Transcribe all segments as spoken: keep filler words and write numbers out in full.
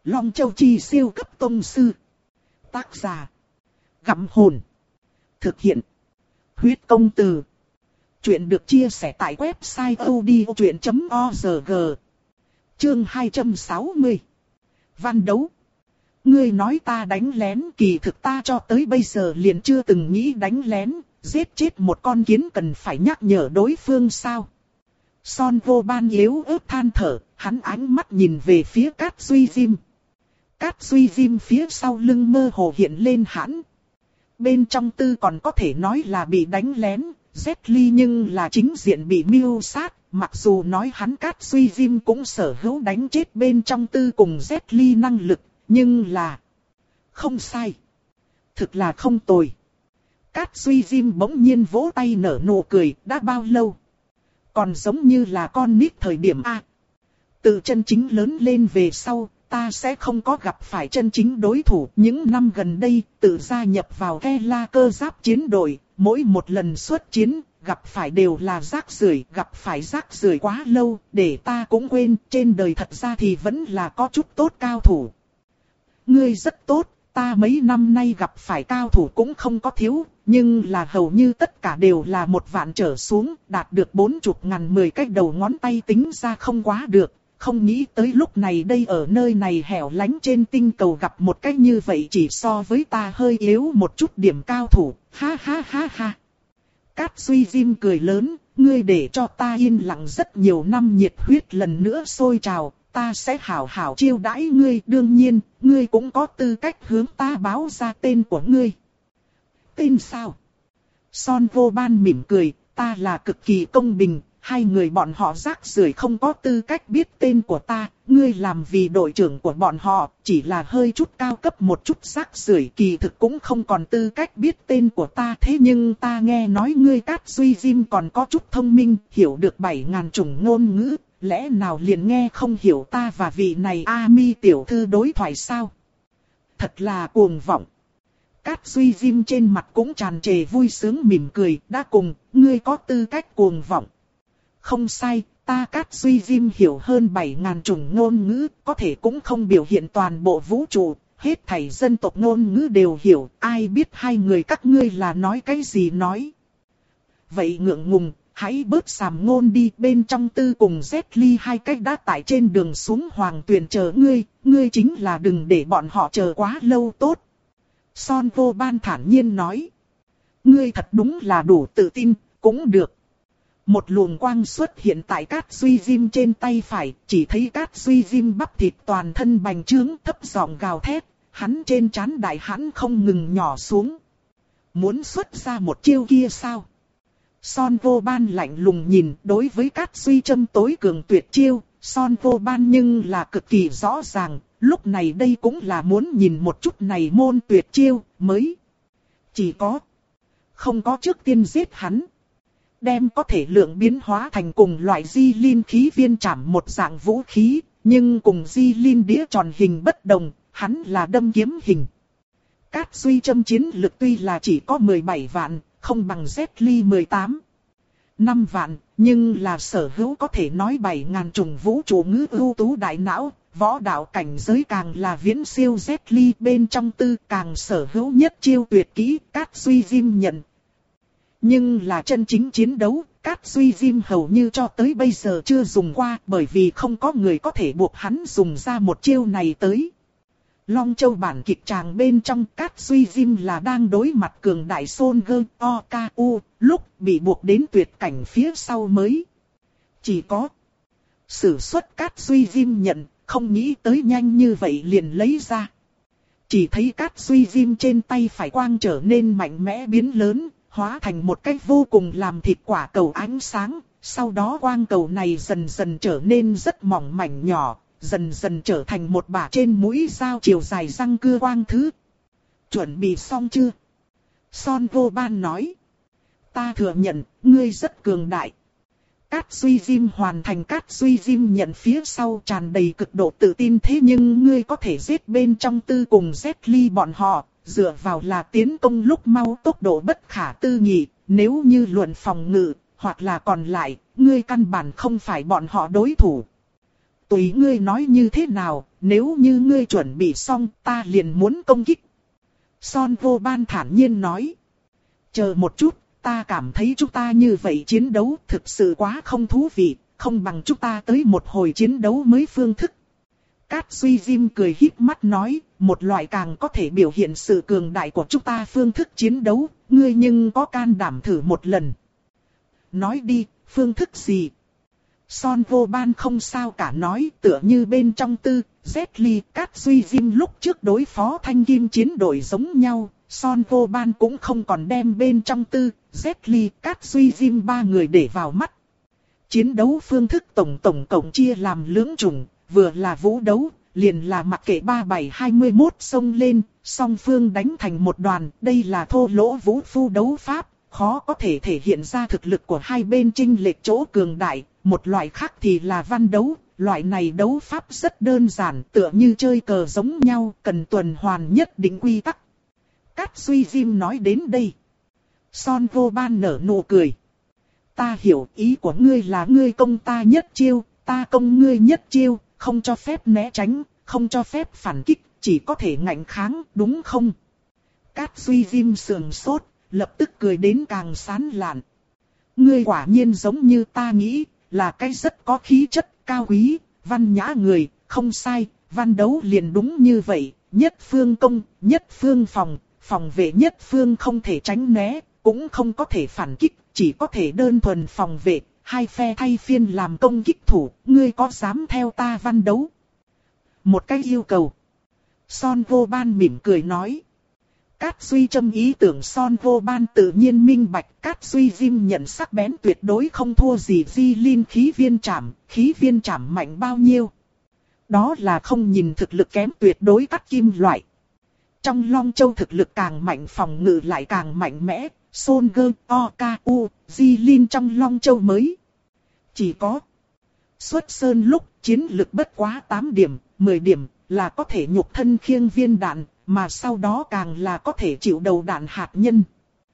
Long Châu Chi siêu cấp tông sư. Tác giả. Gặm hồn. Thực hiện. Huyết công từ. Chuyện được chia sẻ tại website audiochuyện chấm org. Chương hai trăm sáu mươi. Văn đấu. Ngươi nói ta đánh lén, kỳ thực ta cho tới bây giờ liền chưa từng nghĩ đánh lén. Giết chết một con kiến cần phải nhắc nhở đối phương sao? Son vô ban yếu ớt than thở, hắn ánh mắt nhìn về phía Cát Duy Diêm. Cát Duy Diêm phía sau lưng mơ hồ hiện lên hãn. Bên trong tư còn có thể nói là bị đánh lén, Jet Li nhưng là chính diện bị mưu sát. Mặc dù nói hắn Cát Duy Diêm cũng sở hữu đánh chết bên trong tư cùng Jet Li năng lực, nhưng là không sai. Thực là không tồi. Cát Duy Diêm bỗng nhiên vỗ tay nở nụ cười, đã bao lâu? Còn giống như là con nít thời điểm A. Từ chân chính lớn lên về sau, ta sẽ không có gặp phải chân chính đối thủ. Những năm gần đây, tự gia nhập vào Ke La cơ giáp chiến đội, mỗi một lần xuất chiến, gặp phải đều là rác rưởi, gặp phải rác rưởi quá lâu, để ta cũng quên, trên đời thật ra thì vẫn là có chút tốt cao thủ. Ngươi rất tốt, ta mấy năm nay gặp phải cao thủ cũng không có thiếu, nhưng là hầu như tất cả đều là một vạn trở xuống, đạt được bốn chục ngàn mười cái đầu ngón tay tính ra không quá được. Không nghĩ tới lúc này đây ở nơi này hẻo lánh trên tinh cầu gặp một cách như vậy chỉ so với ta hơi yếu một chút điểm cao thủ, ha ha ha ha. Cát Duy Diêm cười lớn, ngươi để cho ta yên lặng rất nhiều năm nhiệt huyết lần nữa sôi trào, ta sẽ hảo hảo chiêu đãi ngươi, đương nhiên, ngươi cũng có tư cách hướng ta báo ra tên của ngươi. Tên sao? Son vô ban mỉm cười, ta là cực kỳ công bình. Hai người bọn họ rác rưởi không có tư cách biết tên của ta, ngươi làm vì đội trưởng của bọn họ, chỉ là hơi chút cao cấp một chút rác rưởi, kỳ thực cũng không còn tư cách biết tên của ta. Thế nhưng ta nghe nói ngươi Cát Duy Diêm còn có chút thông minh, hiểu được bảy ngàn chủng ngôn ngữ, lẽ nào liền nghe không hiểu ta và vị này A Mi tiểu thư đối thoại sao? Thật là cuồng vọng. Cát Duy Diêm trên mặt cũng tràn trề vui sướng mỉm cười, đã cùng, ngươi có tư cách cuồng vọng. Không sai, ta Cát Duy Diêm hiểu hơn bảy ngàn chủng ngôn ngữ, có thể cũng không biểu hiện toàn bộ vũ trụ, hết thảy dân tộc ngôn ngữ đều hiểu, ai biết hai người các ngươi là nói cái gì nói. Vậy ngượng ngùng, hãy bớt sàm ngôn đi, bên trong tư cùng Jet Li hai cách đã tại trên đường xuống Hoàng Tuyền chờ ngươi, ngươi chính là đừng để bọn họ chờ quá lâu tốt. Son vô ban thản nhiên nói. Ngươi thật đúng là đủ tự tin, cũng được. Một luồng quang xuất hiện tại Cát Duy Diêm trên tay phải, chỉ thấy Cát Duy Diêm bắp thịt toàn thân bành trướng thấp giọng gào thét, hắn trên trán đại hãn không ngừng nhỏ xuống. Muốn xuất ra một chiêu kia sao? Son vô ban lạnh lùng nhìn, đối với Cát Duy châm tối cường tuyệt chiêu, Son vô ban nhưng là cực kỳ rõ ràng, lúc này đây cũng là muốn nhìn một chút này môn tuyệt chiêu, mới. Chỉ có, không có trước tiên giết hắn. Đem có thể lượng biến hóa thành cùng loại di linh khí viên trảm một dạng vũ khí, nhưng cùng di linh đĩa tròn hình bất đồng, hắn là đâm kiếm hình. Cát Duy châm chiến lực tuy là chỉ có mười bảy vạn, không bằng Jet Li mười tám. năm vạn, nhưng là sở hữu có thể nói bảy ngàn chủng vũ trụ ngữ ưu tú đại não, võ đạo cảnh giới càng là viễn siêu Jet Li bên trong tư càng sở hữu nhất chiêu tuyệt kỹ, Cát Duy Diêm nhận. Nhưng là chân chính chiến đấu, Cát Duy Diêm hầu như cho tới bây giờ chưa dùng qua, bởi vì không có người có thể buộc hắn dùng ra một chiêu này tới. Long Châu bản kịch tràng bên trong, Cát Duy Diêm là đang đối mặt cường đại Son Gơ O K U, lúc bị buộc đến tuyệt cảnh phía sau mới. Chỉ có sử xuất Cát Duy Diêm nhận, không nghĩ tới nhanh như vậy liền lấy ra. Chỉ thấy Cát Duy Diêm trên tay phải quang trở nên mạnh mẽ biến lớn, hóa thành một cách vô cùng làm thịt quả cầu ánh sáng, sau đó quang cầu này dần dần trở nên rất mỏng mảnh nhỏ, dần dần trở thành một bả trên mũi dao chiều dài răng cưa quang thứ. Chuẩn bị xong chưa? Son vô ban nói. Ta thừa nhận, ngươi rất cường đại. Cát Duy Diêm hoàn thành Cát Duy Diêm nhận phía sau tràn đầy cực độ tự tin, thế nhưng ngươi có thể giết bên trong tư cùng Jet Li bọn họ. Dựa vào là tiến công lúc mau tốc độ bất khả tư nghị, nếu như luận phòng ngự, hoặc là còn lại, ngươi căn bản không phải bọn họ đối thủ. tùy ngươi nói như thế nào, nếu như ngươi chuẩn bị xong ta liền muốn công kích. Son Vô Ban thản nhiên nói. Chờ một chút, ta cảm thấy chúng ta như vậy chiến đấu thực sự quá không thú vị, không bằng chúng ta tới một hồi chiến đấu mới phương thức. Cát Suy Diêm cười híp mắt nói, một loại càng có thể biểu hiện sự cường đại của chúng ta phương thức chiến đấu, ngươi nhưng có can đảm thử một lần. Nói đi, phương thức gì? Son Vô Ban không sao cả nói, tựa như bên trong tư, Jet Li, Cát Suy Diêm lúc trước đối phó Thanh Kim chiến đội giống nhau, Son Vô Ban cũng không còn đem bên trong tư, Jet Li, Cát Suy Diêm ba người để vào mắt. Chiến đấu phương thức tổng tổng cộng chia làm lưỡng chủng, vừa là vũ đấu, liền là mặc kệ ba bảy hai mươi mốt xông lên, song phương đánh thành một đoàn, đây là thô lỗ vũ phu đấu pháp, khó có thể thể hiện ra thực lực của hai bên chênh lệch chỗ cường đại. Một loại khác thì là văn đấu, loại này đấu pháp rất đơn giản, tựa như chơi cờ giống nhau, cần tuần hoàn nhất định quy tắc. Cát Suy Diêm nói đến đây. Son Vô Ban nở nụ cười. Ta hiểu ý của ngươi là ngươi công ta nhất chiêu, ta công ngươi nhất chiêu, không cho phép né tránh, không cho phép phản kích, chỉ có thể ngạnh kháng, đúng không? Cát Suy Diêm sườn sốt, lập tức cười đến càng sán lạn. Ngươi quả nhiên giống như ta nghĩ, là cái rất có khí chất, cao quý, văn nhã người, không sai, văn đấu liền đúng như vậy, nhất phương công, nhất phương phòng, phòng vệ nhất phương không thể tránh né, cũng không có thể phản kích, chỉ có thể đơn thuần phòng vệ, hai phe thay phiên làm công kích thủ, ngươi có dám theo ta văn đấu? Một cái yêu cầu. Son Vô Ban mỉm cười nói. Cát Suy châm ý tưởng Son Vô Ban tự nhiên minh bạch, Cát Suy Diêm nhận sắc bén tuyệt đối không thua gì Di Linh khí viên trảm, khí viên trảm mạnh bao nhiêu. Đó là không nhìn thực lực kém tuyệt đối cắt kim loại. Trong Long Châu thực lực càng mạnh phòng ngự lại càng mạnh mẽ, Son Gơ, O K U, Di Linh trong Long Châu mới. Chỉ có xuất sơn lúc chiến lực bất quá tám điểm, mười điểm là có thể nhục thân khiêng viên đạn. Mà sau đó càng là có thể chịu đầu đạn hạt nhân.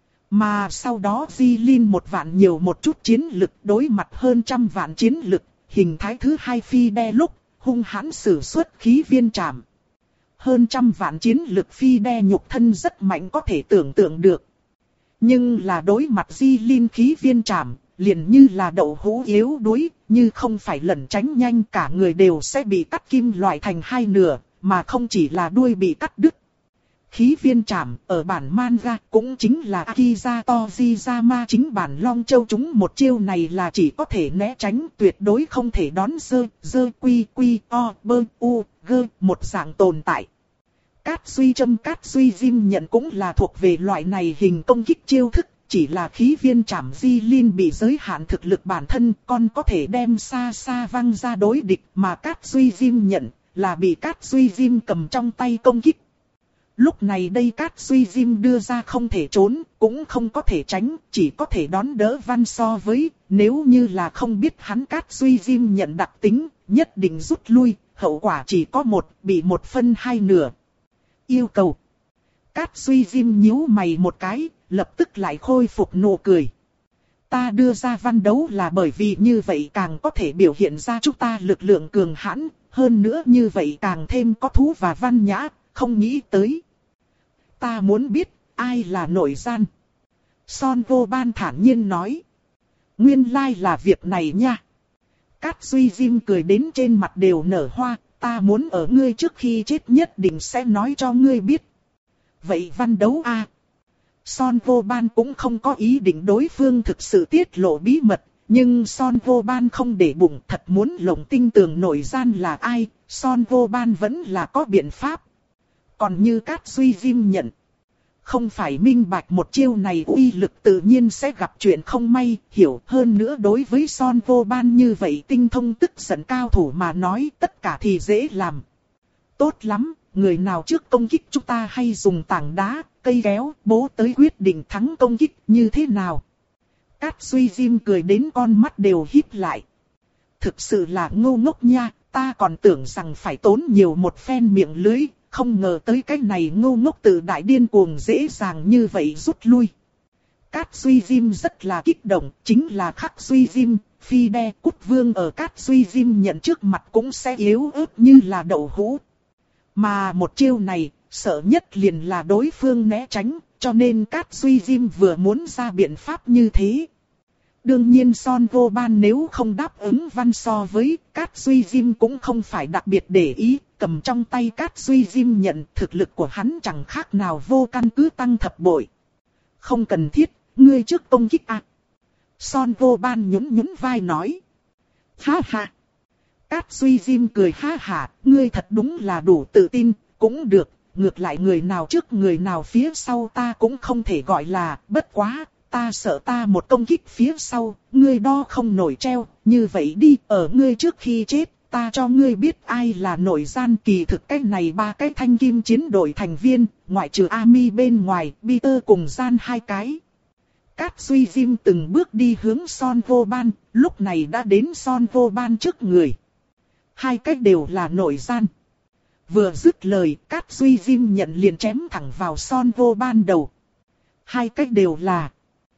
Mà sau đó Di Linh một vạn nhiều một chút chiến lực đối mặt hơn trăm vạn chiến lực. Hình thái thứ hai phi đe lúc hung hãn sử xuất khí viên trảm. Hơn trăm vạn chiến lực phi đe nhục thân rất mạnh có thể tưởng tượng được. Nhưng là đối mặt Di Linh khí viên trảm, liền như là đậu hũ yếu đuối, như không phải lẩn tránh nhanh cả người đều sẽ bị cắt kim loại thành hai nửa. Mà không chỉ là đuôi bị cắt đứt. Khí viên trảm ở bản manga cũng chính là Akiza Tojiyama chính bản Long Châu chúng một chiêu này là chỉ có thể né tránh tuyệt đối không thể đón dơ, dơ quy quy o bơ u gơ một dạng tồn tại. Cát Suy châm Cát Suy Diêm nhận cũng là thuộc về loại này hình công kích chiêu thức. Chỉ là khí viên trảm Di Linh bị giới hạn thực lực bản thân còn có thể đem xa xa văng ra đối địch mà Cát Suy Diêm nhận. Là bị Cát Suy Diêm cầm trong tay công kích. Lúc này đây Cát Suy Diêm đưa ra không thể trốn, cũng không có thể tránh, chỉ có thể đón đỡ văn so với, nếu như là không biết hắn Cát Suy Diêm nhận đặc tính, nhất định rút lui, hậu quả chỉ có một, bị một phân hai nửa. Yêu cầu. Cát Suy Diêm nhíu mày một cái, lập tức lại khôi phục nụ cười. Ta đưa ra văn đấu là bởi vì như vậy càng có thể biểu hiện ra chúng ta lực lượng cường hãn. Hơn nữa như vậy càng thêm có thú và văn nhã, không nghĩ tới. Ta muốn biết, ai là nội gian. Son Vô Ban thản nhiên nói. Nguyên lai là việc này nha. Cát Suy Diêm cười đến trên mặt đều nở hoa, ta muốn ở ngươi trước khi chết nhất định sẽ nói cho ngươi biết. Vậy văn đấu a? Son Vô Ban cũng không có ý định đối phương thực sự tiết lộ bí mật. Nhưng Son Vô Ban không để bụng thật muốn lộng tinh tường nội gian là ai, Son Vô Ban vẫn là có biện pháp. Còn như Cát Suy Diêm nhận. Không phải minh bạch một chiêu này uy lực tự nhiên sẽ gặp chuyện không may, hiểu hơn nữa đối với Son Vô Ban như vậy tinh thông tức giận cao thủ mà nói tất cả thì dễ làm. Tốt lắm, người nào trước công kích chúng ta hay dùng tảng đá, cây kéo, bố tới quyết định thắng công kích như thế nào. Cát Suy Diêm cười đến con mắt đều híp lại. Thực sự là ngu ngốc nha, ta còn tưởng rằng phải tốn nhiều một phen miệng lưới, không ngờ tới cái này ngu ngốc tự đại điên cuồng dễ dàng như vậy rút lui. Cát Suy Diêm rất là kích động, chính là Khắc Suy Diêm, Phi Đe Cút Vương ở Cát Suy Diêm nhận trước mặt cũng sẽ yếu ớt như là đậu hũ. Mà một chiêu này, sợ nhất liền là đối phương né tránh, cho nên Cát Suy Diêm vừa muốn ra biện pháp như thế. Đương nhiên Son Vô Ban nếu không đáp ứng văn so với Cát Suy Diêm cũng không phải đặc biệt để ý, cầm trong tay Cát Suy Diêm nhận thực lực của hắn chẳng khác nào vô căn cứ tăng thập bội. Không cần thiết, ngươi trước công kích à. Son Vô Ban nhún nhún vai nói. Ha ha. Cát Suy Diêm cười ha ha, ngươi thật đúng là đủ tự tin, cũng được, ngược lại người nào trước người nào phía sau ta cũng không thể gọi là, bất quá, ta sợ ta một công kích phía sau, ngươi đo không nổi treo, như vậy đi, ở ngươi trước khi chết, ta cho ngươi biết ai là nội gian kỳ thực cái này ba cái thanh kim chiến đội thành viên, ngoại trừ Ami bên ngoài, Peter cùng gian hai cái. Cát Suy Diêm từng bước đi hướng Son Vô Ban, lúc này đã đến Son Vô Ban trước người. Hai cách đều là nội gian. Vừa dứt lời, Cát Suy Diêm nhận liền chém thẳng vào Son Vô Ban đầu. Hai cách đều là.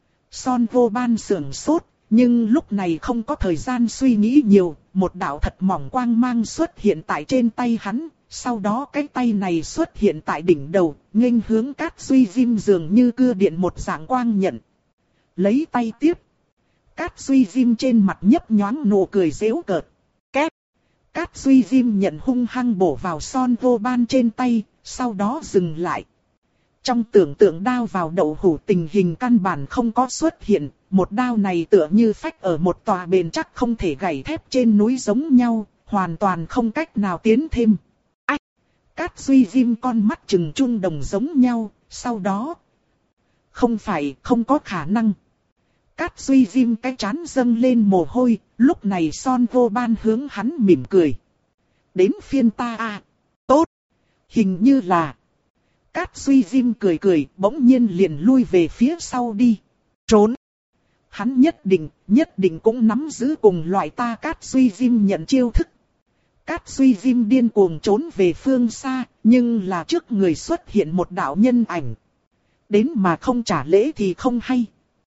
Son Vô Ban sưởng sốt, nhưng lúc này không có thời gian suy nghĩ nhiều, một đạo thật mỏng quang mang xuất hiện tại trên tay hắn, sau đó cái tay này xuất hiện tại đỉnh đầu, nghênh hướng Cát Suy Diêm dường như cưa điện một dạng quang nhận. Lấy tay tiếp. Cát Suy Diêm trên mặt nhấp nhoáng nụ cười giễu cợt. Két. Cát Suy Diêm nhận hung hăng bổ vào Son Vô Ban trên tay, sau đó dừng lại. Trong tưởng tượng đao vào đậu hũ tình hình căn bản không có xuất hiện, một đao này tựa như phách ở một tòa bền chắc không thể gãy thép trên núi giống nhau, hoàn toàn không cách nào tiến thêm. Ách! Cát Suy Diêm con mắt trừng trung đồng giống nhau, sau đó... Không phải, không có khả năng. Cát Suy Diêm cái trán dâng lên mồ hôi, lúc này Son Vô Ban hướng hắn mỉm cười. Đến phiên ta à? Tốt! Hình như là... Cát Suy Diêm cười cười, bỗng nhiên liền lui về phía sau đi. Trốn! Hắn nhất định, nhất định cũng nắm giữ cùng loại ta Cát Suy Diêm nhận chiêu thức. Cát Suy Diêm điên cuồng trốn về phương xa, nhưng là trước người xuất hiện một đạo nhân ảnh. Đến mà không trả lễ thì không hay.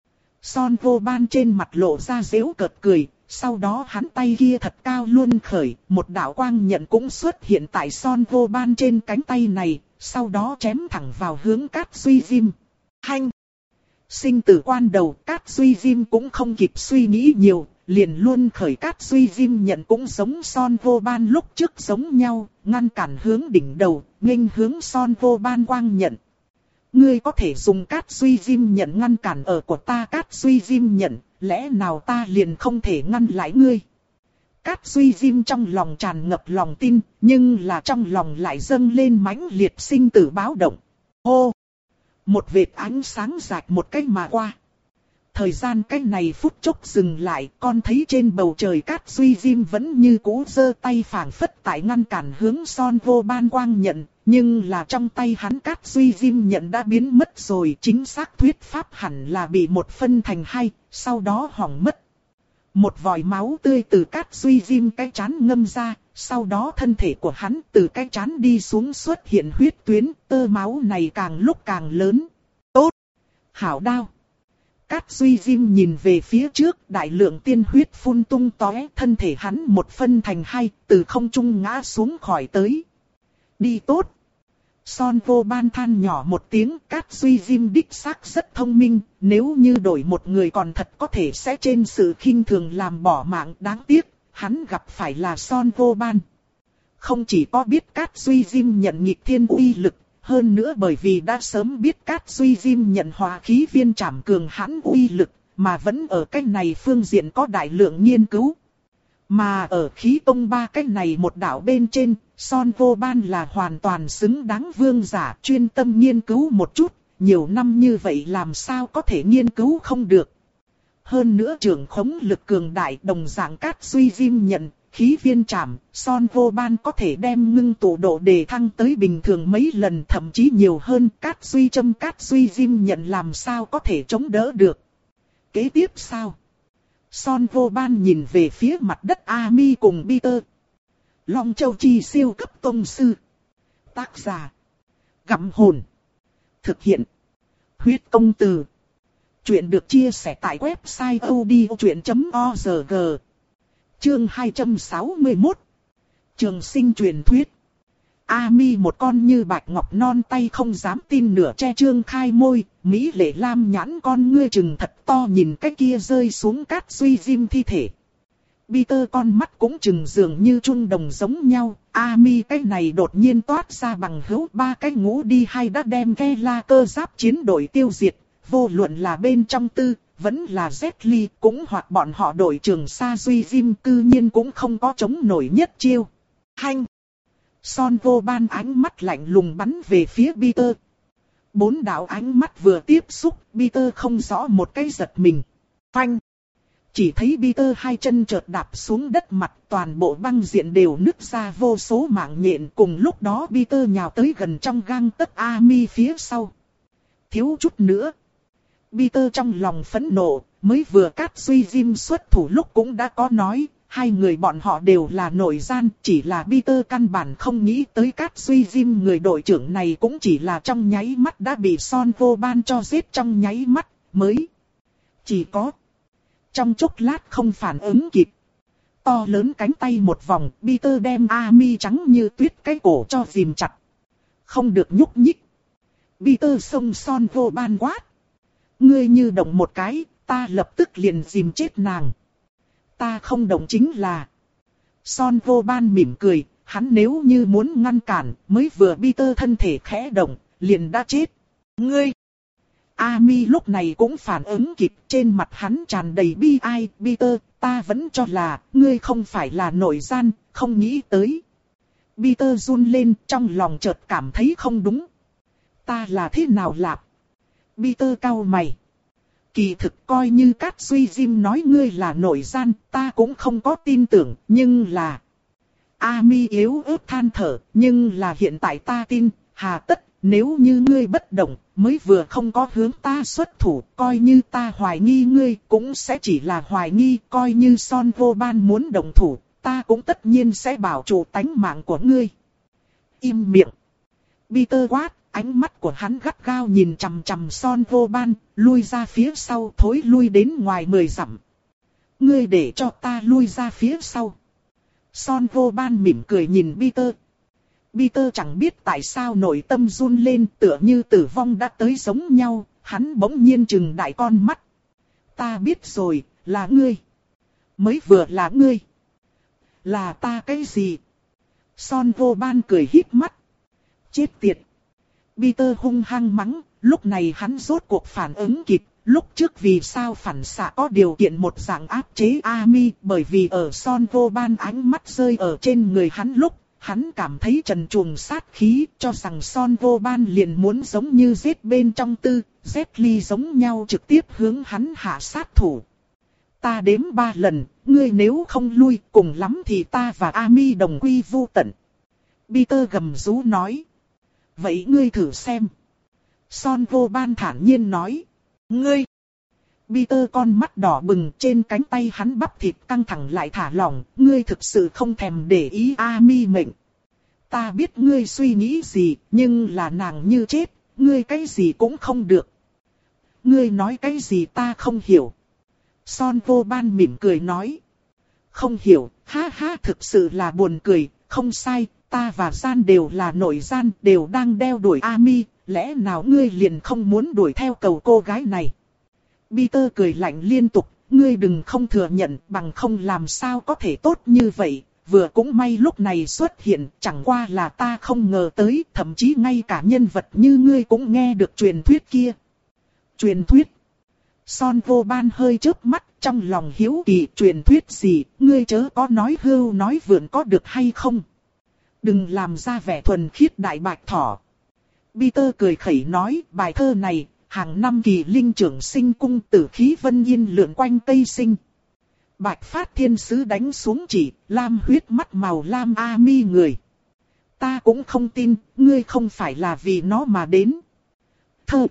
Son Vô Ban trên mặt lộ ra giễu cợt cười, sau đó hắn tay kia thật cao luôn khởi, một đạo quang nhận cũng xuất hiện tại Son Vô Ban trên cánh tay này, sau đó chém thẳng vào hướng Cát Suy Diêm. Hanh! Sinh tử quan đầu, Cát Suy Diêm cũng không kịp suy nghĩ nhiều, liền luôn khởi Cát Suy Diêm nhận cũng giống Son Vô Ban lúc trước giống nhau, ngăn cản hướng đỉnh đầu, nghênh hướng Son Vô Ban quang nhận. Ngươi có thể dùng Cát Suy Diêm nhận ngăn cản ở của ta Cát Suy Diêm nhận, lẽ nào ta liền không thể ngăn lại ngươi? Cát Suy Diêm trong lòng tràn ngập lòng tin, nhưng là trong lòng lại dâng lên mãnh liệt sinh tử báo động. Hô! Một vệt ánh sáng rạch một cách mà qua. Thời gian cách này phút chốc dừng lại, con thấy trên bầu trời Cát Suy Diêm vẫn như cũ giơ tay phảng phất tại ngăn cản hướng Son Vô Ban quang nhận, nhưng là trong tay hắn Cát Suy Diêm nhận đã biến mất rồi, chính xác thuyết pháp hẳn là bị một phân thành hai, sau đó hỏng mất. Một vòi máu tươi từ Cát Suy Diêm cái trán ngâm ra, sau đó thân thể của hắn từ cái trán đi xuống xuất hiện huyết tuyến, tơ máu này càng lúc càng lớn. Tốt! Hảo đao! Cát Suy Diêm nhìn về phía trước, đại lượng tiên huyết phun tung tóe, thân thể hắn một phân thành hai, từ không trung ngã xuống khỏi tới. Đi tốt! Son Vô Ban than nhỏ một tiếng, Cát Suy Diêm đích xác rất thông minh, nếu như đổi một người còn thật có thể sẽ trên sự khinh thường làm bỏ mạng, đáng tiếc, hắn gặp phải là Son Vô Ban. Không chỉ có biết Cát Suy Diêm nhận nghịch thiên uy lực, hơn nữa bởi vì đã sớm biết Cát Suy Diêm nhận hòa khí viên trảm cường hãn uy lực, mà vẫn ở cách này phương diện có đại lượng nghiên cứu. Mà ở khí tông ba cách này một đạo bên trên, Son Vô Ban là hoàn toàn xứng đáng vương giả, chuyên tâm nghiên cứu một chút, nhiều năm như vậy làm sao có thể nghiên cứu không được. Hơn nữa trưởng khống lực cường đại đồng dạng Cát Suy Diêm nhận, khí viên trảm, Son Vô Ban có thể đem ngưng tụ độ đề thăng tới bình thường mấy lần thậm chí nhiều hơn, Cát Suy châm Cát Suy Diêm nhận làm sao có thể chống đỡ được. Kế tiếp sao? Son Vô Ban nhìn về phía mặt đất Ami cùng Peter. Long Châu Chi siêu cấp tông sư. Tác giả: Gặm Hồn. Thực hiện: Huyết Công Từ. Chuyện được chia sẻ tại website odchuyện chấm org. Chương hai trăm sáu mươi mốt. Trường sinh truyền thuyết. Ami một con như bạch ngọc non tay không dám tin nửa che trương khai môi, mỹ lệ lam nhãn con ngươi trừng thật to nhìn cái kia rơi xuống cát suy diêm thi thể. Peter con mắt cũng trừng dường như trung đồng giống nhau, Ami cái này đột nhiên toát ra bằng hữu ba cái ngũ đi hay đã đem ghe la cơ giáp chiến đội tiêu diệt, vô luận là bên trong tư, vẫn là Jet Li cũng hoặc bọn họ đội trưởng Sa Duy Jim cư nhiên cũng không có chống nổi nhất chiêu. Hanh! Son vô ban ánh mắt lạnh lùng bắn về phía Peter. Bốn đạo ánh mắt vừa tiếp xúc, Peter không rõ một cái giật mình. Phanh! Chỉ thấy Peter hai chân chợt đạp xuống đất mặt, toàn bộ băng diện đều nứt ra vô số mảng nhện. Cùng lúc đó Peter nhào tới gần trong gang tấc Ami phía sau. Thiếu chút nữa. Peter trong lòng phẫn nộ, mới vừa cát suy Jim xuất thủ lúc cũng đã có nói, hai người bọn họ đều là nội gian, chỉ là Peter căn bản không nghĩ tới cát suy Jim người đội trưởng này cũng chỉ là trong nháy mắt đã bị Son vô ban cho giết trong nháy mắt, mới chỉ có trong chốc lát không phản ứng kịp. To lớn cánh tay một vòng, Peter đem Ami trắng như tuyết cái cổ cho ghìm chặt. Không được nhúc nhích. Peter xông Son vô ban quát. Ngươi như động một cái, ta lập tức liền ghìm chết nàng. Ta không động chính là. Son vô ban mỉm cười, hắn nếu như muốn ngăn cản, mới vừa Peter thân thể khẽ động, liền đã chết. Ngươi! Ami lúc này cũng phản ứng kịp, trên mặt hắn tràn đầy bi ai. Peter, ta vẫn cho là, ngươi không phải là nội gian, không nghĩ tới. Peter run lên, trong lòng chợt cảm thấy không đúng. Ta là thế nào lạp? Peter cau mày. Kỳ thực coi như Cát Suy Jim nói ngươi là nội gian, ta cũng không có tin tưởng, nhưng là... Ami yếu ớt than thở, nhưng là hiện tại ta tin, hà tất, nếu như ngươi bất động, mới vừa không có hướng ta xuất thủ, coi như ta hoài nghi ngươi, cũng sẽ chỉ là hoài nghi, coi như Son vô ban muốn động thủ, ta cũng tất nhiên sẽ bảo trụ tánh mạng của ngươi. Im miệng. Peter quát. Ánh mắt của hắn gắt gao nhìn chằm chằm Son vô ban, lui ra phía sau thối lui đến ngoài mười dặm. Ngươi để cho ta lui ra phía sau. Son vô ban mỉm cười nhìn Peter. Peter chẳng biết tại sao nội tâm run lên tựa như tử vong đã tới giống nhau, hắn bỗng nhiên trừng đại con mắt. Ta biết rồi, là ngươi. Mới vừa là ngươi. Là ta cái gì? Son vô ban cười híp mắt. Chết tiệt. Peter hung hăng mắng, lúc này hắn rốt cuộc phản ứng kịp, lúc trước vì sao phản xạ có điều kiện một dạng áp chế Ami, bởi vì ở Son vô ban ánh mắt rơi ở trên người hắn lúc, hắn cảm thấy trần truồng sát khí, cho rằng Son vô ban liền muốn giống như giết bên trong tư, Jet Li giống nhau trực tiếp hướng hắn hạ sát thủ. Ta đếm ba lần, ngươi nếu không lui, cùng lắm thì ta và Ami đồng quy vu tận. Peter gầm rú nói. Vậy ngươi thử xem. Son vô ban thản nhiên nói. Ngươi. Peter con mắt đỏ bừng, trên cánh tay hắn bắp thịt căng thẳng lại thả lỏng. Ngươi thực sự không thèm để ý Ami mệnh. Ta biết ngươi suy nghĩ gì, nhưng là nàng như chết, ngươi cái gì cũng không được. Ngươi nói cái gì ta không hiểu. Son vô ban mỉm cười nói. Không hiểu, ha ha, thực sự là buồn cười, không sai. Ta và gian đều là nội gian, đều đang đeo đuổi Ami, lẽ nào ngươi liền không muốn đuổi theo cầu cô gái này? Peter cười lạnh liên tục, ngươi đừng không thừa nhận, bằng không làm sao có thể tốt như vậy, vừa cũng may lúc này xuất hiện, chẳng qua là ta không ngờ tới, thậm chí ngay cả nhân vật như ngươi cũng nghe được truyền thuyết kia. Truyền thuyết? Son vô ban hơi chớp mắt, trong lòng hiếu kỳ, truyền thuyết gì, ngươi chớ có nói hưu nói vượn có được hay không? Đừng làm ra vẻ thuần khiết đại bạch thỏ. Peter cười khẩy nói, bài thơ này, hàng năm kỳ linh trưởng sinh cung tử khí vân yên lượn quanh tây sinh. Bạch phát thiên sứ đánh xuống chỉ, lam huyết mắt màu lam Ami người. Ta cũng không tin, ngươi không phải là vì nó mà đến. Thơ.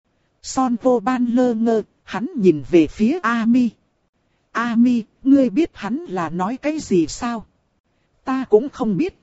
Son vô ban lơ ngơ, hắn nhìn về phía Ami. Ami, ngươi biết hắn là nói cái gì sao? Ta cũng không biết.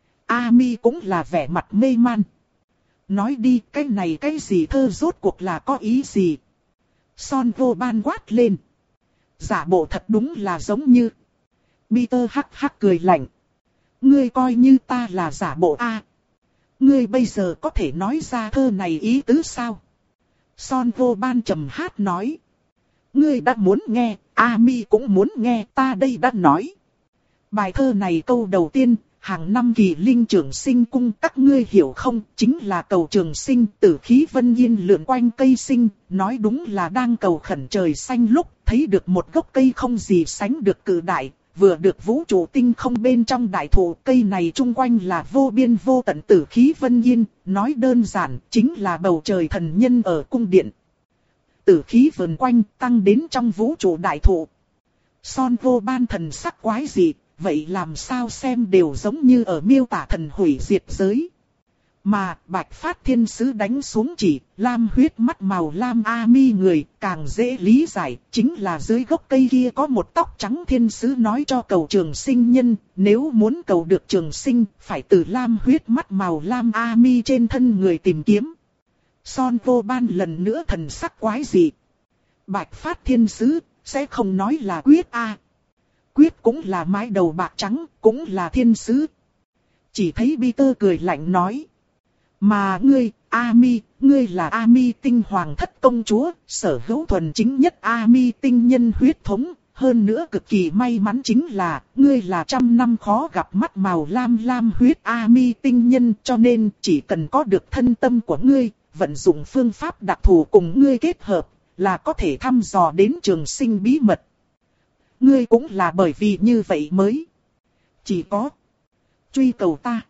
Ami cũng là vẻ mặt mê man. Nói đi, cái này cái gì thơ rốt cuộc là có ý gì? Son vô ban quát lên. Giả bộ thật đúng là giống như. Peter hắc hắc cười lạnh. Ngươi coi như ta là giả bộ a? À, ngươi bây giờ có thể nói ra thơ này ý tứ sao? Son vô ban trầm hát nói. Ngươi đã muốn nghe, Ami cũng muốn nghe, ta đây đã nói. Bài thơ này câu đầu tiên, hàng năm kỳ linh trường sinh cung, các ngươi hiểu không, chính là cầu trường sinh, tử khí vân yên lượn quanh cây sinh, nói đúng là đang cầu khẩn trời xanh lúc, thấy được một gốc cây không gì sánh được cự đại, vừa được vũ trụ tinh không bên trong đại thụ, cây này chung quanh là vô biên vô tận tử khí vân yên, nói đơn giản, chính là bầu trời thần nhân ở cung điện. Tử khí vần quanh, tăng đến trong vũ trụ đại thụ. Son vô ban thần sắc quái dị, vậy làm sao xem đều giống như ở miêu tả thần hủy diệt giới. Mà Bạch Phát Thiên Sứ đánh xuống chỉ, lam huyết mắt màu lam Ami người, càng dễ lý giải, chính là dưới gốc cây kia có một tóc trắng thiên sứ nói cho cầu trường sinh nhân, nếu muốn cầu được trường sinh, phải từ lam huyết mắt màu lam Ami trên thân người tìm kiếm. Son vô ban lần nữa thần sắc quái dị. Bạch Phát Thiên Sứ, sẽ không nói là Quyết a? Quyết cũng là mái đầu bạc trắng, cũng là thiên sứ. Chỉ thấy Peter cười lạnh nói. Mà ngươi, Ami, ngươi là Ami tinh hoàng thất công chúa, sở hữu thuần chính nhất Ami tinh nhân huyết thống. Hơn nữa cực kỳ may mắn chính là, ngươi là trăm năm khó gặp mắt màu lam lam huyết Ami tinh nhân, cho nên chỉ cần có được thân tâm của ngươi, vận dụng phương pháp đặc thù cùng ngươi kết hợp, là có thể thăm dò đến trường sinh bí mật. Ngươi cũng là bởi vì như vậy mới. Chỉ có truy cầu ta.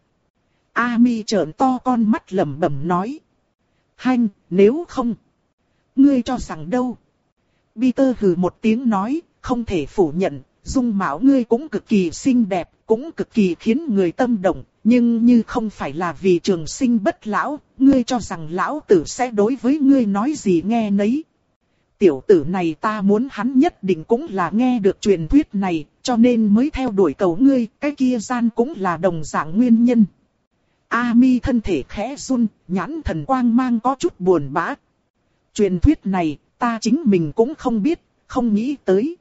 Ami trợn to con mắt lẩm bẩm nói. Hanh, nếu không. Ngươi cho rằng đâu? Peter hừ một tiếng nói, không thể phủ nhận, dung mạo ngươi cũng cực kỳ xinh đẹp, cũng cực kỳ khiến người tâm động. Nhưng như không phải là vì trường sinh bất lão, ngươi cho rằng lão tử sẽ đối với ngươi nói gì nghe nấy. Tiểu tử này ta muốn hắn nhất định cũng là nghe được truyền thuyết này, cho nên mới theo đuổi cầu ngươi, cái kia gian cũng là đồng dạng nguyên nhân. Ami thân thể khẽ run, nhãn thần quang mang có chút buồn bã. Truyền thuyết này, ta chính mình cũng không biết, không nghĩ tới.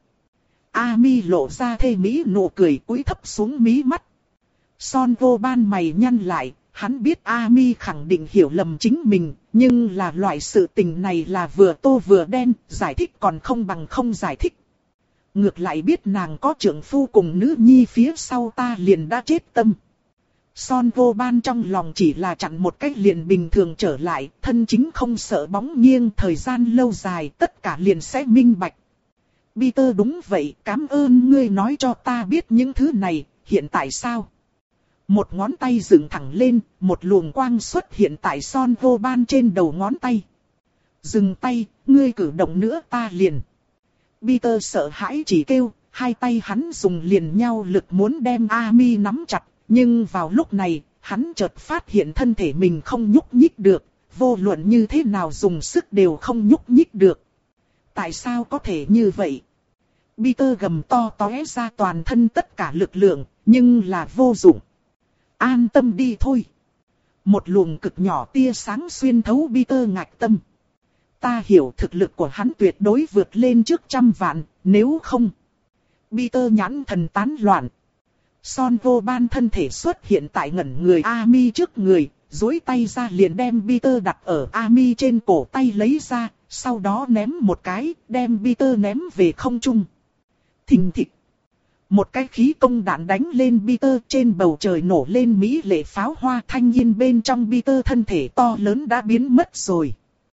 Ami lộ ra thê mỹ nụ cười cúi thấp xuống mí mắt. Son vô ban mày nhăn lại, hắn biết Ami khẳng định hiểu lầm chính mình, nhưng là loại sự tình này là vừa tô vừa đen, giải thích còn không bằng không giải thích. Ngược lại biết nàng có trượng phu cùng nữ nhi phía sau ta liền đã chết tâm. Son vô ban trong lòng chỉ là chặn một cách liền bình thường trở lại, thân chính không sợ bóng nghiêng, thời gian lâu dài tất cả liền sẽ minh bạch. Peter đúng vậy, cảm ơn ngươi nói cho ta biết những thứ này, hiện tại sao? Một ngón tay dựng thẳng lên, một luồng quang xuất hiện tại Son vô ban trên đầu ngón tay. Dừng tay, ngươi cử động nữa ta liền. Peter sợ hãi chỉ kêu, hai tay hắn dùng liền nhau lực muốn đem Ami nắm chặt. Nhưng vào lúc này, hắn chợt phát hiện thân thể mình không nhúc nhích được, vô luận như thế nào dùng sức đều không nhúc nhích được. Tại sao có thể như vậy? Peter gầm to tóe ra toàn thân tất cả lực lượng, nhưng là vô dụng. An tâm đi thôi. Một luồng cực nhỏ tia sáng xuyên thấu Peter ngạch tâm. Ta hiểu thực lực của hắn tuyệt đối vượt lên trước trăm vạn, nếu không. Peter nhãn thần tán loạn. Son vô ban thân thể xuất hiện tại ngẩn người Ami trước người, duỗi tay ra liền đem Peter đặt ở Ami trên cổ tay lấy ra, sau đó ném một cái, đem Peter ném về không trung. Thình thịch. Một cái khí công đạn đánh lên Peter, trên bầu trời nổ lên mỹ lệ pháo hoa, thanh yên bên trong Peter thân thể to lớn đã biến mất rồi.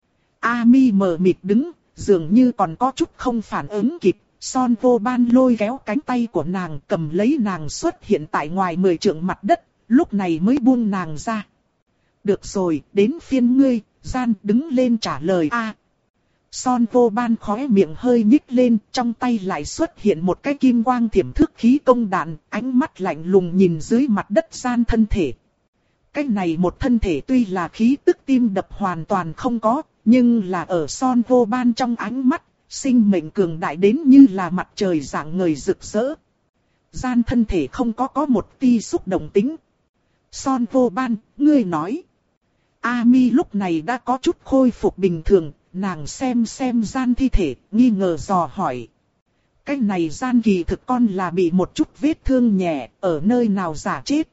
Ami mờ mịt đứng, dường như còn có chút không phản ứng kịp. Son vô ban lôi kéo cánh tay của nàng, cầm lấy nàng xuất hiện tại ngoài mười trượng mặt đất, lúc này mới buông nàng ra. Được rồi, đến phiên ngươi, gian đứng lên trả lời a. Son vô ban khóe miệng hơi nhích lên, trong tay lại xuất hiện một cái kim quang thiểm thước khí công đạn, ánh mắt lạnh lùng nhìn dưới mặt đất gian thân thể. Cái này một thân thể tuy là khí tức tim đập hoàn toàn không có, nhưng là ở Son vô ban trong ánh mắt, sinh mệnh cường đại đến như là mặt trời rạng ngời rực rỡ. Gian thân thể không có có một tia xúc động tính. Son vô ban, ngươi nói. Ami lúc này đã có chút khôi phục bình thường, nàng xem xem Gian thi thể, nghi ngờ dò hỏi. Cái này Gian kỳ thực con là bị một chút vết thương nhẹ, ở nơi nào giả chết.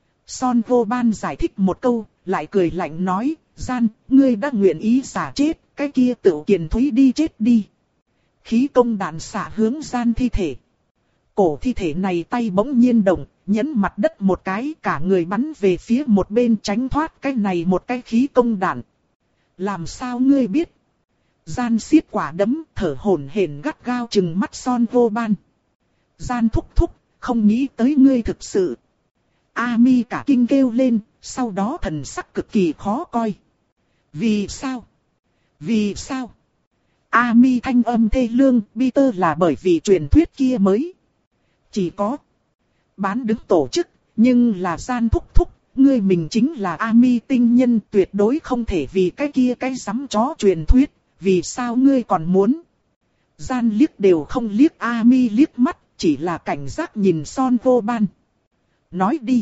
Son vô ban giải thích một câu, lại cười lạnh nói, Gian, ngươi đã nguyện ý giả chết, cái kia tự kiền thúy đi chết đi. Khí công đạn xạ hướng Gian thi thể. Cổ thi thể này tay bỗng nhiên động, nhấn mặt đất một cái, cả người bắn về phía một bên tránh thoát cái này một cái khí công đạn. Làm sao ngươi biết? Gian siết quả đấm, thở hổn hển gắt gao trừng mắt Son vô ban. Gian thúc thúc, không nghĩ tới ngươi thực sự. A Mi cả kinh kêu lên, sau đó thần sắc cực kỳ khó coi. Vì sao? Vì sao? A Mi thanh âm thê lương, Peter là bởi vì truyền thuyết kia mới. Chỉ có bán đứng tổ chức, nhưng là Gian thúc thúc, ngươi mình chính là A Mi tinh nhân, tuyệt đối không thể vì cái kia cái sắm chó truyền thuyết, vì sao ngươi còn muốn? Gian liếc đều không liếc A Mi liếc mắt, chỉ là cảnh giác nhìn Son vô ban. Nói đi.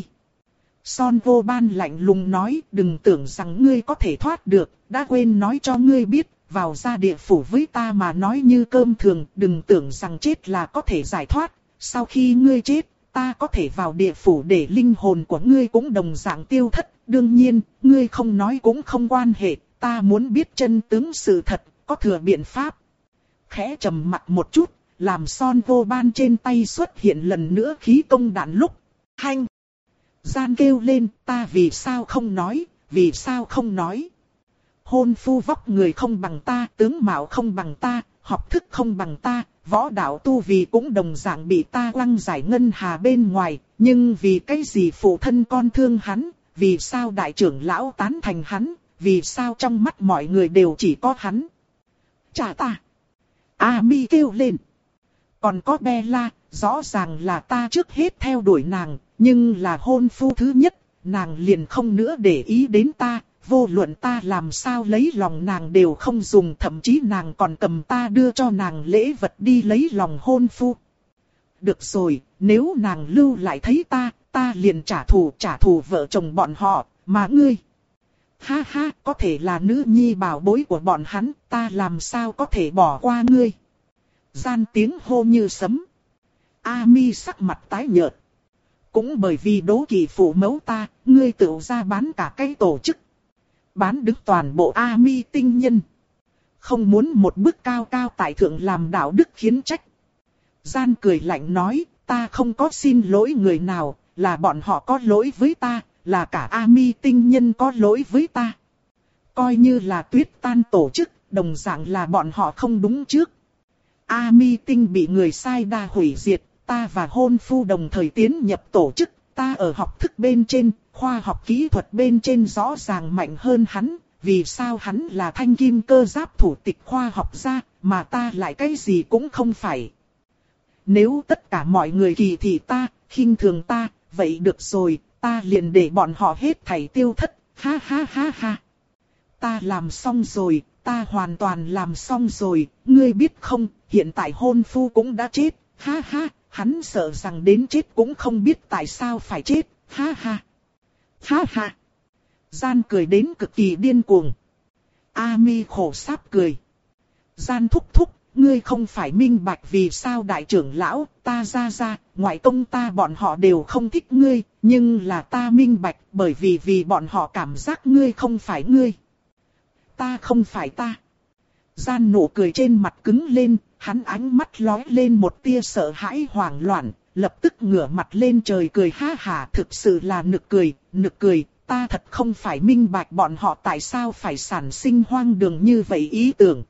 Son vô ban lạnh lùng nói, đừng tưởng rằng ngươi có thể thoát được, đã quên nói cho ngươi biết, vào ra địa phủ với ta mà nói như cơm thường, đừng tưởng rằng chết là có thể giải thoát, sau khi ngươi chết, ta có thể vào địa phủ để linh hồn của ngươi cũng đồng dạng tiêu thất, đương nhiên, ngươi không nói cũng không quan hệ, ta muốn biết chân tướng sự thật, có thừa biện pháp. Khẽ trầm mặt một chút, làm Son vô ban trên tay xuất hiện lần nữa khí công đạn lúc. Hanh! Gian kêu lên, ta vì sao không nói, vì sao không nói. Hôn phu vóc người không bằng ta, tướng mạo không bằng ta, học thức không bằng ta, võ đạo tu vì cũng đồng dạng bị ta quăng giải ngân hà bên ngoài, nhưng vì cái gì phụ thân con thương hắn, vì sao đại trưởng lão tán thành hắn, vì sao trong mắt mọi người đều chỉ có hắn. Trả ta! A Mi kêu lên. Còn có Bella, rõ ràng là ta trước hết theo đuổi nàng, nhưng là hôn phu thứ nhất, nàng liền không nữa để ý đến ta, vô luận ta làm sao lấy lòng nàng đều không dùng, thậm chí nàng còn cầm ta đưa cho nàng lễ vật đi lấy lòng hôn phu. Được rồi, nếu nàng lưu lại thấy ta, ta liền trả thù, trả thù vợ chồng bọn họ, mà ngươi. Ha ha, có thể là nữ nhi bảo bối của bọn hắn, ta làm sao có thể bỏ qua ngươi. Gian tiếng hô như sấm. A Mi sắc mặt tái nhợt. Cũng bởi vì đố kỵ phụ mẫu ta, ngươi tự ra bán cả cái tổ chức. Bán đứng toàn bộ A Mi tinh nhân. Không muốn một bước cao cao tại thượng làm đạo đức khiến trách. Gian cười lạnh nói, ta không có xin lỗi người nào, là bọn họ có lỗi với ta, là cả A Mi tinh nhân có lỗi với ta. Coi như là tuyết tan tổ chức, đồng dạng là bọn họ không đúng trước. A Mi tinh bị người sai đa hủy diệt, ta và hôn phu đồng thời tiến nhập tổ chức, ta ở học thức bên trên, khoa học kỹ thuật bên trên rõ ràng mạnh hơn hắn, vì sao hắn là thanh kim cơ giáp thủ tịch khoa học gia, mà ta lại cái gì cũng không phải. Nếu tất cả mọi người kỳ thị ta, khinh thường ta, vậy được rồi, ta liền để bọn họ hết thảy tiêu thất, ha ha ha ha. Ta làm xong rồi, ta hoàn toàn làm xong rồi, ngươi biết không, hiện tại hôn phu cũng đã chết, ha ha, hắn sợ rằng đến chết cũng không biết tại sao phải chết, ha ha. Ha ha. Gian cười đến cực kỳ điên cuồng. A Mi khổ sáp cười. Gian thúc thúc, ngươi không phải minh bạch vì sao đại trưởng lão, ta ra ra, ngoại công ta bọn họ đều không thích ngươi, nhưng là ta minh bạch bởi vì vì bọn họ cảm giác ngươi không phải ngươi. Ta không phải ta. Gian nụ cười trên mặt cứng lên, hắn ánh mắt lóe lên một tia sợ hãi hoảng loạn, lập tức ngửa mặt lên trời cười ha hả, thực sự là nực cười, nực cười, ta thật không phải minh bạch bọn họ tại sao phải sản sinh hoang đường như vậy ý tưởng.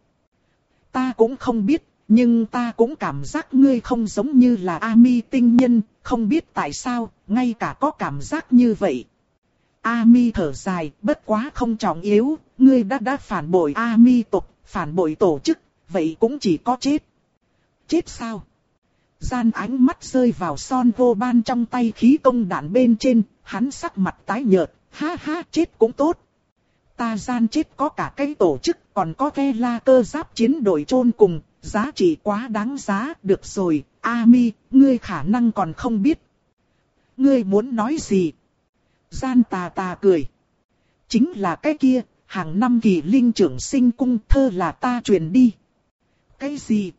Ta cũng không biết, nhưng ta cũng cảm giác ngươi không giống như là A Mi tinh nhân, không biết tại sao, ngay cả có cảm giác như vậy. A Mi thở dài, bất quá không trọng yếu, ngươi đã đã phản bội A Mi tộc, phản bội tổ chức, vậy cũng chỉ có chết. Chết sao? Gian ánh mắt rơi vào Son vô ban trong tay khí công đạn bên trên, hắn sắc mặt tái nhợt, ha ha, chết cũng tốt. Ta Gian chết có cả cái tổ chức, còn có ke la cơ giáp chiến đội chôn cùng, giá trị quá đáng giá, được rồi, A Mi, ngươi khả năng còn không biết. Ngươi muốn nói gì? Gian tà tà cười. Chính là cái kia, hàng năm kỳ linh trưởng sinh cung thơ là ta truyền đi. Cái gì?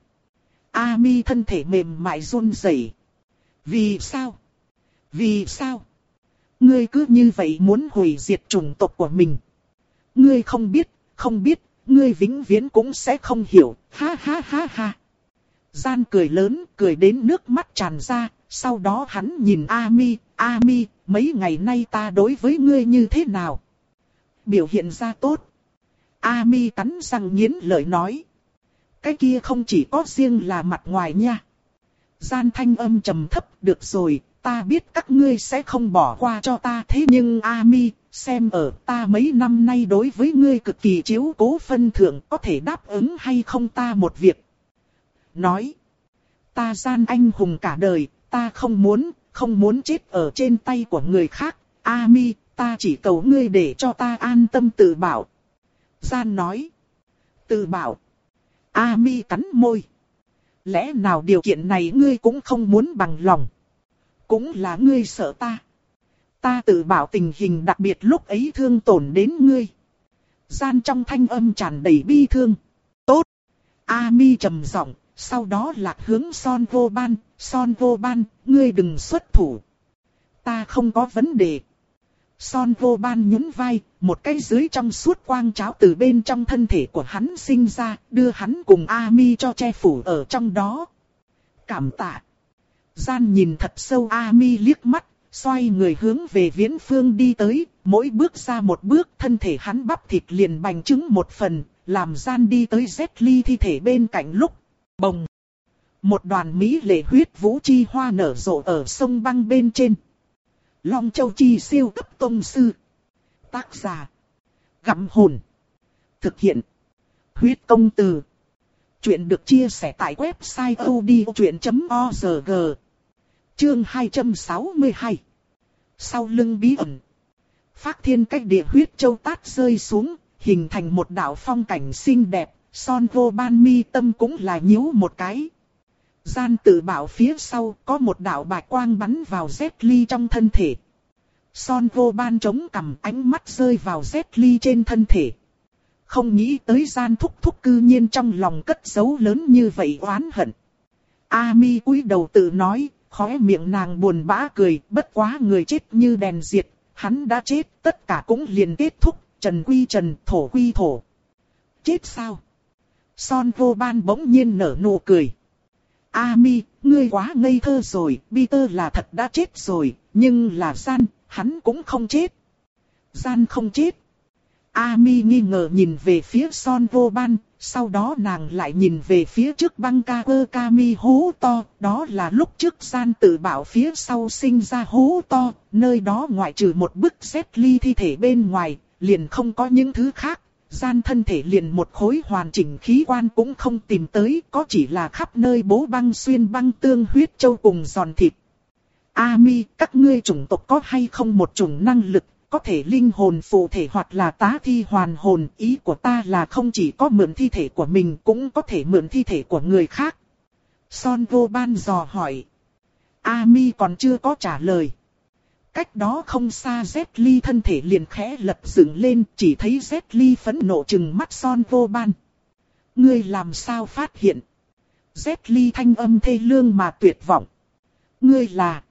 Ami thân thể mềm mại run rẩy. Vì sao? Vì sao? Ngươi cứ như vậy muốn hủy diệt chủng tộc của mình. Ngươi không biết, không biết, ngươi vĩnh viễn cũng sẽ không hiểu, ha ha ha ha. Gian cười lớn, cười đến nước mắt tràn ra, sau đó hắn nhìn Ami, Ami, mấy ngày nay ta đối với ngươi như thế nào? Biểu hiện ra tốt. Ami cắn răng nghiến lợi nói. Cái kia không chỉ có riêng là mặt ngoài nha. Gian thanh âm trầm thấp, được rồi, ta biết các ngươi sẽ không bỏ qua cho ta, thế nhưng Ami, xem ở ta mấy năm nay đối với ngươi cực kỳ chiếu cố phân thượng, có thể đáp ứng hay không ta một việc. Nói, ta Gian anh hùng cả đời, ta không muốn, không muốn chết ở trên tay của người khác, Ami, ta chỉ cầu ngươi để cho ta an tâm tự bảo. Gian nói, tự bảo. Ami cắn môi. Lẽ nào điều kiện này ngươi cũng không muốn bằng lòng? Cũng là ngươi sợ ta. Ta tự bảo tình hình đặc biệt lúc ấy thương tổn đến ngươi. Gian trong thanh âm tràn đầy bi thương. Tốt. Ami trầm giọng, sau đó lạc hướng Son Vô Ban. Son Vô Ban, ngươi đừng xuất thủ. Ta không có vấn đề. Son Vô Ban nhún vai, một cái dưới trong suốt quang cháo từ bên trong thân thể của hắn sinh ra, đưa hắn cùng Ami cho che phủ ở trong đó. Cảm tạ. Gian nhìn thật sâu Ami liếc mắt, xoay người hướng về Viễn Phương đi tới, mỗi bước ra một bước thân thể hắn bắp thịt liền bành trướng một phần, làm Gian đi tới Jet Li thi thể bên cạnh lúc. Bồng. Một đoàn mỹ lệ huyết vũ chi hoa nở rộ ở sông băng bên trên. Long Châu Chi siêu cấp tông sư. Tác giả. Gặm hồn. Thực hiện. Huyết công từ. Chuyện được chia sẻ tại website odchuyện chấm org. Chương hai trăm sáu mươi hai. Sau lưng bí ẩn. Phác thiên cách địa huyết châu tát rơi xuống, hình thành một đạo phong cảnh xinh đẹp. Son Vô Ban mi tâm cũng là nhíu một cái. Gian tự bảo phía sau có một đạo bạch quang bắn vào Jet Li trong thân thể. Son Vô Ban chống cằm ánh mắt rơi vào Jet Li trên thân thể. Không nghĩ tới Gian thúc thúc cư nhiên trong lòng cất giấu lớn như vậy oán hận. Ami cúi đầu tự nói, khóe miệng nàng buồn bã cười, bất quá người chết như đèn diệt, hắn đã chết, tất cả cũng liền kết thúc, trần quy trần, thổ quy thổ. Chết sao? Son Vô Ban bỗng nhiên nở nụ cười. Ami, ngươi quá ngây thơ rồi, Peter là thật đã chết rồi, nhưng là Gian, hắn cũng không chết. Gian không chết. Ami nghi ngờ nhìn về phía Son Vô Ban, sau đó nàng lại nhìn về phía trước băng ca cơ kami hố to, đó là lúc trước Gian tự bảo phía sau sinh ra hố to, nơi đó ngoại trừ một bức Jet Li thi thể bên ngoài, liền không có những thứ khác. Gian thân thể liền một khối hoàn chỉnh khí quan cũng không tìm tới, có chỉ là khắp nơi bố băng xuyên băng tương huyết châu cùng giòn thịt. Ami, các ngươi chủng tộc có hay không một chủng năng lực, có thể linh hồn phụ thể hoặc là tá thi hoàn hồn, ý của ta là không chỉ có mượn thi thể của mình cũng có thể mượn thi thể của người khác. Son Vô Ban dò hỏi. Ami còn chưa có trả lời. Cách đó không xa Jet Li thân thể liền khẽ lật dựng lên, chỉ thấy Jet Li phẫn nộ trừng mắt Son Vô Ban. Ngươi làm sao phát hiện? Jet Li thanh âm thê lương mà tuyệt vọng. Ngươi là...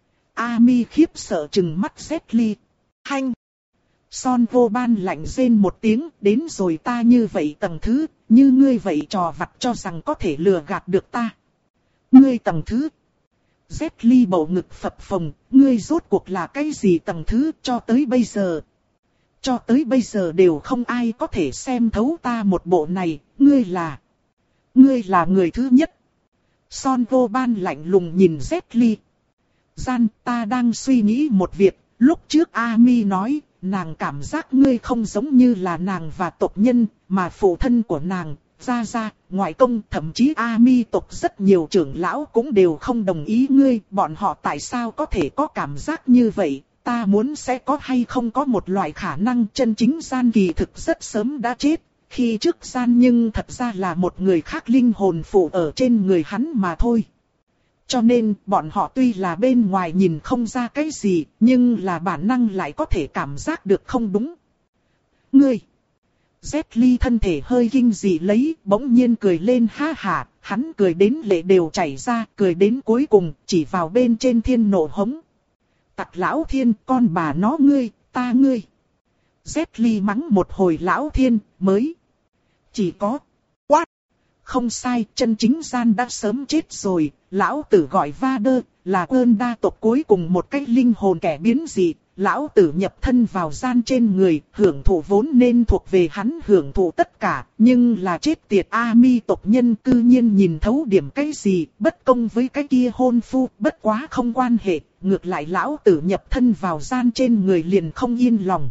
Ami khiếp sợ trừng mắt Jet Li. Hanh! Son Vô Ban lạnh rên một tiếng, đến rồi ta như vậy tầng thứ, như ngươi vậy trò vặt cho rằng có thể lừa gạt được ta. Ngươi tầng thứ... Jet Li bầu ngực phập phồng, ngươi rốt cuộc là cái gì tầng thứ cho tới bây giờ? Cho tới bây giờ đều không ai có thể xem thấu ta một bộ này, ngươi là... Ngươi là người thứ nhất. Son Vô Ban lạnh lùng nhìn Jet Li. Gian, ta đang suy nghĩ một việc, lúc trước Ami nói, nàng cảm giác ngươi không giống như là nàng và tộc nhân, mà phụ thân của nàng. Gia Gia, ngoại công, thậm chí Ami tộc rất nhiều trưởng lão cũng đều không đồng ý ngươi, bọn họ tại sao có thể có cảm giác như vậy, ta muốn sẽ có hay không có một loại khả năng chân chính Gian kỳ thực rất sớm đã chết, khi trước Gian nhưng thật ra là một người khác linh hồn phụ ở trên người hắn mà thôi. Cho nên, bọn họ tuy là bên ngoài nhìn không ra cái gì, nhưng là bản năng lại có thể cảm giác được không đúng. Ngươi! Jet Li thân thể hơi kinh dị lấy, bỗng nhiên cười lên ha hả, hắn cười đến lệ đều chảy ra, cười đến cuối cùng, chỉ vào bên trên thiên nộ hống. Tặc lão thiên, con bà nó ngươi, ta ngươi. Jet Li mắng một hồi lão thiên, mới. Chỉ có. Quát. Không sai, chân chính gian đã sớm chết rồi, lão tử gọi Vader, là ơn đa tộc cuối cùng một cái linh hồn kẻ biến dị. Lão tử nhập thân vào gian trên người, hưởng thụ vốn nên thuộc về hắn hưởng thụ tất cả, nhưng là chết tiệt A-mi tộc nhân cư nhiên nhìn thấu điểm cái gì, bất công với cái kia hôn phu, bất quá không quan hệ, ngược lại lão tử nhập thân vào gian trên người liền không yên lòng.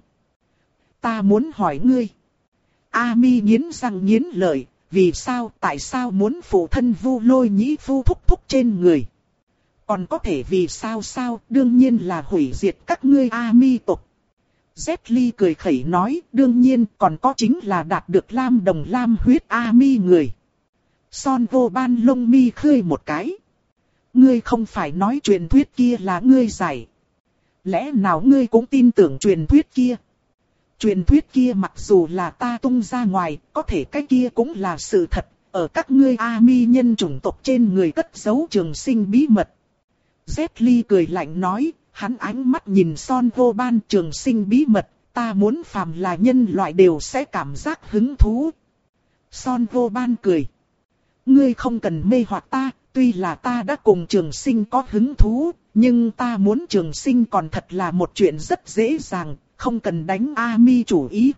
Ta muốn hỏi ngươi. A-mi nghiến răng nghiến lợi, vì sao, tại sao muốn phụ thân Vu Lôi Nhĩ Phu thúc thúc trên người? Còn có thể vì sao sao, đương nhiên là hủy diệt các ngươi A-mi tộc. Jet Li cười khẩy nói, đương nhiên còn có chính là đạt được lam đồng lam huyết A-mi người. Son vô ban lông mi khơi một cái. Ngươi không phải nói truyền thuyết kia là ngươi giải. Lẽ nào ngươi cũng tin tưởng truyền thuyết kia? Truyền thuyết kia mặc dù là ta tung ra ngoài, có thể cái kia cũng là sự thật. Ở các ngươi A-mi nhân chủng tộc trên người cất giấu trường sinh bí mật. Jet Li cười lạnh nói, hắn ánh mắt nhìn Son vô ban trường sinh bí mật, ta muốn phàm là nhân loại đều sẽ cảm giác hứng thú. Son vô ban cười. Ngươi không cần mê hoặc ta, tuy là ta đã cùng trường sinh có hứng thú, nhưng ta muốn trường sinh còn thật là một chuyện rất dễ dàng, không cần đánh A-mi chủ ý.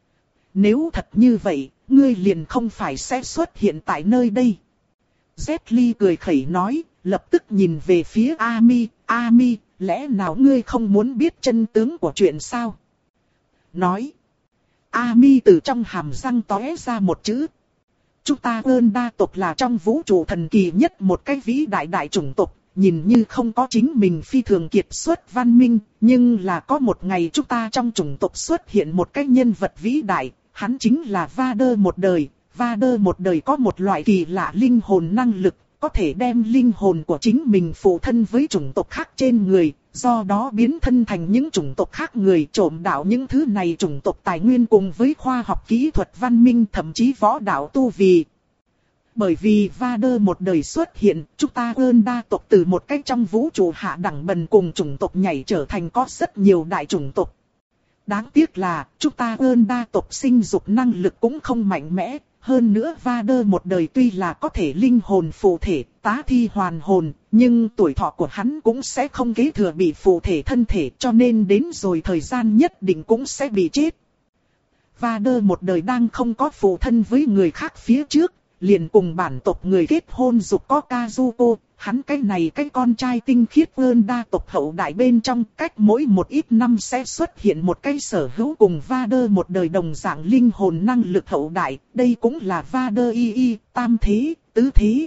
Nếu thật như vậy, ngươi liền không phải sẽ xuất hiện tại nơi đây. Jet Li cười khẩy nói, lập tức nhìn về phía A-mi, A-mi, lẽ nào ngươi không muốn biết chân tướng của chuyện sao? Nói. A-mi từ trong hàm răng tóe ra một chữ. Chúng ta ơn đa tộc là trong vũ trụ thần kỳ nhất một cái vĩ đại đại chủng tộc, nhìn như không có chính mình phi thường kiệt xuất văn minh, nhưng là có một ngày chúng ta trong chủng tộc xuất hiện một cái nhân vật vĩ đại, hắn chính là Vader một đời. Vader một đời có một loại kỳ lạ linh hồn năng lực, có thể đem linh hồn của chính mình phụ thân với chủng tộc khác trên người, do đó biến thân thành những chủng tộc khác người trộm đạo những thứ này chủng tộc tài nguyên cùng với khoa học kỹ thuật văn minh thậm chí võ đạo tu vi. Bởi vì Vader một đời xuất hiện, chúng ta ơn đa tộc từ một cách trong vũ trụ hạ đẳng bần cùng chủng tộc nhảy trở thành có rất nhiều đại chủng tộc. Đáng tiếc là, chúng ta ơn đa tộc sinh dục năng lực cũng không mạnh mẽ. Hơn nữa Vader một đời tuy là có thể linh hồn phụ thể, tá thi hoàn hồn, nhưng tuổi thọ của hắn cũng sẽ không kế thừa bị phụ thể thân thể, cho nên đến rồi thời gian nhất định cũng sẽ bị chết. Vader một đời đang không có phụ thân với người khác phía trước, liền cùng bản tộc người kết hôn dục có Kazuko, hắn cái này cái con trai tinh khiết ơn đa tộc hậu đại bên trong, cách mỗi một ít năm sẽ xuất hiện một cái sở hữu cùng Vader một đời đồng dạng linh hồn năng lực hậu đại, đây cũng là Vader y y, tam thế, tứ thế.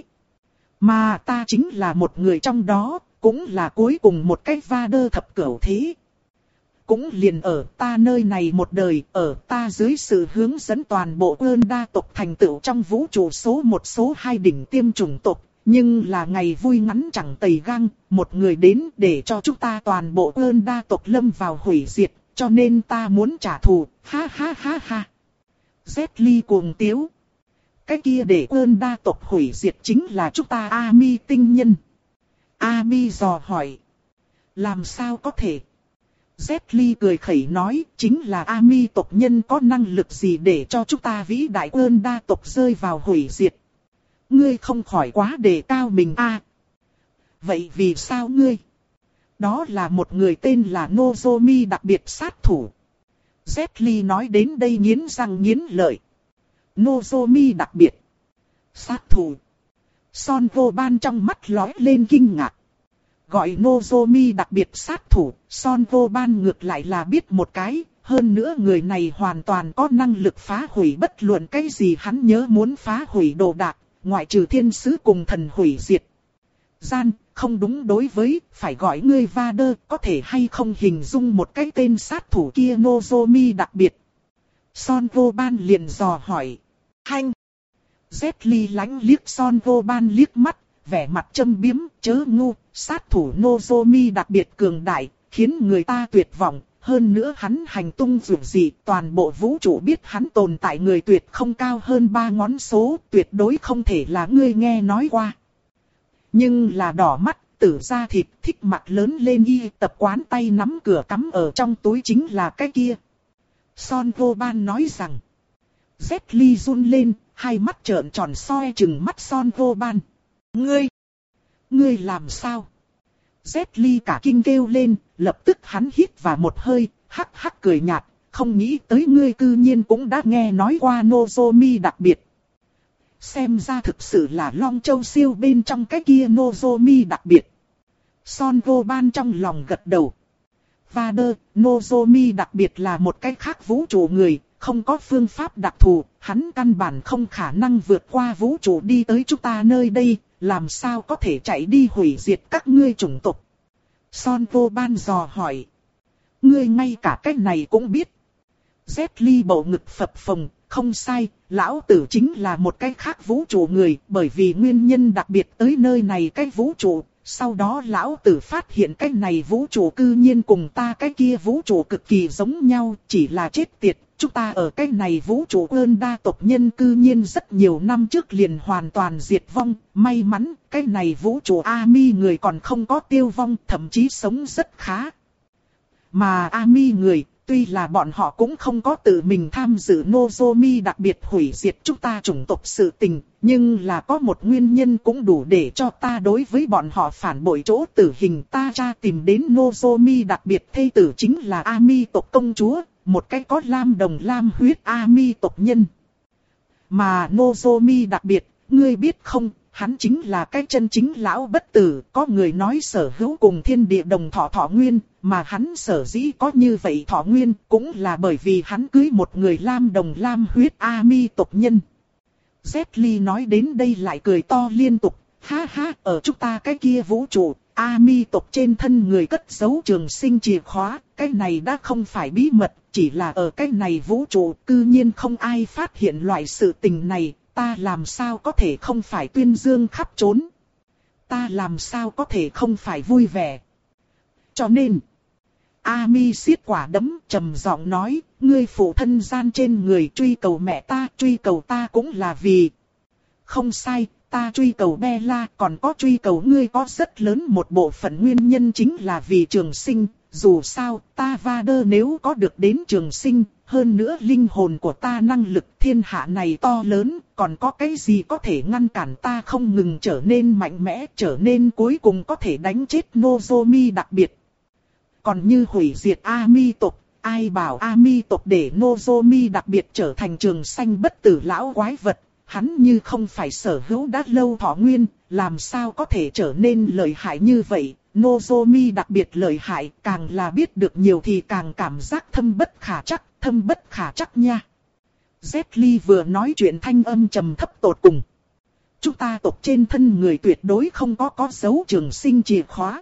Mà ta chính là một người trong đó, cũng là cuối cùng một cái Vader thập cửu thế. Cũng liền ở ta nơi này một đời, ở ta dưới sự hướng dẫn toàn bộ ơn đa tộc thành tựu trong vũ trụ số một số hai đỉnh tiêm chủng tộc. Nhưng là ngày vui ngắn chẳng tầy gang, một người đến để cho chúng ta toàn bộ ơn đa tộc lâm vào hủy diệt, cho nên ta muốn trả thù, ha ha ha ha. Jet Li cuồng tiếu. Cái kia để ơn đa tộc hủy diệt chính là chúng ta A-mi tinh nhân. A-mi dò hỏi. Làm sao có thể? Jet Li cười khẩy nói, chính là A-mi tộc nhân có năng lực gì để cho chúng ta vĩ đại ơn đa tộc rơi vào hủy diệt. Ngươi không khỏi quá đề cao mình a. À, vậy vì sao ngươi? Đó là một người tên là Nozomi đặc biệt sát thủ. Jet Li nói đến đây nghiến răng nghiến lợi. Nozomi đặc biệt sát thủ. Son vô ban trong mắt lóe lên kinh ngạc. Gọi Nozomi đặc biệt sát thủ, Son vô ban ngược lại là biết một cái. Hơn nữa người này hoàn toàn có năng lực phá hủy bất luận cái gì hắn nhớ muốn phá hủy đồ đạc. Ngoại trừ thiên sứ cùng thần hủy diệt. Gian, không đúng đối với, phải gọi ngươi Vader, có thể hay không hình dung một cái tên sát thủ kia Nozomi đặc biệt. Son vô ban liền dò hỏi. Hanh! Jet Li lánh liếc Son vô ban liếc mắt, vẻ mặt châm biếm, chớ ngu, sát thủ Nozomi đặc biệt cường đại, khiến người ta tuyệt vọng, hơn nữa hắn hành tung dường gì, toàn bộ vũ trụ biết hắn tồn tại người tuyệt không cao hơn ba ngón số, tuyệt đối không thể là ngươi nghe nói qua. Nhưng là đỏ mắt, tử da thịt, thích mặt lớn lên y, tập quán tay nắm cửa cắm ở trong túi chính là cái kia. Son Goban nói rằng, Jet Li run lên, hai mắt trợn tròn soi chừng mắt Son Goban. Ngươi, ngươi làm sao? Jet Li cả kinh kêu lên, lập tức hắn hít vào một hơi, hắc hắc cười nhạt, không nghĩ tới ngươi cư nhiên cũng đã nghe nói qua Nozomi đặc biệt. Xem ra thực sự là Long Châu siêu bên trong cái kia Nozomi đặc biệt. Son Goban trong lòng gật đầu. Vader, Nozomi đặc biệt là một cái khác vũ trụ người, không có phương pháp đặc thù, hắn căn bản không khả năng vượt qua vũ trụ đi tới chúng ta nơi đây, làm sao có thể chạy đi hủy diệt các ngươi chủng tộc. Son Goban dò hỏi. Ngươi ngay cả cái này cũng biết. Jet Li bầu ngực phập phồng, không sai, lão tử chính là một cái khác vũ trụ người, bởi vì nguyên nhân đặc biệt tới nơi này cái vũ trụ. Sau đó lão tử phát hiện cái này vũ trụ cư nhiên cùng ta cái kia vũ trụ cực kỳ giống nhau, chỉ là chết tiệt. Chúng ta ở cái này vũ trụ ơn đa tộc nhân cư nhiên rất nhiều năm trước liền hoàn toàn diệt vong. May mắn, cái này vũ trụ Ami người còn không có tiêu vong, thậm chí sống rất khá. Mà Ami người, tuy là bọn họ cũng không có tự mình tham dự Nozomi đặc biệt hủy diệt chúng ta chủng tộc sự tình, nhưng là có một nguyên nhân cũng đủ để cho ta đối với bọn họ phản bội chỗ tử hình. Ta tra tìm đến Nozomi đặc biệt thê tử chính là Ami tộc công chúa, một cái có lam đồng lam huyết Ami tộc nhân. Mà Nozomi đặc biệt, ngươi biết không, hắn chính là cái chân chính lão bất tử, có người nói sở hữu cùng thiên địa đồng thọ thọ nguyên, mà hắn sở dĩ có như vậy thọ nguyên, cũng là bởi vì hắn cưới một người lam đồng lam huyết Ami tộc nhân. Jet Li nói đến đây lại cười to liên tục, ha ha, ở chúng ta cái kia vũ trụ, Ami tộc trên thân người cất giấu trường sinh chìa khóa, cái này đã không phải bí mật, chỉ là ở cái này vũ trụ, cư nhiên không ai phát hiện loại sự tình này. Ta làm sao có thể không phải tuyên dương khắp trốn. Ta làm sao có thể không phải vui vẻ. Cho nên, Ami siết quả đấm trầm giọng nói, ngươi phụ thân gian trên người truy cầu mẹ ta, truy cầu ta cũng là vì. Không sai, ta truy cầu Bella, còn có truy cầu ngươi có rất lớn một bộ phận nguyên nhân chính là vì trường sinh. Dù sao, ta Vader nếu có được đến trường sinh, hơn nữa linh hồn của ta năng lực thiên hạ này to lớn, còn có cái gì có thể ngăn cản ta không ngừng trở nên mạnh mẽ, trở nên cuối cùng có thể đánh chết Nozomi đặc biệt. Còn như hủy diệt Ami tộc, ai bảo Ami tộc để Nozomi đặc biệt trở thành trường sanh bất tử lão quái vật, hắn như không phải sở hữu đã lâu thọ nguyên, làm sao có thể trở nên lợi hại như vậy. Nozomi đặc biệt lợi hại, càng là biết được nhiều thì càng cảm giác thâm bất khả trắc, thâm bất khả trắc nha. Jet Li vừa nói chuyện thanh âm trầm thấp tột cùng. Chúng ta tộc trên thân người tuyệt đối không có có dấu trường sinh chìa khóa.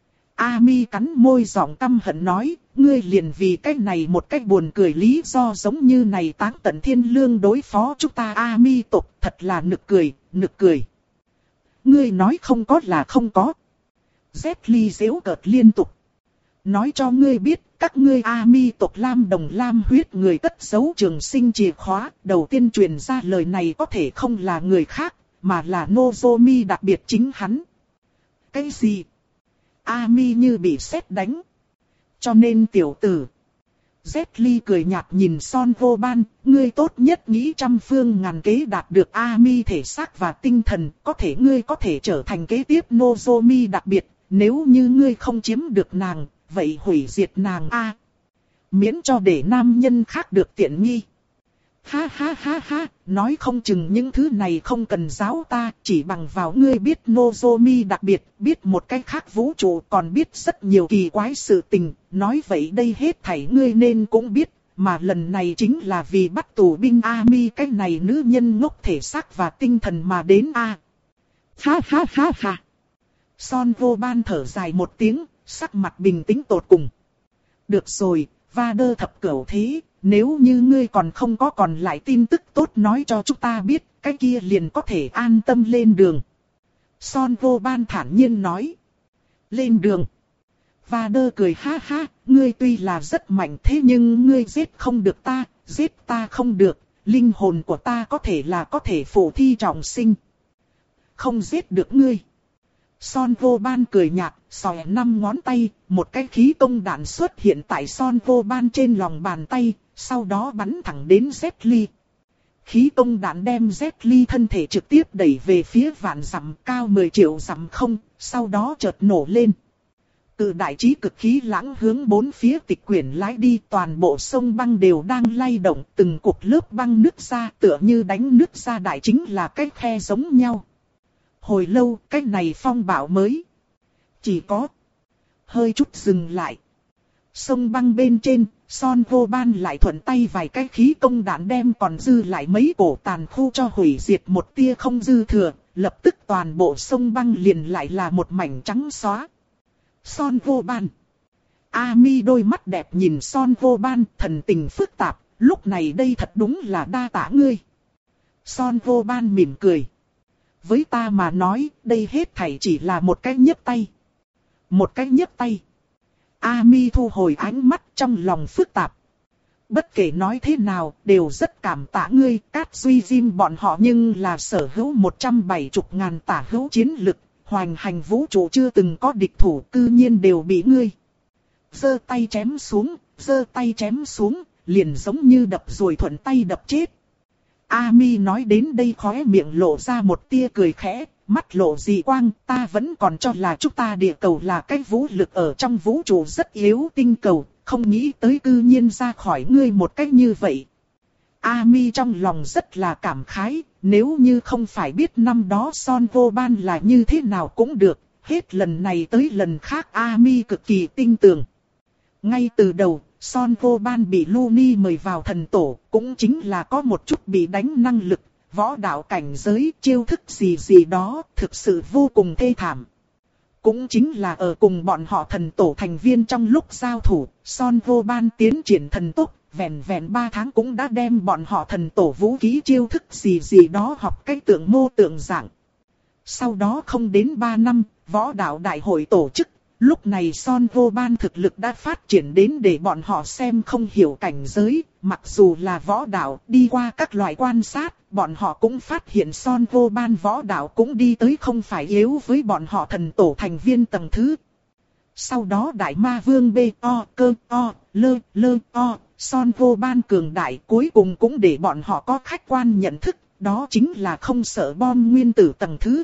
Ami cắn môi giọng căm hận nói, ngươi liền vì cái này một cách buồn cười lý do giống như này táng tận thiên lương đối phó chúng ta Ami tộc, thật là nực cười, nực cười. Ngươi nói không có là không có. Jet Li giễu cợt liên tục. Nói cho ngươi biết, các ngươi Ami tộc lam đồng lam huyết người cất giấu trường sinh chìa khóa, đầu tiên truyền ra lời này có thể không là người khác, mà là Nozomi đặc biệt chính hắn. Cái gì? Ami như bị sét đánh. Cho nên tiểu tử. Jet Li cười nhạt nhìn Son Goban, ngươi tốt nhất nghĩ trăm phương ngàn kế đạt được Ami thể xác và tinh thần, có thể ngươi có thể trở thành kế tiếp Nozomi đặc biệt, nếu như ngươi không chiếm được nàng, vậy hủy diệt nàng a. Miễn cho để nam nhân khác được tiện nghi. Ha ha ha ha, nói không chừng những thứ này không cần giáo ta, chỉ bằng vào ngươi biết Nozomi đặc biệt, biết một cái khác vũ trụ, còn biết rất nhiều kỳ quái sự tình, nói vậy đây hết thảy ngươi nên cũng biết, mà lần này chính là vì bắt tù binh Ami cái này nữ nhân ngốc thể xác và tinh thần mà đến a. Ha ha ha ha. Son Goban thở dài một tiếng, sắc mặt bình tĩnh tột cùng. Được rồi, Vader thập cửu thế. Nếu như ngươi còn không có còn lại tin tức tốt nói cho chúng ta biết, cái kia liền có thể an tâm lên đường. Son Goban thản nhiên nói. Lên đường. Vader cười ha ha, ngươi tuy là rất mạnh thế nhưng ngươi giết không được ta, giết ta không được, linh hồn của ta có thể là có thể phổ thi trọng sinh. Không giết được ngươi. Son Vô Ban cười nhạt, xòe năm ngón tay, một cái khí công đạn xuất hiện tại Son Vô Ban trên lòng bàn tay, sau đó bắn thẳng đến Jet Li. Khí công đạn đem Jet Li thân thể trực tiếp đẩy về phía vạn dặm cao mười triệu dặm không, sau đó chợt nổ lên. Cự đại trí cực khí lãng hướng bốn phía tịch quyển lái đi, toàn bộ sông băng đều đang lay động, từng cục lớp băng nứt ra tựa như đánh nứt ra đại chính là cái khe giống nhau. Hồi lâu, cái này phong bạo mới chỉ có hơi chút dừng lại. Sông băng bên trên, Son Vô Ban lại thuận tay vài cái khí công đạn đem còn dư lại mấy cổ tàn khu cho hủy diệt một tia không dư thừa, lập tức toàn bộ sông băng liền lại là một mảnh trắng xóa. Son Vô Ban. Ami đôi mắt đẹp nhìn Son Vô Ban, thần tình phức tạp, lúc này đây thật đúng là đa tạ ngươi. Son Vô Ban mỉm cười. Với ta mà nói, đây hết thảy chỉ là một cái nhấc tay. Một cái nhấc tay. Ami thu hồi ánh mắt trong lòng phức tạp. Bất kể nói thế nào, đều rất cảm tạ ngươi, Cát Duy Diêm bọn họ nhưng là sở hữu một trăm bảy mươi ngàn tả hữu chiến lực, hoành hành vũ trụ chưa từng có địch thủ, cư nhiên đều bị ngươi giơ tay chém xuống, giơ tay chém xuống, liền giống như đập rồi thuận tay đập chết. Ami nói đến đây khóe miệng lộ ra một tia cười khẽ, mắt lộ dị quang, ta vẫn còn cho là chúng ta địa cầu là cái vũ lực ở trong vũ trụ rất yếu tinh cầu, không nghĩ tới cư nhiên ra khỏi ngươi một cách như vậy. Ami trong lòng rất là cảm khái, nếu như không phải biết năm đó Son Vô Ban là như thế nào cũng được, hết lần này tới lần khác Ami cực kỳ tinh tường. Ngay từ đầu, Son Vô Ban bị Luni mời vào thần tổ, cũng chính là có một chút bị đánh năng lực, võ đạo cảnh giới, chiêu thức gì gì đó, thực sự vô cùng thê thảm. Cũng chính là ở cùng bọn họ thần tổ thành viên trong lúc giao thủ, Son Vô Ban tiến triển thần tốc, vẹn vẹn ba tháng cũng đã đem bọn họ thần tổ vũ khí chiêu thức gì gì đó học cách tượng mô tượng dạng. Sau đó không đến ba năm, võ đạo đại hội tổ chức. Lúc này Son Vô Ban thực lực đã phát triển đến để bọn họ xem không hiểu cảnh giới, mặc dù là võ đạo, đi qua các loại quan sát, bọn họ cũng phát hiện Son Vô Ban võ đạo cũng đi tới không phải yếu với bọn họ thần tổ thành viên tầng thứ. Sau đó Đại Ma Vương B O cơ O lơ lơ O, Son Vô Ban cường đại cuối cùng cũng để bọn họ có khách quan nhận thức, đó chính là không sợ bom nguyên tử tầng thứ.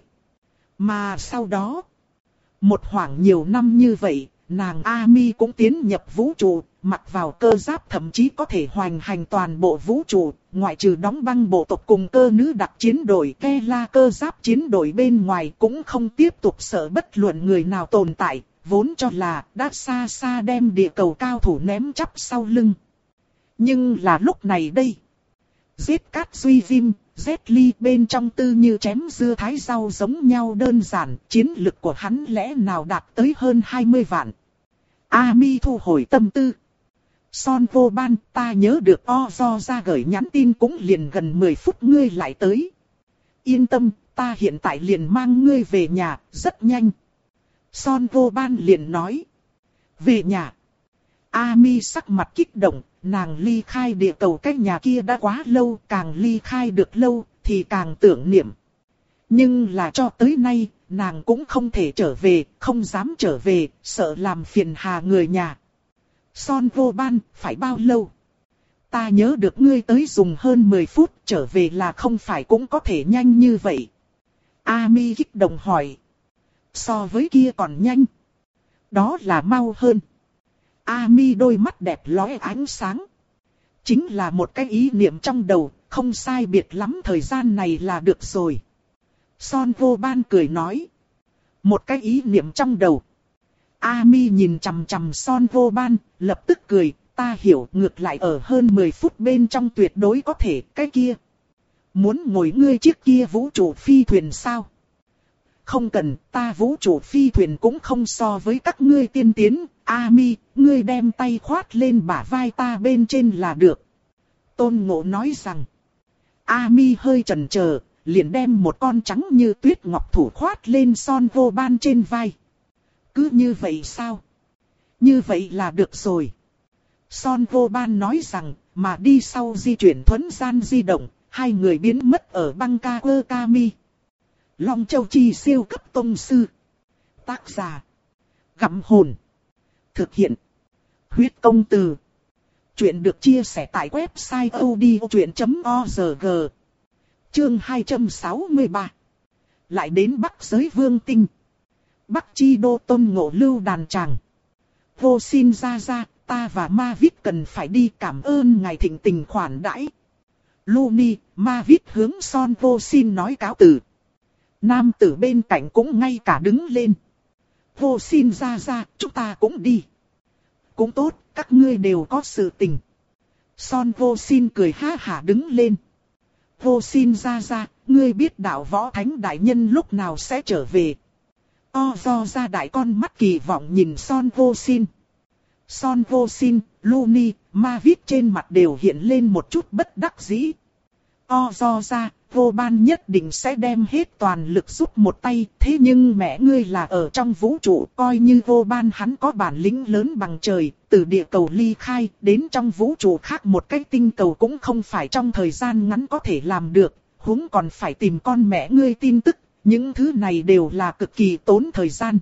Mà sau đó, một khoảng nhiều năm như vậy, nàng Ami cũng tiến nhập vũ trụ, mặc vào cơ giáp thậm chí có thể hoành hành toàn bộ vũ trụ, ngoại trừ đóng băng bộ tộc cùng cơ nữ đặc chiến đội Kela cơ giáp chiến đội bên ngoài cũng không tiếp tục sợ bất luận người nào tồn tại, vốn cho là đã xa xa đem địa cầu cao thủ ném chắp sau lưng. Nhưng là lúc này đây, giết Cát Duy Diêm, Jet Li bên trong tư như chém dưa thái rau giống nhau đơn giản, chiến lực của hắn lẽ nào đạt tới hơn hai mươi vạn. Ami thu hồi tâm tư. Son Vô Ban, ta nhớ được Ozo ra gửi nhắn tin cũng liền gần mười phút ngươi lại tới. Yên tâm, ta hiện tại liền mang ngươi về nhà, rất nhanh. Son Vô Ban liền nói. Về nhà. Ami sắc mặt kích động, nàng ly khai địa cầu cái nhà kia đã quá lâu, càng ly khai được lâu, thì càng tưởng niệm. Nhưng là cho tới nay, nàng cũng không thể trở về, không dám trở về, sợ làm phiền hà người nhà. Son Vô Ban, phải bao lâu? Ta nhớ được ngươi tới dùng hơn mười phút, trở về là không phải cũng có thể nhanh như vậy. Ami kích động hỏi. So với kia còn nhanh. Đó là mau hơn. Ami đôi mắt đẹp lóe ánh sáng. Chính là một cái ý niệm trong đầu, không sai biệt lắm thời gian này là được rồi. Son Vô Ban cười nói. Một cái ý niệm trong đầu. Ami nhìn chằm chằm Son Vô Ban, lập tức cười, ta hiểu ngược lại ở hơn mười phút bên trong tuyệt đối có thể, cái kia. Muốn ngồi ngươi chiếc kia vũ trụ phi thuyền sao? Không cần, ta vũ trụ phi thuyền cũng không so với các ngươi tiên tiến, Ami, ngươi đem tay khoát lên bả vai ta bên trên là được. Tôn Ngộ nói rằng, Ami hơi chần chờ, liền đem một con trắng như tuyết ngọc thủ khoát lên Son Vô Ban trên vai. Cứ như vậy sao? Như vậy là được rồi. Son vô ban nói rằng, mà đi sau di chuyển thuấn gian di động, hai người biến mất ở Bangkok Kami. Long Châu Chi siêu cấp tông sư. Tác giả. Gặm hồn. Thực hiện. Huyết công từ. Chuyện được chia sẻ tại website odchuyện chấm org. Chương hai trăm sáu mươi ba. Lại đến Bắc giới vương tinh. Bắc chi đô tôn ngộ lưu đàn tràng. Vô xin ra ra, ta và Ma Vít cần phải đi cảm ơn ngài thịnh tình khoản đãi. Luni, Ma Vít hướng Son vô xin nói cáo từ. Nam tử bên cạnh cũng ngay cả đứng lên. Vô xin ra ra, chúng ta cũng đi. Cũng tốt, các ngươi đều có sự tình. Son vô xin cười ha hả đứng lên. Vô xin ra ra, ngươi biết đạo võ thánh đại nhân lúc nào sẽ trở về. O do ra đại con mắt kỳ vọng nhìn Son vô xin. Son vô xin, Luni, Ma Vít trên mặt đều hiện lên một chút bất đắc dĩ. O do ra, vô ban nhất định sẽ đem hết toàn lực giúp một tay. Thế nhưng mẹ ngươi là ở trong vũ trụ, coi như vô ban hắn có bản lĩnh lớn bằng trời. Từ địa cầu ly khai đến trong vũ trụ khác một cái tinh cầu cũng không phải trong thời gian ngắn có thể làm được. Huống còn phải tìm con mẹ ngươi tin tức. Những thứ này đều là cực kỳ tốn thời gian.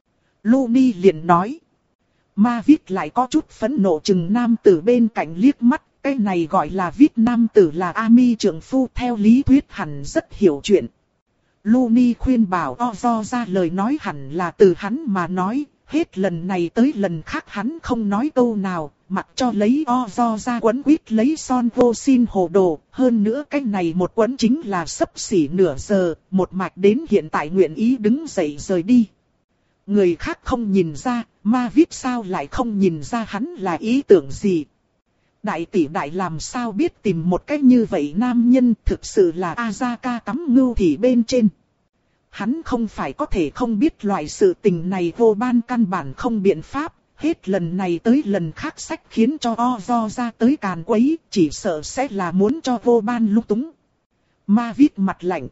Luni liền nói. Ma Vít lại có chút phẫn nộ chừng nam tử bên cạnh liếc mắt. Cái này gọi là Vít nam tử là Ami trưởng phu, theo lý thuyết hẳn rất hiểu chuyện. Luni khuyên bảo Ozo ra lời nói hẳn là từ hắn mà nói. Hết lần này tới lần khác hắn không nói câu nào, mặc cho lấy Ozo ra quấn quýt lấy Son vô xin hồ đồ. Hơn nữa cái này một quấn chính là sấp xỉ nửa giờ, một mạch đến hiện tại nguyện ý đứng dậy rời đi. Người khác không nhìn ra, Ma Vít sao lại không nhìn ra hắn là ý tưởng gì. Đại tỷ đại làm sao biết tìm một cách như vậy nam nhân, thực sự là Azaka cắm ngưu thì bên trên. Hắn không phải có thể không biết loại sự tình này, vô ban căn bản không biện pháp. Hết lần này tới lần khác sách khiến cho Ozo ra tới càn quấy, chỉ sợ sẽ là muốn cho vô ban lung túng. Ma Vít mặt lạnh.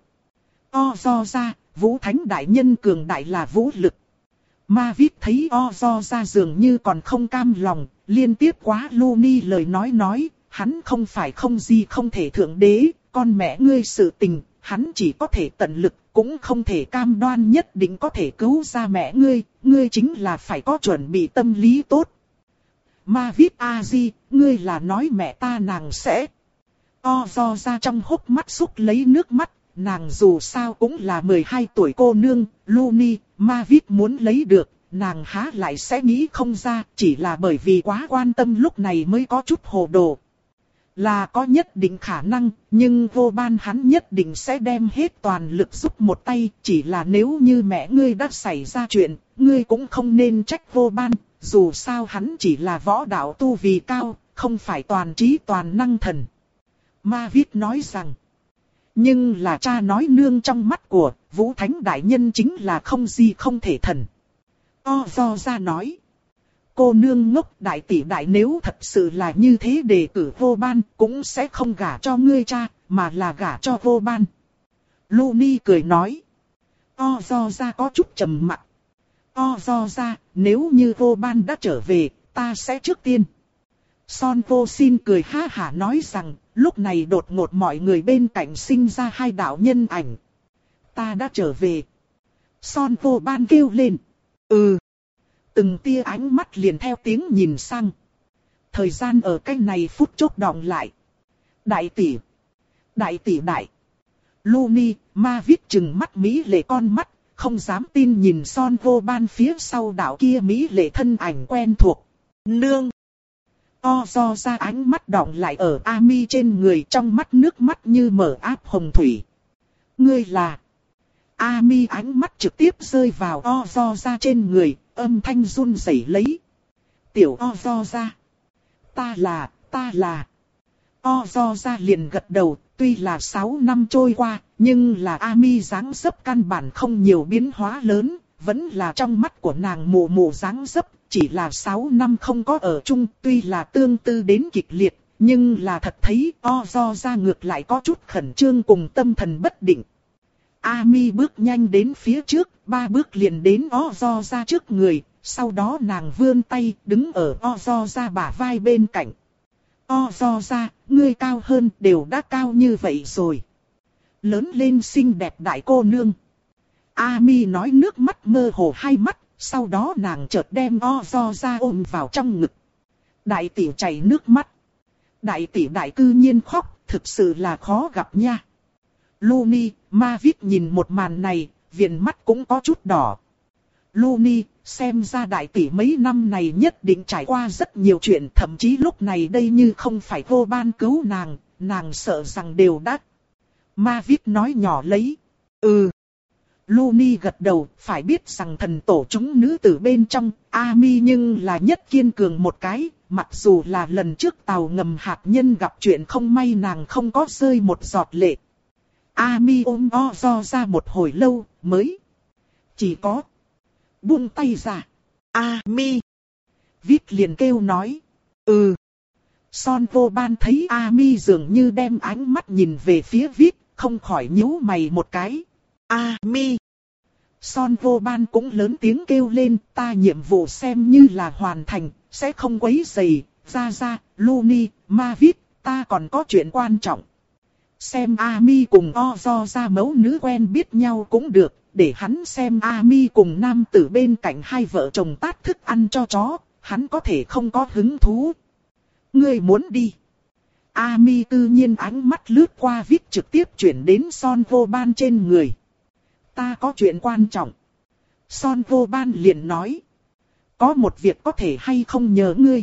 Ozo ra, vũ thánh đại nhân cường đại là vũ lực. Ma Vít thấy Ozo ra dường như còn không cam lòng, liên tiếp quá Luni lời nói nói, hắn không phải không gì không thể thượng đế, con mẹ ngươi sự tình, hắn chỉ có thể tận lực, cũng không thể cam đoan nhất định có thể cứu ra mẹ ngươi, ngươi chính là phải có chuẩn bị tâm lý tốt. Ma Vít A-di, ngươi là nói mẹ ta nàng sẽ. Ozo ra trong hốc mắt xúc lấy nước mắt, nàng dù sao cũng là mười hai tuổi cô nương, Luni, Ma Vít muốn lấy được, nàng há lại sẽ nghĩ không ra, chỉ là bởi vì quá quan tâm lúc này mới có chút hồ đồ. Là có nhất định khả năng, nhưng vô ban hắn nhất định sẽ đem hết toàn lực giúp một tay, chỉ là nếu như mẹ ngươi đã xảy ra chuyện, ngươi cũng không nên trách vô ban, dù sao hắn chỉ là võ đạo tu vi cao, không phải toàn trí toàn năng thần. Ma Vít nói rằng, nhưng là cha nói nương trong mắt của Vũ Thánh Đại Nhân chính là không gì không thể thần. Ozo ra nói, cô nương ngốc, đại tỷ đại nếu thật sự là như thế đề cử vô ban cũng sẽ không gả cho ngươi cha, mà là gả cho vô ban. Luni cười nói, Ozo ra có chút trầm mặc. Ozo ra, nếu như vô ban đã trở về, ta sẽ trước tiên. Son vô xin cười ha hả nói rằng, lúc này đột ngột mọi người bên cạnh sinh ra hai đạo nhân ảnh. Ta đã trở về. Son vô ban kêu lên. Ừ. Từng tia ánh mắt liền theo tiếng nhìn sang. Thời gian ở cái này phút chốc đọng lại. Đại tỷ. Đại tỷ đại. Luni, Ma Vít chừng mắt mỹ lệ con mắt, không dám tin nhìn Son vô ban phía sau đạo kia mỹ lệ thân ảnh quen thuộc. Nương. Ozo ra ánh mắt đọng lại ở Ami trên người, trong mắt nước mắt như mở áp hồng thủy. Ngươi là... Ami ánh mắt trực tiếp rơi vào Ozo ra trên người, âm thanh run rẩy lấy. Tiểu Ozo ra. Ta là, ta là... Ozo ra liền gật đầu, tuy là sáu năm trôi qua, nhưng là Ami dáng dấp căn bản không nhiều biến hóa lớn, vẫn là trong mắt của nàng mù mù dáng dấp. Chỉ là sáu năm không có ở chung, tuy là tương tư đến kịch liệt, nhưng là thật thấy Ozo ra ngược lại có chút khẩn trương cùng tâm thần bất định. Ami bước nhanh đến phía trước, ba bước liền đến Ozo ra trước người, sau đó nàng vươn tay đứng ở Ozoza bả vai bên cạnh. Ozoza, ngươi cao hơn, đều đã cao như vậy rồi. Lớn lên xinh đẹp đại cô nương. Ami nói nước mắt mơ hồ hai mắt, sau đó nàng chợt đem Ozoza ôm vào trong ngực. Đại tỷ chảy nước mắt. Đại tỷ đại cư nhiên khóc, thực sự là khó gặp nha. Looney, Mavic nhìn một màn này, viền mắt cũng có chút đỏ. Looney, xem ra đại tỷ mấy năm này nhất định trải qua rất nhiều chuyện, thậm chí lúc này đây như không phải vô ban cứu nàng, nàng sợ rằng đều đã. Mavic nói nhỏ lấy. Ừ. Looney gật đầu, phải biết rằng thần tổ chúng nữ tử bên trong, Ami nhưng là nhất kiên cường một cái, mặc dù là lần trước tàu ngầm hạt nhân gặp chuyện không may nàng không có rơi một giọt lệ. Ami ôm Ozo ra một hồi lâu, mới chỉ có buông tay ra. Ami. Vic liền kêu nói. Ừ. Son vô ban thấy Ami dường như đem ánh mắt nhìn về phía Vic, không khỏi nhíu mày một cái. Ami. Son vô ban cũng lớn tiếng kêu lên, ta nhiệm vụ xem như là hoàn thành, sẽ không quấy rầy. Ra ra, Looney, Mavic, ta còn có chuyện quan trọng. Xem Ami cùng Ozo ra mẫu nữ quen biết nhau cũng được, để hắn xem Ami cùng nam tử bên cạnh hai vợ chồng tát thức ăn cho chó, hắn có thể không có hứng thú. Ngươi muốn đi. Ami tự nhiên ánh mắt lướt qua Vic trực tiếp chuyển đến Son vô ban trên người. Ta có chuyện quan trọng. Son vô ban liền nói. Có một việc có thể hay không nhờ ngươi.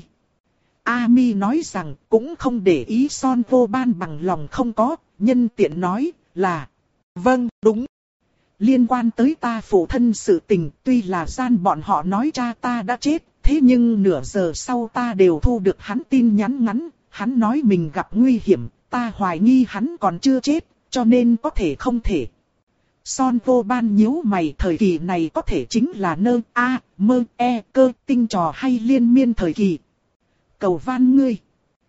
Ami nói rằng cũng không để ý Son vô ban bằng lòng không có, nhân tiện nói là. Vâng, đúng. Liên quan tới ta phụ thân sự tình, tuy là gian bọn họ nói cha ta đã chết, thế nhưng nửa giờ sau ta đều thu được hắn tin nhắn ngắn, hắn nói mình gặp nguy hiểm, ta hoài nghi hắn còn chưa chết, cho nên có thể không thể. Son vô ban nhíu mày, thời kỳ này có thể chính là nơ, a, mơ, e, cơ, tinh trò hay liên miên thời kỳ. Cầu van ngươi.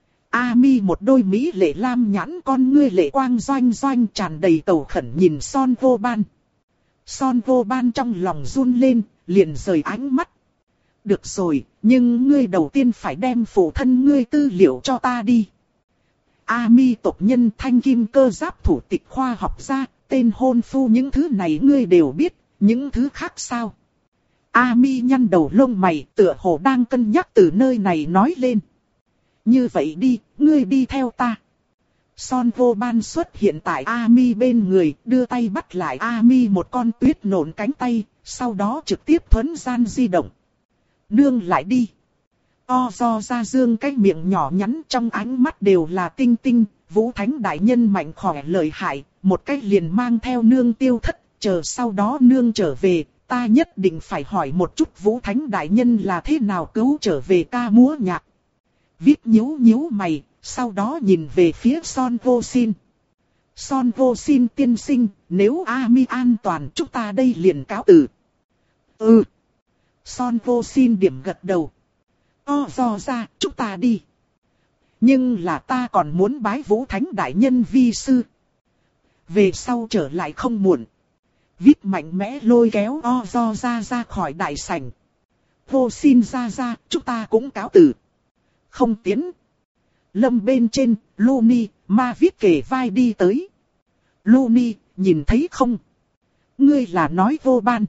Ami một đôi mỹ lệ lam nhãn con ngươi lệ quang doanh doanh tràn đầy cầu khẩn nhìn Son vô ban. Son vô ban trong lòng run lên, liền rời ánh mắt. Được rồi, nhưng ngươi đầu tiên phải đem phụ thân ngươi tư liệu cho ta đi. Ami tộc nhân thanh kim cơ giáp thủ tịch khoa học gia, tên hôn phu những thứ này ngươi đều biết, những thứ khác sao? Ami nhăn đầu lông mày tựa hồ đang cân nhắc từ nơi này nói lên. Như vậy đi, ngươi đi theo ta. Son vô ban xuất hiện tại Ami bên người, đưa tay bắt lại Ami một con tuyết nổn cánh tay, sau đó trực tiếp thuấn gian di động. Nương lại đi. Ozo ra dương cái miệng nhỏ nhắn trong ánh mắt đều là tinh tinh, Vũ Thánh đại nhân mạnh khỏe lợi hại, một cách liền mang theo nương tiêu thất, chờ sau đó nương trở về, ta nhất định phải hỏi một chút Vũ Thánh đại nhân là thế nào cứu trở về ca múa nhạc. Viết nhíu nhíu mày, sau đó nhìn về phía Son vô sin. Son vô sin tiên sinh, nếu Ami an toàn chúng ta đây liền cáo từ. Ừ. Son vô sin điểm gật đầu. Ozo ra, chúng ta đi. Nhưng là ta còn muốn bái Vũ Thánh đại nhân vi sư. Về sau trở lại không muộn. Viết mạnh mẽ lôi kéo Ozo ra ra khỏi đại sảnh. Vô xin ra ra, chúng ta cũng cáo từ. Không tiến. Lâm bên trên, Looney, Mavic kề vai đi tới. Looney, nhìn thấy không? Ngươi là nói vô ban.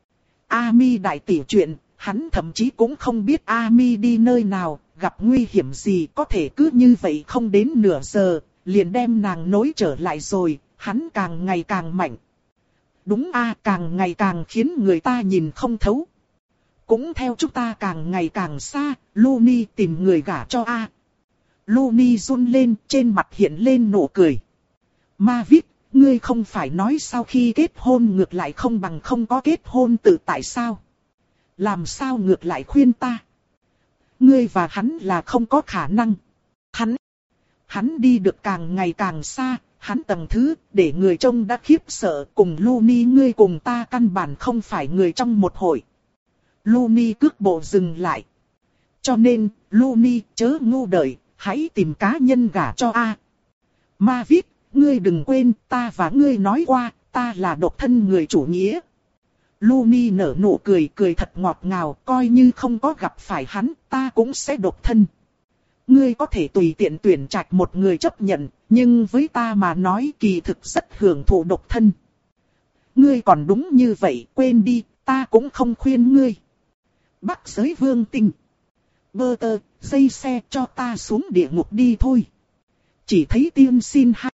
Ami đại tỷ chuyện, hắn thậm chí cũng không biết Ami đi nơi nào, gặp nguy hiểm gì có thể cứ như vậy không đến nửa giờ, liền đem nàng nối trở lại rồi, hắn càng ngày càng mạnh. Đúng a, càng ngày càng khiến người ta nhìn không thấu. Cũng theo chúng ta càng ngày càng xa, Looney tìm người gả cho a. Looney run lên, trên mặt hiện lên nụ cười. Mavic, ngươi không phải nói sau khi kết hôn ngược lại không bằng không có kết hôn tự tại sao? Làm sao ngược lại khuyên ta? Ngươi và hắn là không có khả năng. Hắn, hắn đi được càng ngày càng xa, hắn tầng thứ, để người trông đã khiếp sợ, cùng Looney ngươi cùng ta căn bản không phải người trong một hội. Looney cước bộ dừng lại. Cho nên, Looney chớ ngu đợi, hãy tìm cá nhân gả cho A. Mavic, ngươi đừng quên, ta và ngươi nói qua, ta là độc thân người chủ nghĩa. Luni nở nụ cười, cười thật ngọt ngào, coi như không có gặp phải hắn, ta cũng sẽ độc thân. Ngươi có thể tùy tiện tuyển trạch một người chấp nhận, nhưng với ta mà nói kỳ thực rất hưởng thụ độc thân. Ngươi còn đúng như vậy, quên đi, ta cũng không khuyên ngươi. Bắc giới vương tinh. Bơ tơ, dây xe cho ta xuống địa ngục đi thôi. Chỉ thấy tiên xin hai.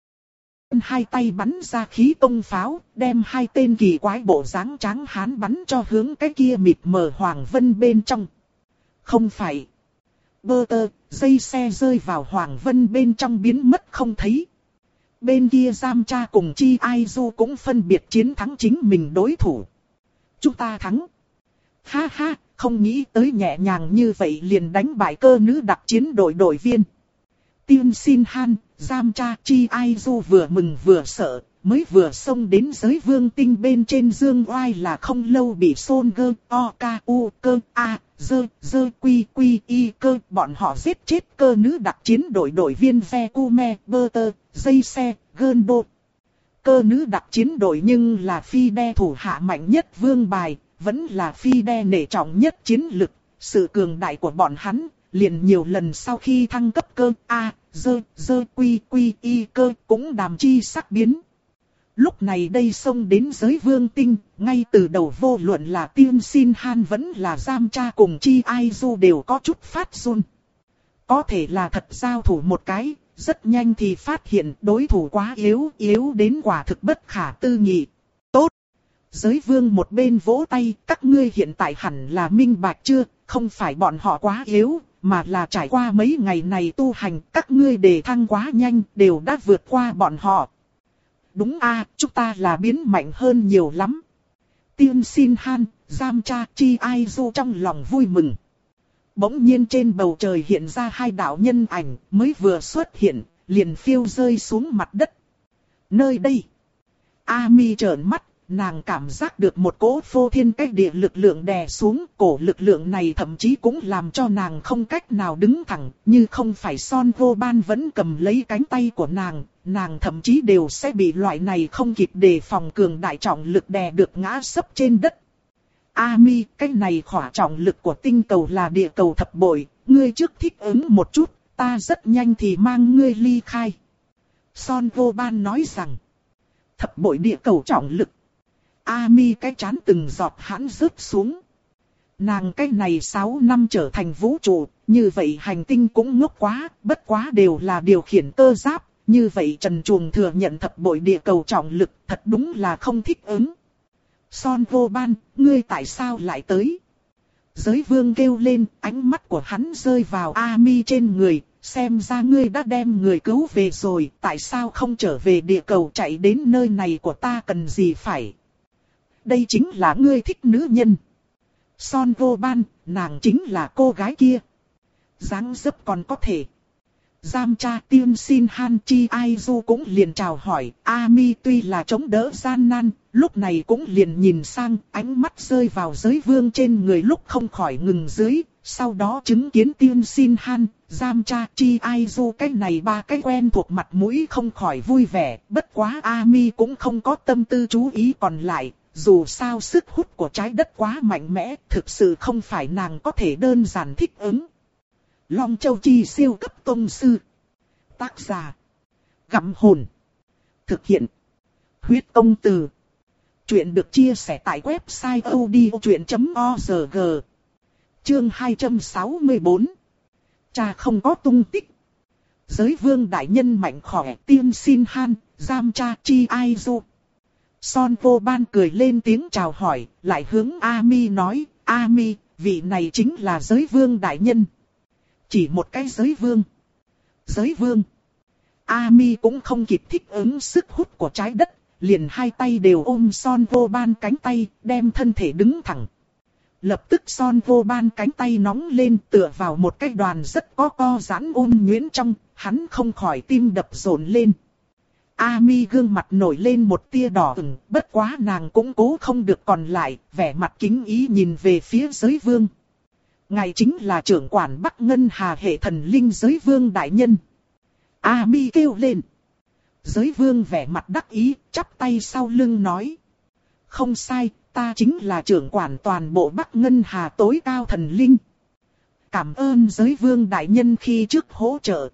Hai tay bắn ra khí tông pháo, đem hai tên kỳ quái bộ dáng trắng hán bắn cho hướng cái kia mịt mờ hoàng vân bên trong. Không phải. Bơ tơ, dây xe rơi vào hoàng vân bên trong biến mất không thấy. Bên kia Giam Cha cùng Chi Ai Du cũng phân biệt chiến thắng chính mình đối thủ. Chúng ta thắng. Ha ha, không nghĩ tới nhẹ nhàng như vậy liền đánh bại cơ nữ đặc chiến đội đội viên. Tiên Xin Han, Giam Cha, Chi Ai Du vừa mừng vừa sợ, mới vừa xông đến giới vương tinh bên trên dương oai là không lâu bị Son Gơ, O, K, U, Cơ, A, Dơ, Dơ, Quy, Quy, Y, Cơ. Bọn họ giết chết cơ nữ đặc chiến đội đội viên Ve Cu Me, Bơ Tơ, dây xe, Gơn Đô. Cơ nữ đặc chiến đội nhưng là phi đe thủ hạ mạnh nhất vương bài, vẫn là phi đe nể trọng nhất chiến lực. Sự cường đại của bọn hắn, liền nhiều lần sau khi thăng cấp cơ A, Dơ, Dơ, Quy, Quy, Y, Cơ cũng đàm chi sắc biến. Lúc này đây xông đến giới vương tinh, ngay từ đầu vô luận là Tiên Xin Han vẫn là Giam Cha cùng Chi Ai Du đều có chút phát run. Có thể là thật giao thủ một cái, rất nhanh thì phát hiện đối thủ quá yếu, yếu đến quả thực bất khả tư nghị. Tốt! Giới vương một bên vỗ tay, các ngươi hiện tại hẳn là minh bạch chưa, không phải bọn họ quá yếu, mà là trải qua mấy ngày này tu hành, các ngươi đề thăng quá nhanh, đều đã vượt qua bọn họ. Đúng a, chúng ta là biến mạnh hơn nhiều lắm. Tiên Xin Han, Giam Cha, Chi Ai Du trong lòng vui mừng. Bỗng nhiên trên bầu trời hiện ra hai đạo nhân ảnh, mới vừa xuất hiện, liền phiêu rơi xuống mặt đất. Nơi đây, Ami trợn mắt, nàng cảm giác được một cỗ phô thiên cách địa lực lượng đè xuống, cổ lực lượng này thậm chí cũng làm cho nàng không cách nào đứng thẳng, như không phải Son Vô Ban vẫn cầm lấy cánh tay của nàng, nàng thậm chí đều sẽ bị loại này không kịp đề phòng cường đại trọng lực đè được ngã sấp trên đất. Ami, cái này khỏa trọng lực của tinh cầu là địa cầu thập bội, ngươi trước thích ứng một chút, ta rất nhanh thì mang ngươi ly khai. Son Vô Ban nói rằng, thập bội địa cầu trọng lực. Ami cái chán từng giọt hãn rớt xuống. Nàng cái này sáu năm trở thành vũ trụ, như vậy hành tinh cũng ngốc quá, bất quá đều là điều khiển cơ giáp, như vậy Trần Chuồng thừa nhận thập bội địa cầu trọng lực, thật đúng là không thích ứng. Son Vô Ban, ngươi tại sao lại tới? Giới vương kêu lên, ánh mắt của hắn rơi vào Ami trên người, xem ra ngươi đã đem người cứu về rồi, tại sao không trở về địa cầu chạy đến nơi này của ta cần gì phải? Đây chính là ngươi thích nữ nhân. Son Vô Ban, nàng chính là cô gái kia. Dáng dấp còn có thể. Giam Cha, Tiên Xin Han, Chi Ai Du cũng liền chào hỏi. Ami tuy là chống đỡ gian nan, lúc này cũng liền nhìn sang, ánh mắt rơi vào giới vương trên người lúc không khỏi ngừng dưới. Sau đó chứng kiến Tiên Xin Han, Giam Cha, Chi Ai Du cái này ba cái quen thuộc mặt mũi không khỏi vui vẻ. Bất quá Ami cũng không có tâm tư chú ý còn lại. Dù sao sức hút của trái đất quá mạnh mẽ, thực sự không phải nàng có thể đơn giản thích ứng. Long Châu Chi siêu cấp tông sư. Tác giả. Gặm hồn. Thực hiện. Huyết công từ. Chuyện được chia sẻ tại website odchuyện chấm org. Chương hai trăm sáu mươi bốn. Cha không có tung tích. Giới vương đại nhân mạnh khỏe, Tiên Xin Han, Giam Cha, Chi Ai Du. Son Vô Ban cười lên tiếng chào hỏi, lại hướng Ami nói, Ami, vị này chính là giới vương đại nhân. Chỉ một cái giới vương. Giới vương. Ami cũng không kịp thích ứng sức hút của trái đất, liền hai tay đều ôm Son Vô Ban cánh tay, đem thân thể đứng thẳng. Lập tức Son Vô Ban cánh tay nóng lên tựa vào một cái đoàn rất có co giãn ôn nhuyễn trong, hắn không khỏi tim đập rộn lên. Ami gương mặt nổi lên một tia đỏ ửng, bất quá nàng cũng cố không được còn lại, vẻ mặt kính ý nhìn về phía giới vương. Ngài chính là trưởng quản Bắc Ngân Hà hệ thần linh giới vương đại nhân. Ami kêu lên. Giới vương vẻ mặt đắc ý, chắp tay sau lưng nói. Không sai, ta chính là trưởng quản toàn bộ Bắc Ngân Hà tối cao thần linh. Cảm ơn giới vương đại nhân khi trước hỗ trợ.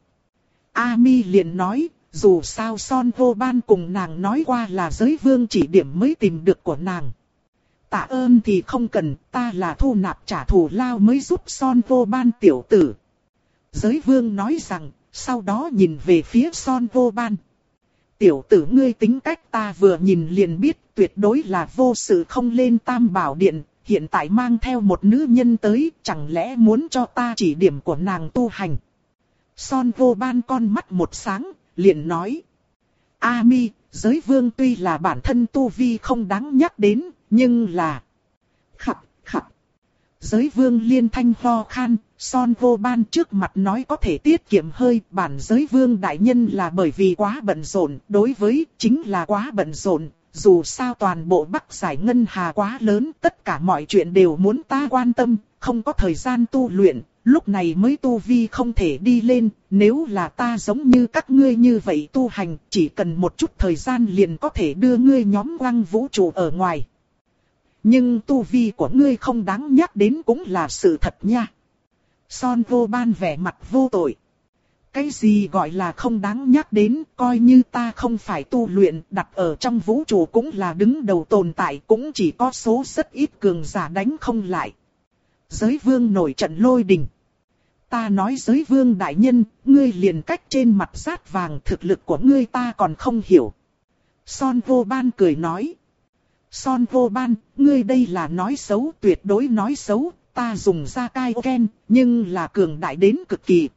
Ami liền nói, dù sao Son Vô Ban cùng nàng nói qua là giới vương chỉ điểm mới tìm được của nàng. Tạ ơn thì không cần, ta là thu nạp trả thù lao mới giúp Son Vô Ban tiểu tử. Giới vương nói rằng, sau đó nhìn về phía Son Vô Ban. Tiểu tử ngươi tính cách ta vừa nhìn liền biết tuyệt đối là vô sự không lên Tam Bảo Điện, hiện tại mang theo một nữ nhân tới, chẳng lẽ muốn cho ta chỉ điểm của nàng tu hành. Son Vô Ban con mắt một sáng, liền nói. Ami, giới vương tuy là bản thân tu vi không đáng nhắc đến, nhưng là... Khập, khập. Giới vương liên thanh ho khan, Son Vô Ban trước mặt nói có thể tiết kiệm hơi, bản giới vương đại nhân là bởi vì quá bận rộn, đối với chính là quá bận rộn, dù sao toàn bộ Bắc Giải Ngân Hà quá lớn, tất cả mọi chuyện đều muốn ta quan tâm, không có thời gian tu luyện, lúc này mới tu vi không thể đi lên, nếu là ta giống như các ngươi như vậy tu hành, chỉ cần một chút thời gian liền có thể đưa ngươi nhóm quăng vũ trụ ở ngoài. Nhưng tu vi của ngươi không đáng nhắc đến cũng là sự thật nha. Son Vô Ban vẻ mặt vô tội. Cái gì gọi là không đáng nhắc đến, coi như ta không phải tu luyện, đặt ở trong vũ trụ cũng là đứng đầu tồn tại, cũng chỉ có số rất ít cường giả đánh không lại. Giới vương nổi trận lôi đình. Ta nói giới vương đại nhân, ngươi liền cách trên mặt sát vàng, thực lực của ngươi ta còn không hiểu. Son Vô Ban cười nói. Son Vô Ban, ngươi đây là nói xấu, tuyệt đối nói xấu, ta dùng ra cai ken, nhưng là cường đại đến cực kỳ.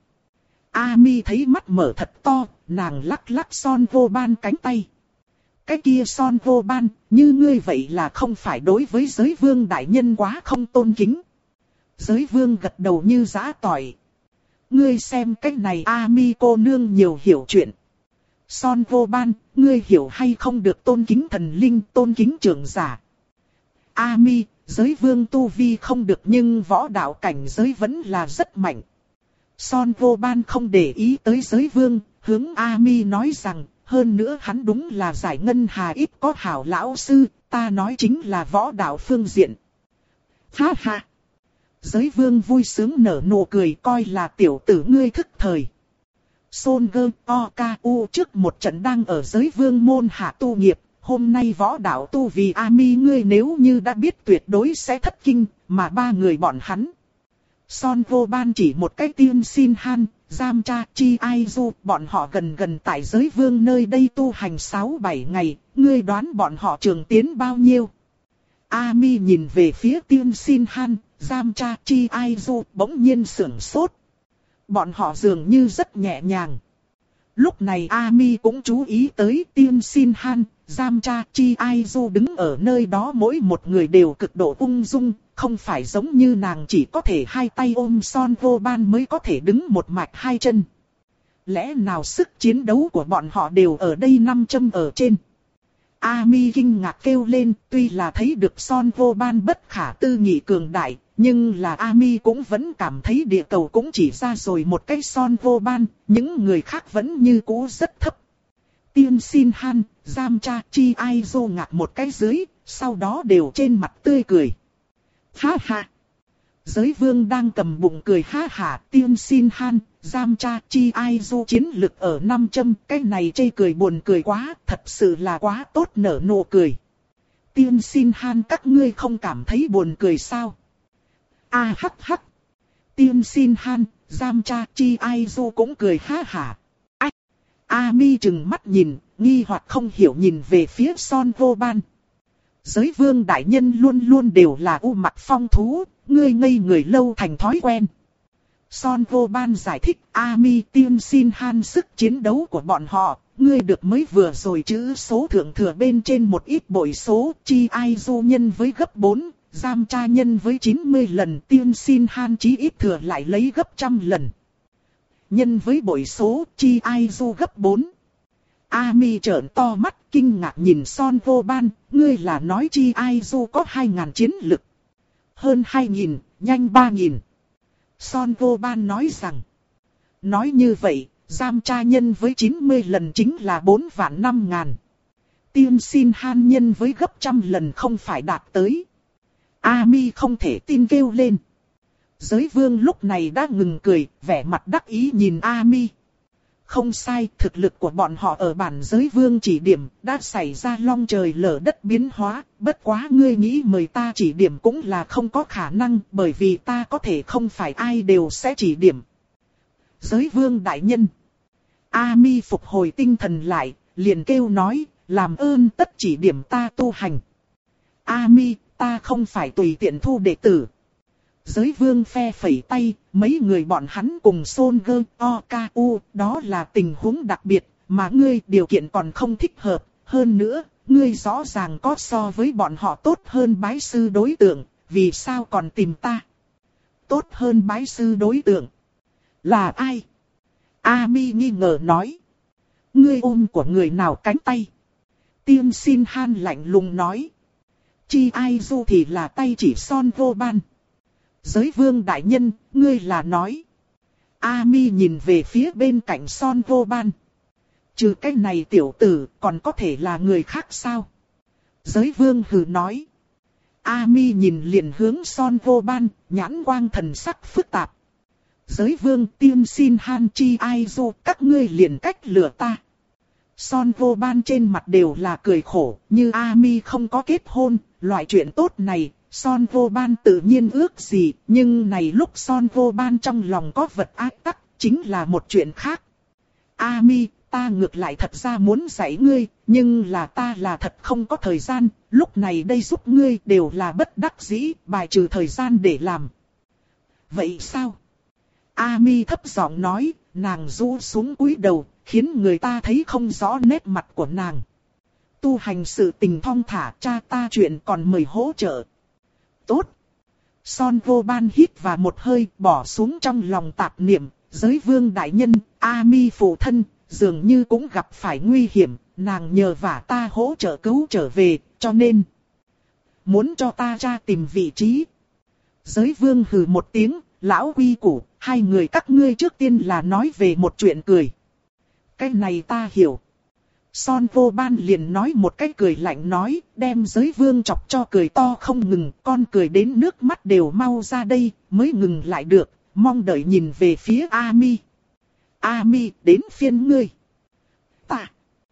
Ami thấy mắt mở thật to, nàng lắc lắc Son Vô Ban cánh tay. Cái kia Son Vô Ban, như ngươi vậy là không phải đối với giới vương đại nhân quá không tôn kính. Giới vương gật đầu như giã tỏi. Ngươi xem cách này Ami cô nương nhiều hiểu chuyện. Son Vô Ban, ngươi hiểu hay không được tôn kính thần linh, tôn kính trưởng giả. Ami, giới vương tu vi không được nhưng võ đạo cảnh giới vẫn là rất mạnh. Son Vô Ban không để ý tới giới vương, hướng Ami nói rằng, hơn nữa hắn đúng là giải ngân hà ít có hảo lão sư, ta nói chính là võ đạo phương diện. Ha ha! Giới vương vui sướng nở nụ cười coi là tiểu tử ngươi thức thời. Son Gơ O K U trước một trận đang ở giới vương môn hạ tu nghiệp, hôm nay võ đạo tu vì Ami ngươi nếu như đã biết tuyệt đối sẽ thất kinh, mà ba người bọn hắn. Son Vô Ban chỉ một cái tiên xin han, giam cha chi ai du, bọn họ gần gần tại giới vương nơi đây tu hành sáu bảy ngày, ngươi đoán bọn họ trường tiến bao nhiêu. Ami nhìn về phía tiên xin han, giam cha chi ai du, bỗng nhiên sửng sốt. Bọn họ dường như rất nhẹ nhàng. Lúc này Ami cũng chú ý tới tiên xin han, giam cha chi ai du đứng ở nơi đó mỗi một người đều cực độ ung dung, không phải giống như nàng chỉ có thể hai tay ôm Son Vô Ban mới có thể đứng một mạch hai chân. Lẽ nào sức chiến đấu của bọn họ đều ở đây năm châm ở trên. Ami kinh ngạc kêu lên, tuy là thấy được Son Vô Ban bất khả tư nghị cường đại, nhưng là Ami cũng vẫn cảm thấy địa cầu cũng chỉ ra rồi một cái Son Vô Ban, những người khác vẫn như cũ rất thấp. Tiên xin han, giam cha chi ai dô ngạc một cái dưới, sau đó đều trên mặt tươi cười. Ha ha! Giới vương đang cầm bụng cười ha hả, tiên xin han, giam cha chi ai dô chiến lực ở năm châm, cái này chê cười buồn cười quá, thật sự là quá tốt nở nụ cười. Tiên xin han các ngươi không cảm thấy buồn cười sao? A hắc hắc! Tiên xin han, giam cha chi ai dô cũng cười ha hả. Ách! Ami trừng mắt nhìn, nghi hoặc không hiểu nhìn về phía Son Vô Ban. Giới vương đại nhân luôn luôn đều là u mặt phong thú, ngươi ngây người lâu thành thói quen. Son Vô Ban giải thích Ami tiên xin han sức chiến đấu của bọn họ, ngươi được mới vừa rồi chữ số thượng thừa bên trên một ít bội số, chi ai du nhân với gấp bốn, giam cha nhân với chín mươi lần, tiên xin han chí ít thừa lại lấy gấp trăm lần. Nhân với bội số, chi ai du gấp bốn. Ami trợn to mắt, kinh ngạc nhìn Son Vô Ban, ngươi là nói chi ai du có hai ngàn chiến lực. Hơn hai nghìn, nhanh ba nghìn. Son Vô Ban nói rằng, nói như vậy, giam cha nhân với chín mươi lần chính là bốn vạn năm ngàn. Tiên xin han nhân với gấp trăm lần không phải đạt tới. Ami không thể tin kêu lên. Giới vương lúc này đã ngừng cười, vẻ mặt đắc ý nhìn Ami. Không sai, thực lực của bọn họ ở bản giới vương chỉ điểm đã xảy ra long trời lở đất biến hóa. Bất quá ngươi nghĩ mời ta chỉ điểm cũng là không có khả năng, bởi vì ta có thể không phải ai đều sẽ chỉ điểm. Giới vương đại nhân. Ami phục hồi tinh thần lại, liền kêu nói, làm ơn tất chỉ điểm ta tu hành. Ami, ta không phải tùy tiện thu đệ tử. Giới vương phe phẩy tay, mấy người bọn hắn cùng Son Gơ, O K U, đó là tình huống đặc biệt, mà ngươi điều kiện còn không thích hợp. Hơn nữa, ngươi rõ ràng có so với bọn họ tốt hơn bái sư đối tượng, vì sao còn tìm ta? Tốt hơn bái sư đối tượng? Là ai? Ami nghi ngờ nói. Ngươi ôm của người nào cánh tay? Tiên xin han lạnh lùng nói. Chi ai du thì là tay chỉ Son Vô Ban. Giới vương đại nhân, ngươi là nói. Ami nhìn về phía bên cạnh Son Vô Ban. Trừ cái này tiểu tử, còn có thể là người khác sao? Giới vương hừ nói. Ami nhìn liền hướng Son Vô Ban, nhãn quang thần sắc phức tạp. Giới vương tiên xin han chi ai du, các ngươi liền cách lừa ta. Son Vô Ban trên mặt đều là cười khổ, như Ami không có kết hôn, loại chuyện tốt này, Son Vô Ban tự nhiên ước gì, nhưng này lúc Son Vô Ban trong lòng có vật ác tắc, chính là một chuyện khác. Ami, ta ngược lại thật ra muốn dạy ngươi, nhưng là ta là thật không có thời gian, lúc này đây giúp ngươi đều là bất đắc dĩ, bài trừ thời gian để làm. Vậy sao? Ami thấp giọng nói, nàng rũ xuống cúi đầu, khiến người ta thấy không rõ nét mặt của nàng. Tu hành sự tình thong thả, cha ta chuyện còn mời hỗ trợ. Tốt. Son Vô Ban hít vào một hơi, bỏ xuống trong lòng tạp niệm, giới vương đại nhân, Ami phụ thân, dường như cũng gặp phải nguy hiểm, nàng nhờ vả ta hỗ trợ cứu trở về, cho nên muốn cho ta tra tìm vị trí. Giới vương hừ một tiếng, lão quy củ, hai người các ngươi trước tiên là nói về một chuyện cười. Cái này ta hiểu. Son Vô Ban liền nói một cái cười lạnh nói, đem giới vương chọc cho cười to không ngừng, con cười đến nước mắt đều mau ra đây, mới ngừng lại được, mong đợi nhìn về phía Ami. Ami, đến phiên ngươi. Ta.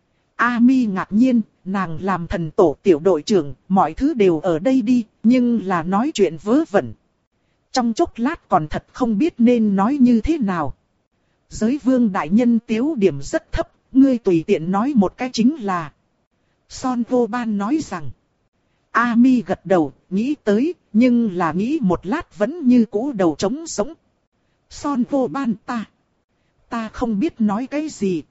Ami ngạc nhiên, nàng làm thần tổ tiểu đội trưởng, mọi thứ đều ở đây đi, nhưng là nói chuyện vớ vẩn. Trong chốc lát còn thật không biết nên nói như thế nào. Giới vương đại nhân tiếu điểm rất thấp, ngươi tùy tiện nói một cái chính là. Son Vô Ban nói rằng. Ami gật đầu, nghĩ tới, nhưng là nghĩ một lát vẫn như cũ đầu trống sống. Son Vô Ban ta. Ta không biết nói cái gì.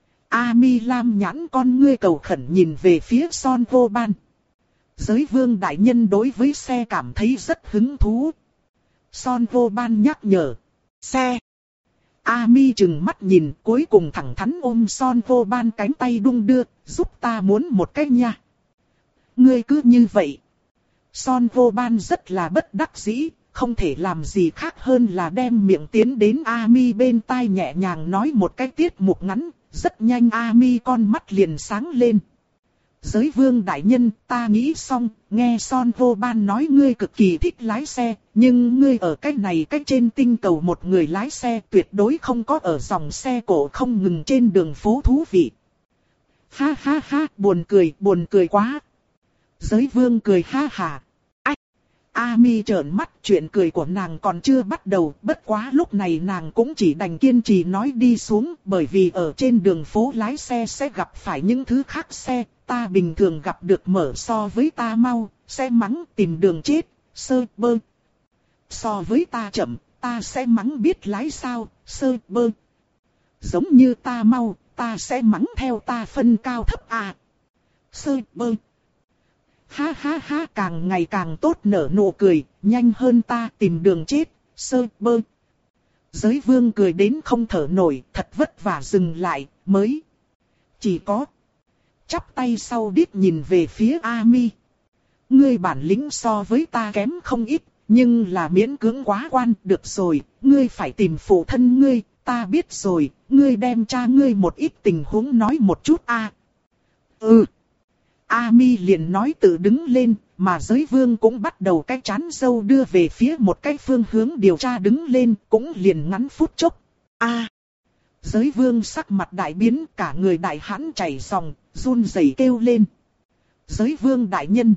Ami lam nhãn con ngươi cầu khẩn nhìn về phía Son Vô Ban. Giới vương đại nhân đối với xe cảm thấy rất hứng thú. Son Vô Ban nhắc nhở. Xe. Ami chừng mắt nhìn, cuối cùng thẳng thắn ôm Son Vô Ban cánh tay đung đưa, giúp ta muốn một cái nha. Ngươi cứ như vậy. Son Vô Ban rất là bất đắc dĩ, không thể làm gì khác hơn là đem miệng tiến đến Ami bên tai nhẹ nhàng nói một cái tiết mục ngắn, rất nhanh Ami con mắt liền sáng lên. Giới vương đại nhân, ta nghĩ xong, nghe Son Vô Ban nói ngươi cực kỳ thích lái xe, nhưng ngươi ở cái này cái trên tinh cầu một người lái xe tuyệt đối không có ở dòng xe cổ không ngừng trên đường phố thú vị. Ha ha ha, buồn cười, buồn cười quá. Giới vương cười ha hà. Ách! Ami trợn mắt, chuyện cười của nàng còn chưa bắt đầu, bất quá lúc này nàng cũng chỉ đành kiên trì nói đi xuống, bởi vì ở trên đường phố lái xe sẽ gặp phải những thứ khác xe. Ta bình thường gặp được mở so với ta mau, sẽ mắng tìm đường chết, sơ bơ. So với ta chậm, ta sẽ mắng biết lái sao, sơ bơ. Giống như ta mau, ta sẽ mắng theo ta phân cao thấp à. Sơ bơ. Ha ha ha, càng ngày càng tốt nở nụ cười, nhanh hơn ta tìm đường chết, sơ bơ. Giới vương cười đến không thở nổi, thật vất vả dừng lại, mới. Chỉ có. Chắp tay sau đít nhìn về phía Ami. Ngươi bản lĩnh so với ta kém không ít, nhưng là miễn cưỡng quá quan, được rồi, ngươi phải tìm phụ thân ngươi, ta biết rồi, ngươi đem cha ngươi một ít tình huống nói một chút a. À. Ừ. Ami liền nói tự đứng lên, mà giới vương cũng bắt đầu cái chán râu đưa về phía một cái phương hướng điều tra đứng lên, cũng liền ngắn phút chốc. A, giới vương sắc mặt đại biến, cả người đại hãn chảy ròng, run rẩy kêu lên. Giới vương đại nhân.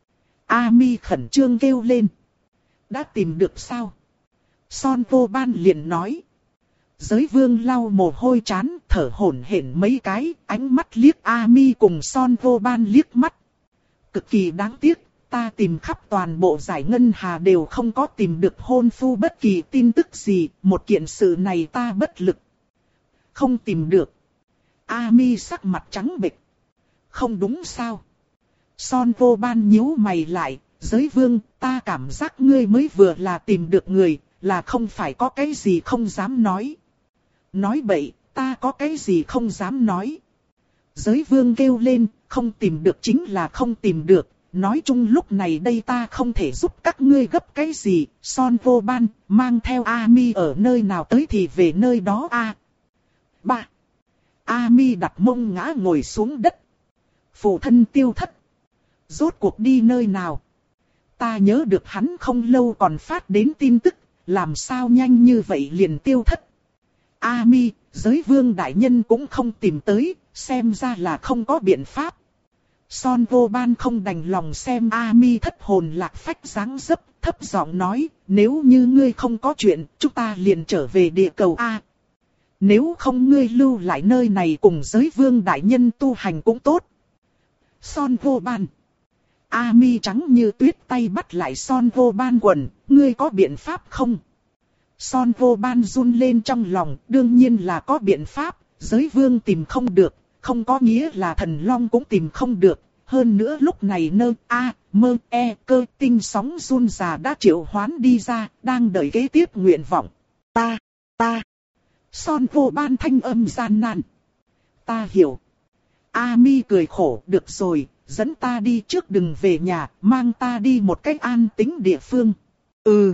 Ami khẩn trương kêu lên. Đã tìm được sao? Son vô ban liền nói. Giới vương lau mồ hôi trán, thở hổn hển mấy cái, ánh mắt liếc Ami cùng Son vô ban liếc mắt. Cực kỳ đáng tiếc, ta tìm khắp toàn bộ giải ngân hà đều không có tìm được hôn phu bất kỳ tin tức gì, một kiện sự này ta bất lực. Không tìm được. Ami sắc mặt trắng bệch. Không đúng sao? Son vô ban nhíu mày lại, giới vương, ta cảm giác ngươi mới vừa là tìm được người, là không phải có cái gì không dám nói. Nói bậy, ta có cái gì không dám nói. Giới vương kêu lên, không tìm được chính là không tìm được, nói chung lúc này đây ta không thể giúp các ngươi gấp cái gì. Son vô ban, mang theo Ami ở nơi nào tới thì về nơi đó a. Ba. Ami đặt mông ngã ngồi xuống đất. Phụ thân tiêu thất. Rốt cuộc đi nơi nào? Ta nhớ được hắn không lâu còn phát đến tin tức, làm sao nhanh như vậy liền tiêu thất. Ami, giới vương đại nhân cũng không tìm tới, xem ra là không có biện pháp. Son vô ban không đành lòng xem Ami thất hồn lạc phách dáng dấp, thấp giọng nói, nếu như ngươi không có chuyện, chúng ta liền trở về địa cầu A. Nếu không ngươi lưu lại nơi này cùng giới vương đại nhân tu hành cũng tốt. Son vô ban. Ami trắng như tuyết tay bắt lại Son vô ban quần, ngươi có biện pháp không? Son vô ban run lên trong lòng, đương nhiên là có biện pháp, giới vương tìm không được, không có nghĩa là thần long cũng tìm không được. Hơn nữa lúc này nơ a mơ e cơ tinh sóng run già đã triệu hoán đi ra, đang đợi kế tiếp nguyện vọng. Ta, ta. Son vô ban thanh âm gian nan. Ta hiểu. Ami cười khổ, được rồi, dẫn ta đi trước đừng về nhà, mang ta đi một cách an tĩnh địa phương. Ừ.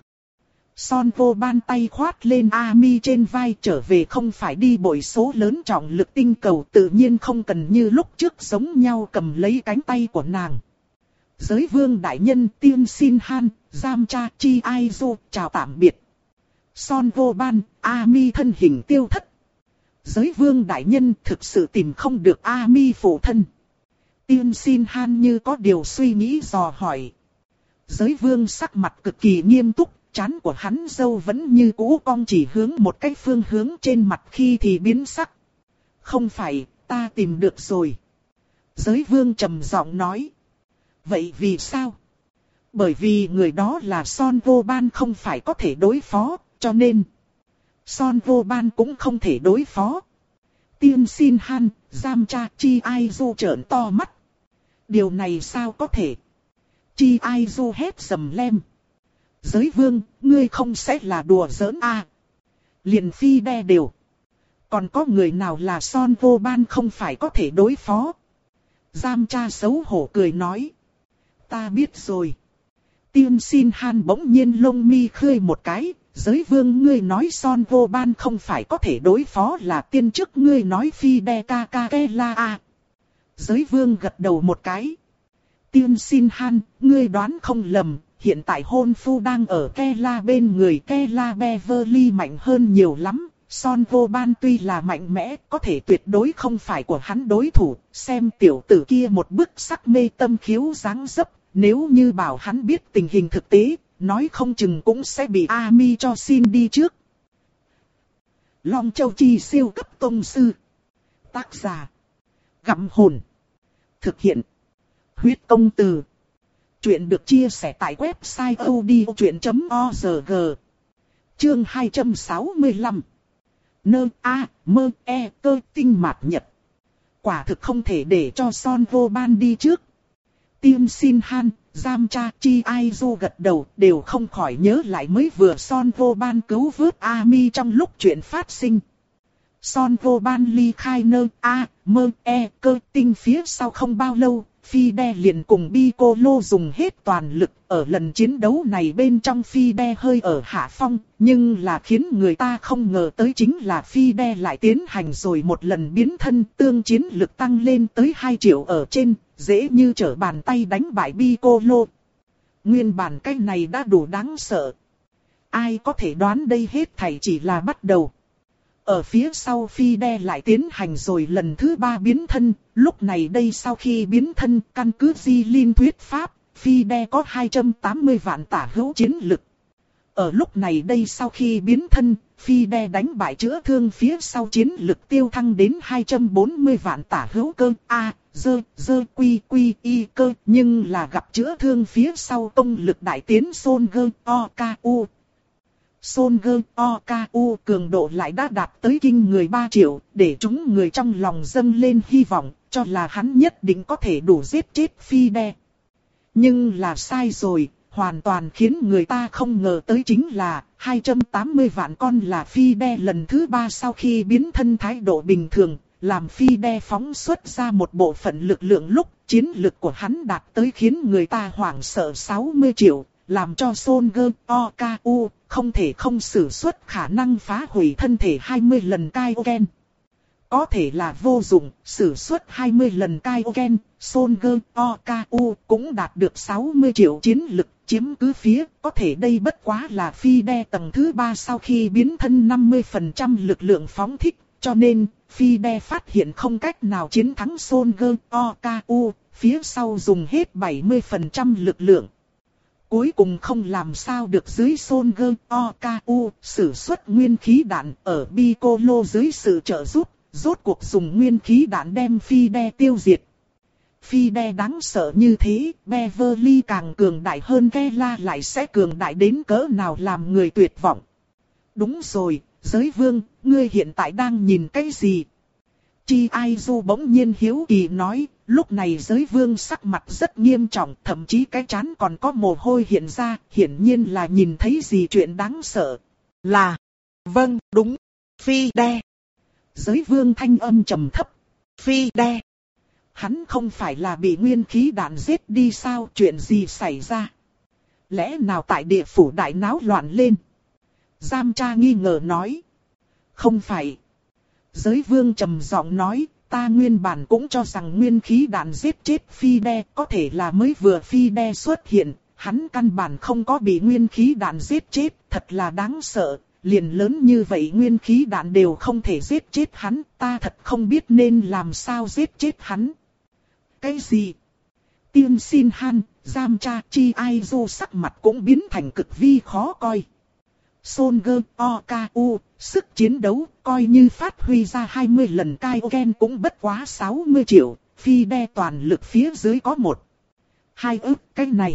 Son vô ban tay khoát lên Ami trên vai, trở về không phải đi bội số lớn trọng lực tinh cầu, tự nhiên không cần như lúc trước giống nhau cầm lấy cánh tay của nàng. Giới vương đại nhân tiên xin han, giam cha chi ai du, chào tạm biệt. Son vô ban, Ami thân hình tiêu thất. Giới vương đại nhân thực sự tìm không được Ami phụ thân. Tiên xin han như có điều suy nghĩ dò hỏi. Giới vương sắc mặt cực kỳ nghiêm túc. Trán của hắn râu vẫn như cũ cong chỉ hướng một cái phương hướng trên mặt khi thì biến sắc. Không phải, ta tìm được rồi. Giới vương trầm giọng nói. Vậy vì sao? Bởi vì người đó là Son vô ban không phải có thể đối phó, cho nên Son vô ban cũng không thể đối phó. Tiên xin han, giam cha chi ai du trợn to mắt. Điều này sao có thể? Chi ai du hét sầm lem. Giới vương, ngươi không sẽ là đùa giỡn à? Liền phi đe đều. Còn có người nào là Son vô ban không phải có thể đối phó? Giam cha xấu hổ cười nói. Ta biết rồi. Tiên xin han bỗng nhiên lông mi khơi một cái. Giới vương ngươi nói Son vô ban không phải có thể đối phó là tiên chức ngươi nói phi đe ca ca ke la à? Giới vương gật đầu một cái. Tiên xin han, ngươi đoán không lầm. Hiện tại hôn phu đang ở Kela bên người, Kela Beverly mạnh hơn nhiều lắm. Son vô ban tuy là mạnh mẽ, có thể tuyệt đối không phải của hắn đối thủ. Xem tiểu tử kia một bức sắc mê tâm khiếu dáng dấp, nếu như bảo hắn biết tình hình thực tế, nói không chừng cũng sẽ bị Ami cho xin đi trước. Long Châu Chi siêu cấp tông sư. Tác giả. Gặm hồn. Thực hiện. Huyết công từ. Chuyện được chia sẻ tại website odchuyện chấm org. Chương hai trăm sáu mươi lăm. Nơ a mơ e cơ tinh mạt nhật. Quả thực không thể để cho Son vô ban đi trước. Tiên xin han, giam cha chi ai du gật đầu, đều không khỏi nhớ lại mới vừa Son vô ban cứu vớt Ami trong lúc chuyện phát sinh. Son vô ban ly khai nơ a mơ e cơ tinh phía sau không bao lâu, Fide liền cùng Piccolo dùng hết toàn lực. Ở lần chiến đấu này bên trong Fide hơi ở hạ phong, nhưng là khiến người ta không ngờ tới chính là Fide lại tiến hành rồi một lần biến thân, tương chiến lực tăng lên tới hai triệu ở trên, dễ như trở bàn tay đánh bại Piccolo. Nguyên bản cái này đã đủ đáng sợ. Ai có thể đoán đây hết thảy chỉ là bắt đầu. Ở phía sau Fide lại tiến hành rồi lần thứ ba biến thân, lúc này đây sau khi biến thân căn cứ Di Linh thuyết pháp, Fide có hai trăm tám mươi vạn tả hữu chiến lực. Ở lúc này đây sau khi biến thân, Fide đánh bại chữa thương phía sau chiến lực tiêu thăng đến hai trăm bốn mươi vạn tả hữu cơ A, dơ, dơ quy quy y cơ, nhưng là gặp chữa thương phía sau công lực đại tiến Son Gơ O K U. Son Gơ O K U cường độ lại đã đạt tới kinh người ba triệu, để chúng người trong lòng dâng lên hy vọng, cho là hắn nhất định có thể đủ giết chết Fide. Nhưng là sai rồi, hoàn toàn khiến người ta không ngờ tới chính là hai trăm tám mươi vạn con là Fide lần thứ ba sau khi biến thân thái độ bình thường, làm Fide phóng xuất ra một bộ phận lực lượng lúc chiến lực của hắn đạt tới khiến người ta hoảng sợ sáu mươi triệu, làm cho Son Gơ O K U không thể không sử xuất khả năng phá hủy thân thể hai mươi lần Kaioken. Có thể là vô dụng, sử xuất hai mươi lần Kaioken, Son Gơ O K U cũng đạt được sáu mươi triệu chiến lực, chiếm cứ phía, có thể đây bất quá là Fide tầng thứ ba sau khi biến thân năm mươi phần trăm lực lượng phóng thích, cho nên, Fide phát hiện không cách nào chiến thắng Son Gơ O K U, phía sau dùng hết bảy mươi phần trăm lực lượng. Cuối cùng không làm sao được dưới Son Gơ O K U, sử xuất nguyên khí đạn ở Piccolo dưới sự trợ giúp, rốt cuộc dùng nguyên khí đạn đem Fide tiêu diệt. Fide đáng sợ như thế, Beverly càng cường đại hơn Kela lại sẽ cường đại đến cỡ nào làm người tuyệt vọng. Đúng rồi, giới vương, ngươi hiện tại đang nhìn cái gì? Chi Aizu bỗng nhiên hiếu kỳ nói, lúc này giới vương sắc mặt rất nghiêm trọng, thậm chí cái trán còn có mồ hôi hiện ra, hiển nhiên là nhìn thấy gì chuyện đáng sợ. Là, vâng, đúng, Fide. Giới vương thanh âm trầm thấp, Fide. Hắn không phải là bị nguyên khí đạn giết đi sao, chuyện gì xảy ra? Lẽ nào tại địa phủ đại náo loạn lên? Giam cha nghi ngờ nói. Không phải. Giới vương trầm giọng nói, ta nguyên bản cũng cho rằng nguyên khí đạn giết chết Fide, có thể là mới vừa Fide xuất hiện, hắn căn bản không có bị nguyên khí đạn giết chết, thật là đáng sợ, liền lớn như vậy nguyên khí đạn đều không thể giết chết hắn, ta thật không biết nên làm sao giết chết hắn. Cái gì? Tiên xin han, giam cha Chi Aizu sắc mặt cũng biến thành cực vi khó coi. Son Gơ O K U, sức chiến đấu, coi như phát huy ra hai mươi lần Kaioken cũng bất quá sáu mươi triệu, Fide toàn lực phía dưới có một. Hai ức cái này.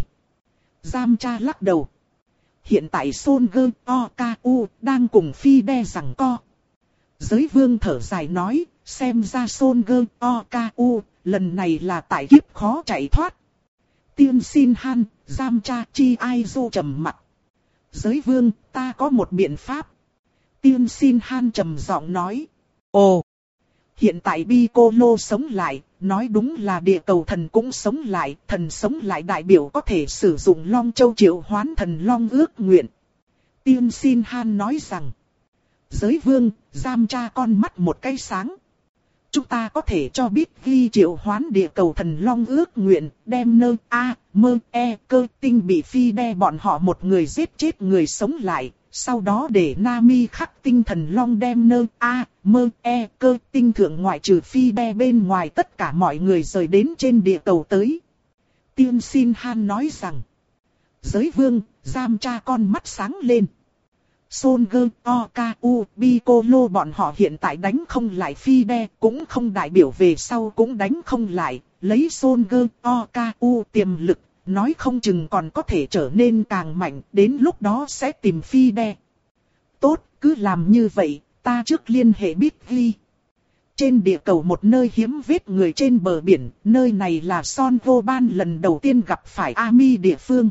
Giam cha lắc đầu. Hiện tại Son Gơ O K U đang cùng Fide giằng co. Giới vương thở dài nói, xem ra Son Gơ O K U, lần này là tại kiếp khó chạy thoát. Tiên xin han, giam cha Chi Aizu trầm mặt. Giới vương, ta có một biện pháp. Tiên xin han trầm giọng nói. Ồ, hiện tại Piccolo sống lại, nói đúng là địa cầu thần cũng sống lại, thần sống lại đại biểu có thể sử dụng Long Châu triệu hoán thần Long ước nguyện. Tiên xin han nói rằng. Giới vương, giam cha con mắt một cái sáng. Chúng ta có thể cho biết ghi triệu hoán địa cầu thần Long ước nguyện, đem nơ A, mơ E cơ tinh bị Fide bọn họ một người giết chết người sống lại, sau đó để Nami khắc tinh thần Long đem nơ A, mơ E cơ tinh thượng ngoại trừ Fide bên ngoài tất cả mọi người rời đến trên địa cầu tới. Tiên xin han nói rằng, giới vương, giam cha con mắt sáng lên. Son Gơ O K U, Piccolo bọn họ hiện tại đánh không lại Fide, cũng không đại biểu về sau cũng đánh không lại, lấy Son Gơ O K U tiềm lực, nói không chừng còn có thể trở nên càng mạnh, đến lúc đó sẽ tìm Fide. Tốt, cứ làm như vậy, ta trước liên hệ biết ghi. Trên địa cầu một nơi hiếm vết người trên bờ biển, nơi này là Son Vô Ban lần đầu tiên gặp phải Ami địa phương.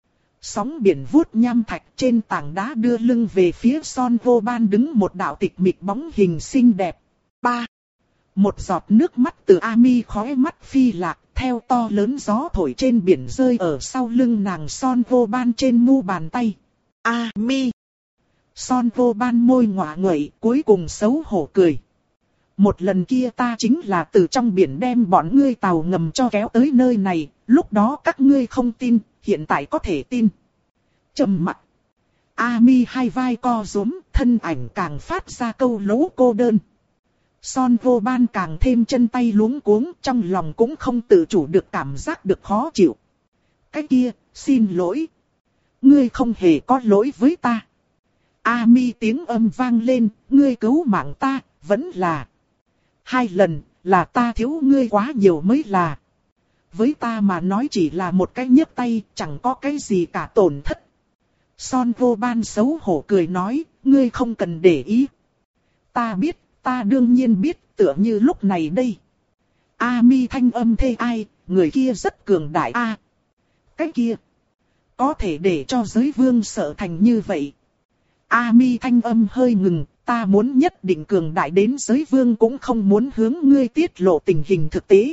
Sóng biển vuốt nham thạch trên tảng đá đưa lưng về phía Son Vô Ban đứng một đạo tịch mịch bóng hình xinh đẹp. Ba. Một giọt nước mắt từ Ami khóe mắt phi lạc, theo to lớn gió thổi trên biển rơi ở sau lưng nàng Son Vô Ban trên mu bàn tay. A mi. Son Vô Ban môi ngọa nguậy, cuối cùng xấu hổ cười. Một lần kia ta chính là từ trong biển đem bọn ngươi tàu ngầm cho kéo tới nơi này, lúc đó các ngươi không tin, hiện tại có thể tin. Trầm mặc. A mi hai vai co rúm, thân ảnh càng phát ra câu lỗ cô đơn. Son Vô Ban càng thêm chân tay luống cuống, trong lòng cũng không tự chủ được cảm giác được khó chịu. Cái kia, xin lỗi. Ngươi không hề có lỗi với ta. A mi tiếng âm vang lên, ngươi cứu mạng ta, vẫn là. Hai lần, là ta thiếu ngươi quá nhiều mới là. Với ta mà nói chỉ là một cái nhấc tay, chẳng có cái gì cả tổn thất. Son Vô Ban xấu hổ cười nói, ngươi không cần để ý. Ta biết, ta đương nhiên biết, tựa như lúc này đây. A mi thanh âm thê ai, người kia rất cường đại a. À, cái kia, có thể để cho giới vương sợ thành như vậy. A mi thanh âm hơi ngừng, ta muốn nhất định cường đại đến giới vương cũng không muốn hướng ngươi tiết lộ tình hình thực tế.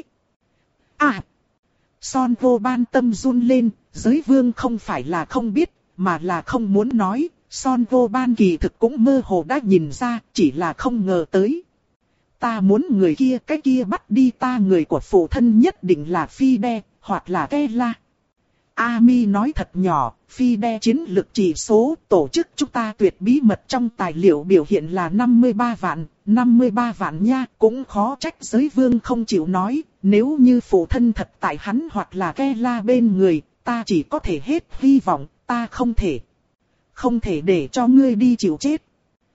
À, Son Vô Ban tâm run lên, giới vương không phải là không biết, mà là không muốn nói. Son Vô Ban kỳ thực cũng mơ hồ đã nhìn ra, chỉ là không ngờ tới. Ta muốn người kia cái kia bắt đi ta, người của phụ thân nhất định là Phi Đe, hoặc là Kela. A mi nói thật nhỏ, Phi Đe chiến lực chỉ số tổ chức chúng ta tuyệt bí mật trong tài liệu biểu hiện là năm mươi ba vạn, năm mươi ba vạn nha, cũng khó trách giới vương không chịu nói, nếu như phụ thân thật tại hắn hoặc là Kela bên người, ta chỉ có thể hết hy vọng, ta không thể. Không thể để cho ngươi đi chịu chết.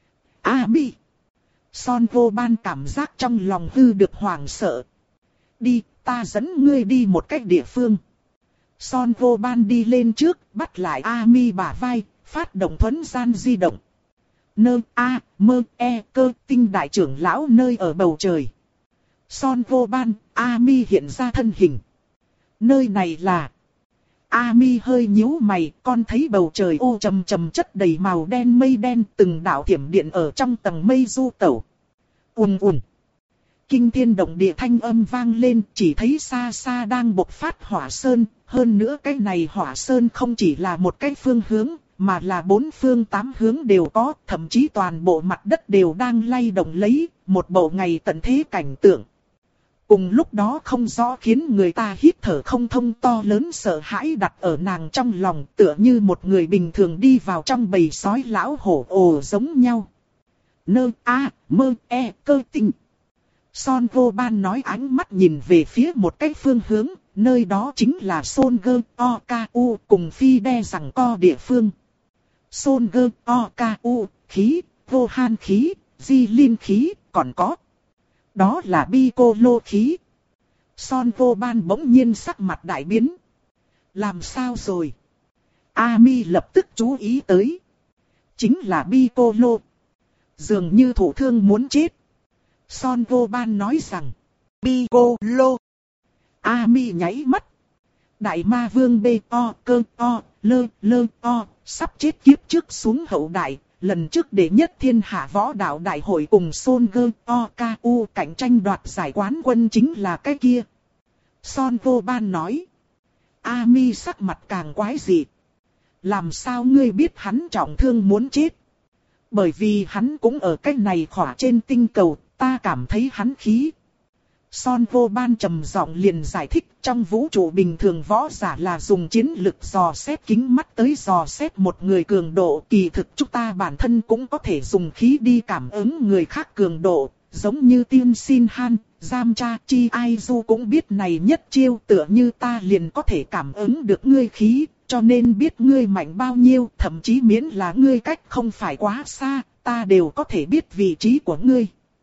A mi. Son Vô Ban cảm giác trong lòng hư được hoảng sợ. Đi, ta dẫn ngươi đi một cách địa phương. Son Vô Ban đi lên trước, bắt lại A mi bả vai, phát động thuấn gian di động. Nơ A, mơ e cơ tinh đại trưởng lão nơi ở bầu trời. Son Vô Ban, A mi hiện ra thân hình. Nơi này là... A mi hơi nhíu mày, con thấy bầu trời ô trầm trầm chất đầy màu đen mây đen, từng đạo thiểm điện ở trong tầng mây du tẩu. Ùn ùn. Kinh thiên động địa thanh âm vang lên, chỉ thấy xa xa đang bộc phát hỏa sơn, hơn nữa cái này hỏa sơn không chỉ là một cái phương hướng, mà là bốn phương tám hướng đều có, thậm chí toàn bộ mặt đất đều đang lay động lấy, một bộ ngày tận thế cảnh tượng. Cùng lúc đó không rõ khiến người ta hít thở không thông to lớn sợ hãi đặt ở nàng trong lòng, tựa như một người bình thường đi vào trong bầy sói lão hổ ồ giống nhau. Nơ A, mơ e cơ tinh. Son Vô Ban nói, ánh mắt nhìn về phía một cái phương hướng, nơi đó chính là Son Gơ O K U cùng Phi Đe rằng co địa phương. Son Gơ O K U, khí, vô han khí, di linh khí, còn có. Đó là bi cô lô khí. Son Vô Ban bỗng nhiên sắc mặt đại biến. Làm sao rồi? A mi lập tức chú ý tới. Chính là bi cô lô. Dường như thủ thương muốn chết. Son Vô Ban nói rằng. Bi cô lô. A mi nháy mắt. Đại ma vương bê o cơ o lơ lơ o. Sắp chết kiếp trước xuống hậu đại. Lần trước đệ nhất thiên hạ võ đạo đại hội cùng Son Gơ O K U cạnh tranh đoạt giải quán quân chính là cái kia. Son Vô Ban nói. A mi sắc mặt càng quái dị. Làm sao ngươi biết hắn trọng thương muốn chết? Bởi vì hắn cũng ở cái này khỏa trên tinh cầu, ta cảm thấy hắn khí. Son Vô Ban trầm giọng liền giải thích, trong vũ trụ bình thường võ giả là dùng chiến lực dò xét kính mắt tới dò xét một người cường độ. Kỳ thực chúng ta bản thân cũng có thể dùng khí đi cảm ứng người khác cường độ, giống như Tiên Sin Han, Giam Cha Chi Ai Du cũng biết này nhất chiêu, tựa như ta liền có thể cảm ứng được ngươi khí, cho nên biết ngươi mạnh bao nhiêu, thậm chí miễn là ngươi cách không phải quá xa, ta đều có thể biết vị trí của ngươi.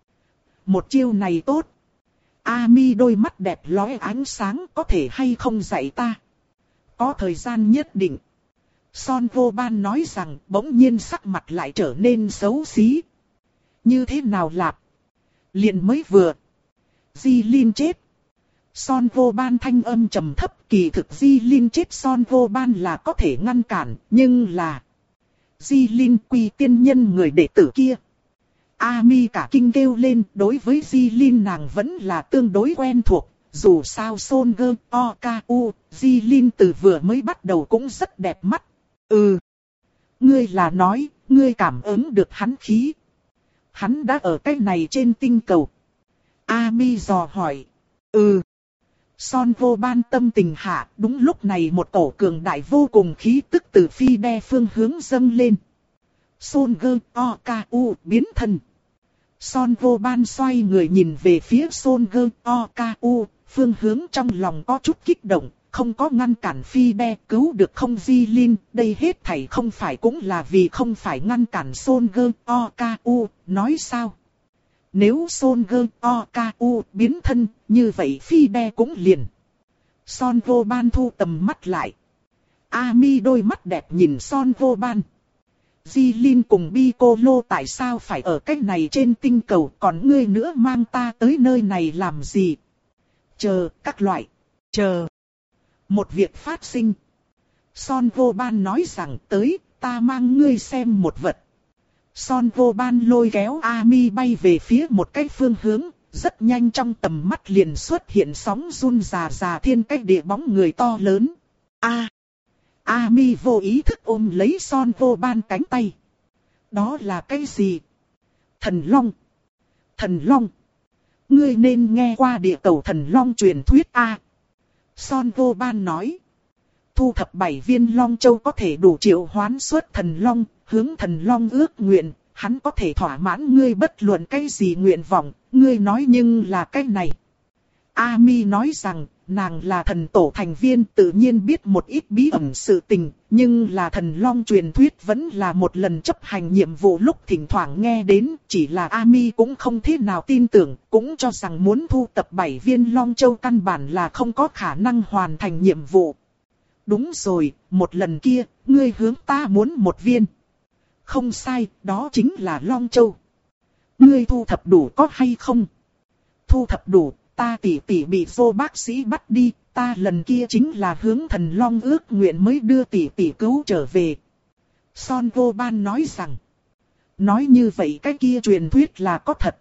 Một chiêu này tốt. A mi đôi mắt đẹp lóe ánh sáng, có thể hay không dạy ta? Có thời gian nhất định. Son Vô Ban nói rằng, bỗng nhiên sắc mặt lại trở nên xấu xí. Như thế nào lạp? Liền mới vừa. Di Linh chết. Son Vô Ban thanh âm trầm thấp, kỳ thực Di Linh chết Son Vô Ban là có thể ngăn cản, nhưng là... Di Linh Quy tiên nhân người đệ tử kia. A mi cả kinh kêu lên, đối với Di Linh nàng vẫn là tương đối quen thuộc, dù sao Son Gơ, Oku, Jilin từ vừa mới bắt đầu cũng rất đẹp mắt. Ừ. Ngươi là nói, ngươi cảm ứng được hắn khí. Hắn đã ở cái này trên tinh cầu. Ami dò hỏi. Ừ. Son vô ban tâm tình hạ, đúng lúc này một cổ cường đại vô cùng khí tức từ phi đe phương hướng dâng lên. Son Gơ, Oku, biến thân. Son vô ban xoay người nhìn về phía Son Gơ, Oku, phương hướng trong lòng có chút kích động, không có ngăn cản phi đe cứu được không Jilin, đây hết thảy không phải cũng là vì không phải ngăn cản Son Gơ, Oku, nói sao? Nếu Son Gơ, Oku biến thân, như vậy phi đe cũng liền. Son vô ban thu tầm mắt lại. Ami đôi mắt đẹp nhìn Son vô ban. Jilin cùng Piccolo tại sao phải ở cách này trên tinh cầu, còn ngươi nữa mang ta tới nơi này làm gì? Chờ, các loại. Chờ. Một việc phát sinh. Son vô ban nói rằng tới, ta mang ngươi xem một vật. Son vô ban lôi kéo Ami bay về phía một cái phương hướng, rất nhanh trong tầm mắt liền xuất hiện sóng run rà rà thiên cách địa bóng người to lớn. A. Ami vô ý thức ôm lấy Son vô ban cánh tay. Đó là cái gì? Thần Long. Thần Long. Ngươi nên nghe qua địa cầu thần Long truyền thuyết A. Son vô ban nói. Thu thập bảy viên Long Châu có thể đủ triệu hoán xuất thần Long, hướng thần Long ước nguyện, hắn có thể thỏa mãn ngươi bất luận cái gì nguyện vọng, ngươi nói nhưng là cái này. Ami nói rằng, nàng là thần tổ thành viên tự nhiên biết một ít bí ẩn sự tình, nhưng là thần Long truyền thuyết vẫn là một lần chấp hành nhiệm vụ lúc thỉnh thoảng nghe đến, chỉ là Ami cũng không thế nào tin tưởng, cũng cho rằng muốn thu tập bảy viên Long Châu căn bản là không có khả năng hoàn thành nhiệm vụ. Đúng rồi, một lần kia, ngươi hướng ta muốn một viên. Không sai, đó chính là Long Châu. Ngươi thu thập đủ có hay không? Thu thập đủ. Ta tỷ tỷ bị vô bác sĩ bắt đi, ta lần kia chính là hướng thần Long ước nguyện mới đưa tỷ tỷ cứu trở về. Son vô ban nói rằng, nói như vậy cái kia truyền thuyết là có thật.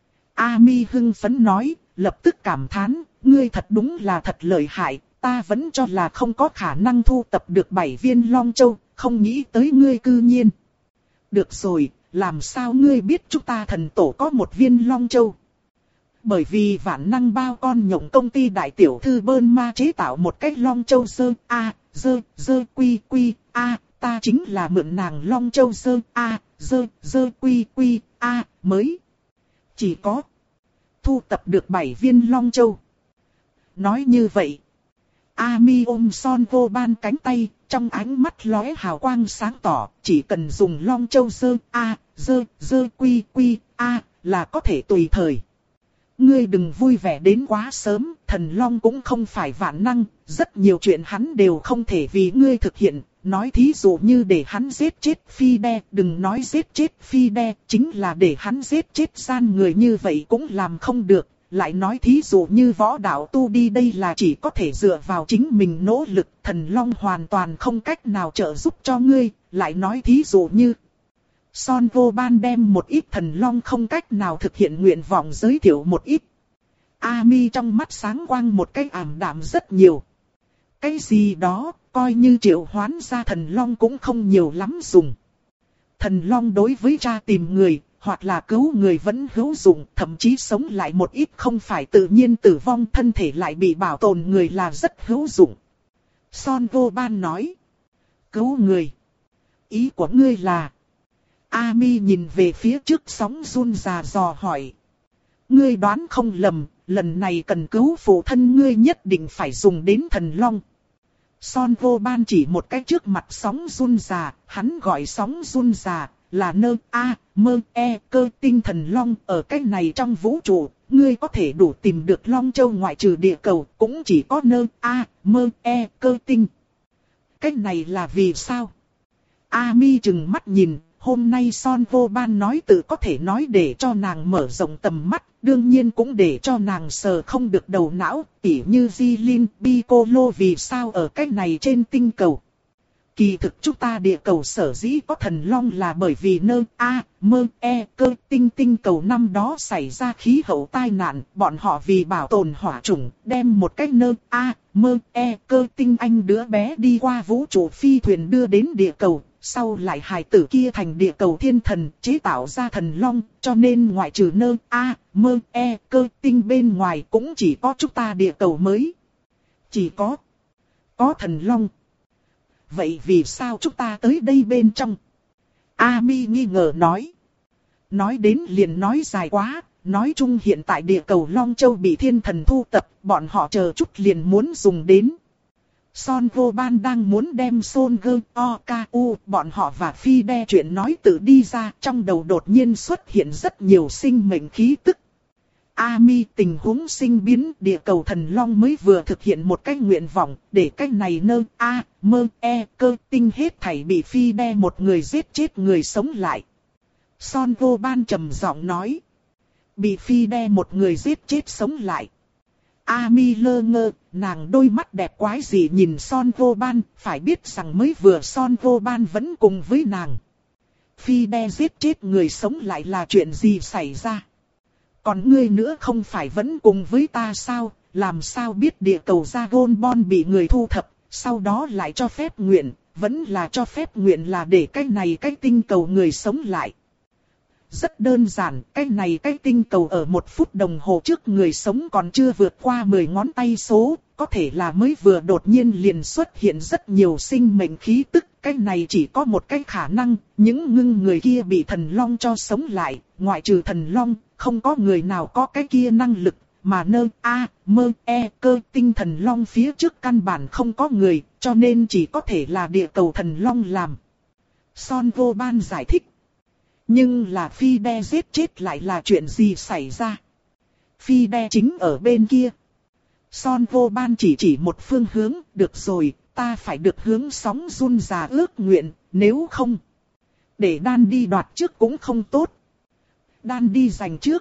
Ami hưng phấn nói, lập tức cảm thán, ngươi thật đúng là thật lợi hại, ta vẫn cho là không có khả năng thu tập được bảy viên Long Châu, không nghĩ tới ngươi cư nhiên. Được rồi, làm sao ngươi biết chúng ta thần tổ có một viên Long Châu? Bởi vì vạn năng bao con nhộng công ty đại tiểu thư bơn ma chế tạo một cái Long Châu dơ a dơ dơ quy quy a, ta chính là mượn nàng Long Châu dơ a dơ dơ quy quy a mới. Chỉ có thu tập được bảy viên Long Châu. Nói như vậy, Ami ôm Son vô ban cánh tay, trong ánh mắt lóe hào quang sáng tỏ, chỉ cần dùng Long Châu dơ a dơ dơ quy quy a là có thể tùy thời. Ngươi đừng vui vẻ đến quá sớm, thần Long cũng không phải vạn năng, rất nhiều chuyện hắn đều không thể vì ngươi thực hiện. Nói thí dụ như để hắn giết chết phi đe, đừng nói giết chết phi đe, chính là để hắn giết chết gian người như vậy cũng làm không được. Lại nói thí dụ như võ đạo tu đi đây là chỉ có thể dựa vào chính mình nỗ lực, thần Long hoàn toàn không cách nào trợ giúp cho ngươi. Lại nói thí dụ như Son vô ban đem một ít thần Long không cách nào thực hiện nguyện vọng giới thiệu một ít. Ami trong mắt sáng quang một cái ảm đạm rất nhiều. Cái gì đó, coi như triệu hoán ra thần Long cũng không nhiều lắm dùng. Thần Long đối với cha tìm người, hoặc là cứu người vẫn hữu dụng, thậm chí sống lại một ít không phải tự nhiên tử vong thân thể lại bị bảo tồn người là rất hữu dụng. Son vô ban nói. Cứu người. Ý của ngươi là... Ami nhìn về phía trước sóng run rà dò hỏi. Ngươi đoán không lầm, lần này cần cứu phụ thân ngươi nhất định phải dùng đến thần Long. Son vô ban chỉ một cái trước mặt sóng run rà, hắn gọi sóng run rà là nơ a mơ e cơ tinh thần Long. Ở cái này trong vũ trụ, ngươi có thể đủ tìm được Long Châu ngoại trừ địa cầu, cũng chỉ có nơ a mơ e cơ tinh. Cái này là vì sao? Ami trừng mắt nhìn. Hôm nay Son vô ban nói tự có thể nói để cho nàng mở rộng tầm mắt, đương nhiên cũng để cho nàng sờ không được đầu não, tỉ như Jilin, Piccolo vì sao ở cái này trên tinh cầu. Kỳ thực chúng ta địa cầu sở dĩ có thần long là bởi vì nơ A, mơ E cơ tinh tinh cầu năm đó xảy ra khí hậu tai nạn. Bọn họ vì bảo tồn hỏa chủng đem một cái nơ A, mơ E cơ tinh anh đứa bé đi qua vũ trụ phi thuyền đưa đến địa cầu. Sau lại hài tử kia thành địa cầu thiên thần chế tạo ra thần long. Cho nên ngoại trừ nơ A, mơ E cơ tinh bên ngoài cũng chỉ có chúng ta địa cầu mới. Chỉ có, có thần long. Vậy vì sao chúng ta tới đây bên trong? Ami nghi ngờ nói. Nói đến liền nói dài quá. Nói chung hiện tại địa cầu Long Châu bị thiên thần thu tập. Bọn họ chờ chút liền muốn dùng đến. Son Vô Ban đang muốn đem Son Gơ O K U. Bọn họ và Phi Đe chuyện nói tự đi ra. Trong đầu đột nhiên xuất hiện rất nhiều sinh mệnh khí tức. Ami tình huống sinh biến địa cầu thần long mới vừa thực hiện một cái nguyện vọng để cái này nơ A, mơ E cơ tinh hết thảy bị Phi Đe một người giết chết người sống lại. Son Vô Ban trầm giọng nói. Bị Phi Đe một người giết chết sống lại. Ami lơ ngơ, nàng đôi mắt đẹp quái gì nhìn Son Vô Ban, phải biết rằng mới vừa Son Vô Ban vẫn cùng với nàng. Phi Đe giết chết người sống lại là chuyện gì xảy ra? Còn ngươi nữa không phải vẫn cùng với ta sao, làm sao biết địa cầu Dragon Ball bị người thu thập, sau đó lại cho phép nguyện, vẫn là cho phép nguyện là để cái này cái tinh cầu người sống lại. Rất đơn giản, cái này cái tinh cầu ở một phút đồng hồ trước người sống còn chưa vượt qua mười ngón tay số, có thể là mới vừa đột nhiên liền xuất hiện rất nhiều sinh mệnh khí tức. Cái này chỉ có một cái khả năng, những ngưng người kia bị thần long cho sống lại, ngoại trừ thần long, không có người nào có cái kia năng lực, mà nơ A, mơ E cơ tinh thần long phía trước căn bản không có người, cho nên chỉ có thể là địa cầu thần long làm. Son Vô Ban giải thích. Nhưng là Phi Đe giết chết lại là chuyện gì xảy ra? Phi Đe chính ở bên kia. Son Vô Ban chỉ chỉ một phương hướng, được rồi, ta phải được hướng sóng run già ước nguyện, nếu không. Để Đan đi đoạt trước cũng không tốt. Đan đi giành trước.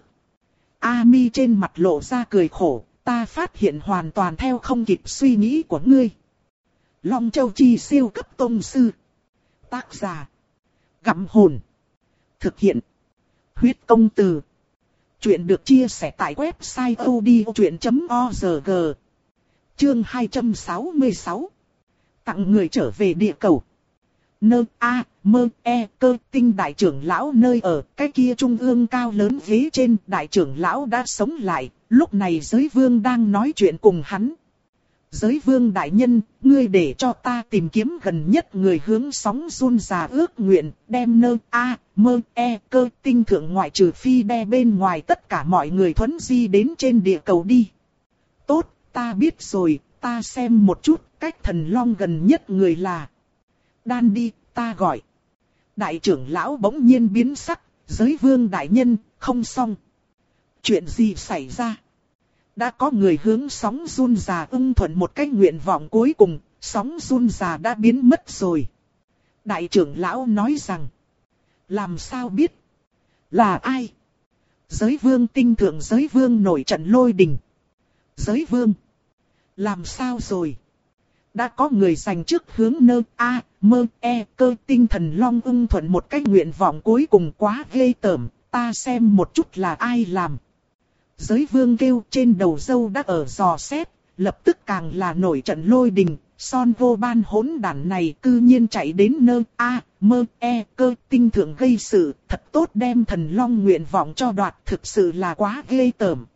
Ami trên mặt lộ ra cười khổ, ta phát hiện hoàn toàn theo không kịp suy nghĩ của ngươi. Long Châu Chi siêu cấp tông sư. Tác giả. Gặm hồn. Thực hiện. Huyết công từ. Chuyện được chia sẻ tại website odchuyện chấm org. Chương hai trăm sáu mươi sáu. Tặng người trở về địa cầu. Nơ A, mơ E cơ tinh đại trưởng lão nơi ở, cái kia trung ương cao lớn ghế trên, đại trưởng lão đã sống lại, lúc này giới vương đang nói chuyện cùng hắn. Giới vương đại nhân, ngươi để cho ta tìm kiếm gần nhất người hướng sóng run già ước nguyện, đem nơ A, mơ E cơ tinh thượng ngoại trừ Phi Đe bên ngoài tất cả mọi người thuấn di đến trên địa cầu đi. Tốt, ta biết rồi, ta xem một chút, cách thần long gần nhất người là. Đan đi, ta gọi. Đại trưởng lão bỗng nhiên biến sắc, giới vương đại nhân, không xong. Chuyện gì xảy ra? Đã có người hướng sóng run già ưng thuận một cái nguyện vọng cuối cùng, sóng run già đã biến mất rồi. Đại trưởng lão nói rằng, làm sao biết? Là ai? Giới vương tinh thượng giới vương nổi trận lôi đình. Giới vương? Làm sao rồi? Đã có người giành trước hướng nơ A, mơ E cơ tinh thần long ưng thuận một cái nguyện vọng cuối cùng quá ghê tởm, ta xem một chút là ai làm. Giới vương kêu trên đầu dâu đã ở dò xét, lập tức càng là nổi trận lôi đình, Son Vô Ban hỗn đản này cư nhiên chạy đến nơ A, mơ E cơ tinh thượng gây sự, thật tốt đem thần long nguyện vọng cho đoạt, thực sự là quá ghê tởm.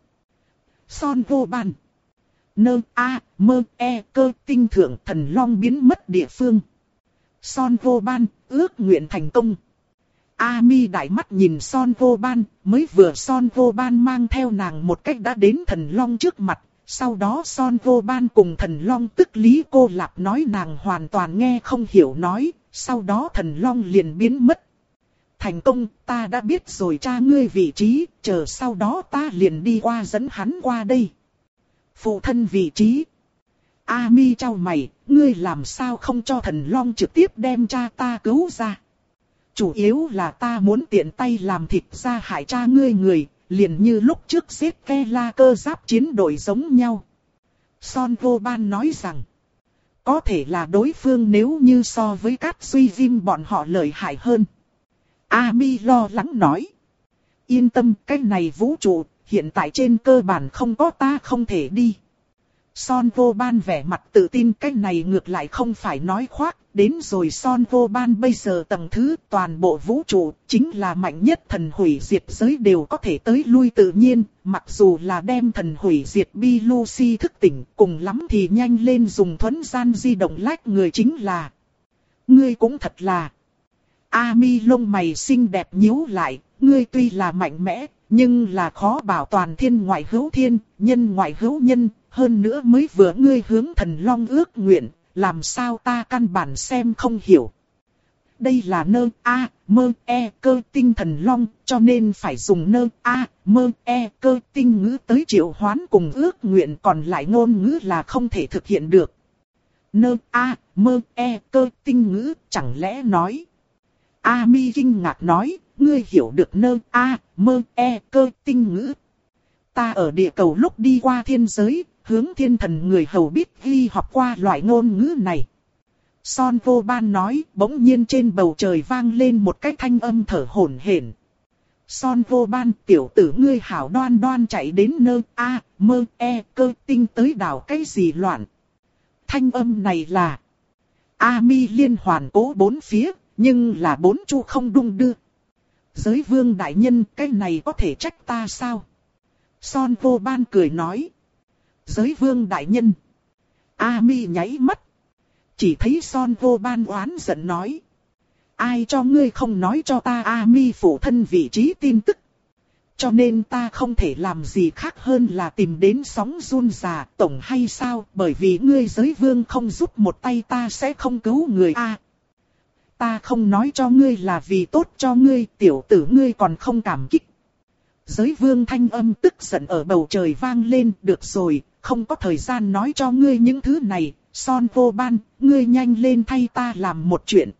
Son Vô Ban. Nơ A, mơ E cơ tinh thượng thần long biến mất địa phương. Son Vô Ban, ước nguyện thành công. Ami đại mắt nhìn Son Vô Ban, mới vừa Son Vô Ban mang theo nàng một cách đã đến thần long trước mặt. Sau đó Son Vô Ban cùng thần long tức lý cô lạp nói nàng hoàn toàn nghe không hiểu nói, sau đó thần long liền biến mất. Thành công, ta đã biết rồi cha ngươi vị trí, chờ sau đó ta liền đi qua dẫn hắn qua đây. Phụ thân vị trí. Ami trao mày, ngươi làm sao không cho thần long trực tiếp đem cha ta cứu ra. Chủ yếu là ta muốn tiện tay làm thịt ra hại cha ngươi người, liền như lúc trước giết ke la cơ giáp chiến đội giống nhau. Son Vô Ban nói rằng, có thể là đối phương nếu như so với Cát Duy Diêm bọn họ lợi hại hơn. Ami lo lắng nói. Yên tâm, cái này vũ trụ, hiện tại trên cơ bản không có ta không thể đi. Son Vô Ban vẻ mặt tự tin, cái này ngược lại không phải nói khoác. Đến rồi Son Vô Ban bây giờ tầng thứ toàn bộ vũ trụ, chính là mạnh nhất thần hủy diệt giới đều có thể tới lui tự nhiên. Mặc dù là đem thần hủy diệt Bi Lucy thức tỉnh, cùng lắm thì nhanh lên dùng thuấn gian di động lách người chính là. Ngươi cũng thật là. Ami lông mày xinh đẹp nhíu lại, ngươi tuy là mạnh mẽ, nhưng là khó bảo toàn thiên ngoại hữu thiên, nhân ngoại hữu nhân, hơn nữa mới vừa ngươi hướng thần long ước nguyện, làm sao ta căn bản xem không hiểu. Đây là nơ a mơ e cơ tinh thần long, cho nên phải dùng nơ a mơ e cơ tinh ngữ tới triệu hoán cùng ước nguyện, còn lại ngôn ngữ là không thể thực hiện được. Nơ a mơ e cơ tinh ngữ chẳng lẽ nói. Ami kinh ngạc nói, ngươi hiểu được nơ a mơ e cơ tinh ngữ. Ta ở địa cầu lúc đi qua thiên giới, hướng thiên thần người hầu biết ghi học qua loại ngôn ngữ này. Son Vô Ban nói, bỗng nhiên trên bầu trời vang lên một cái thanh âm thở hổn hển. Son Vô Ban, tiểu tử ngươi hảo đoan đoan chạy đến nơ a mơ e cơ tinh tới đảo cái gì loạn. Thanh âm này là Ami liên hoàn cố bốn phía, nhưng là bốn chu không đung đưa. Giới vương đại nhân, cái này có thể trách ta sao? Son Vô Ban cười nói. Giới vương đại nhân. Ami nháy mắt. Chỉ thấy Son Vô Ban oán giận nói. Ai cho ngươi không nói cho ta Ami phụ thân vị trí tin tức. Cho nên ta không thể làm gì khác hơn là tìm đến sóng run già tổng hay sao. Bởi vì ngươi giới vương không giúp một tay ta sẽ không cứu người a. Ta không nói cho ngươi là vì tốt cho ngươi, tiểu tử ngươi còn không cảm kích. Giới vương thanh âm tức giận ở bầu trời vang lên, được rồi, không có thời gian nói cho ngươi những thứ này, Son Vô Ban, ngươi nhanh lên thay ta làm một chuyện.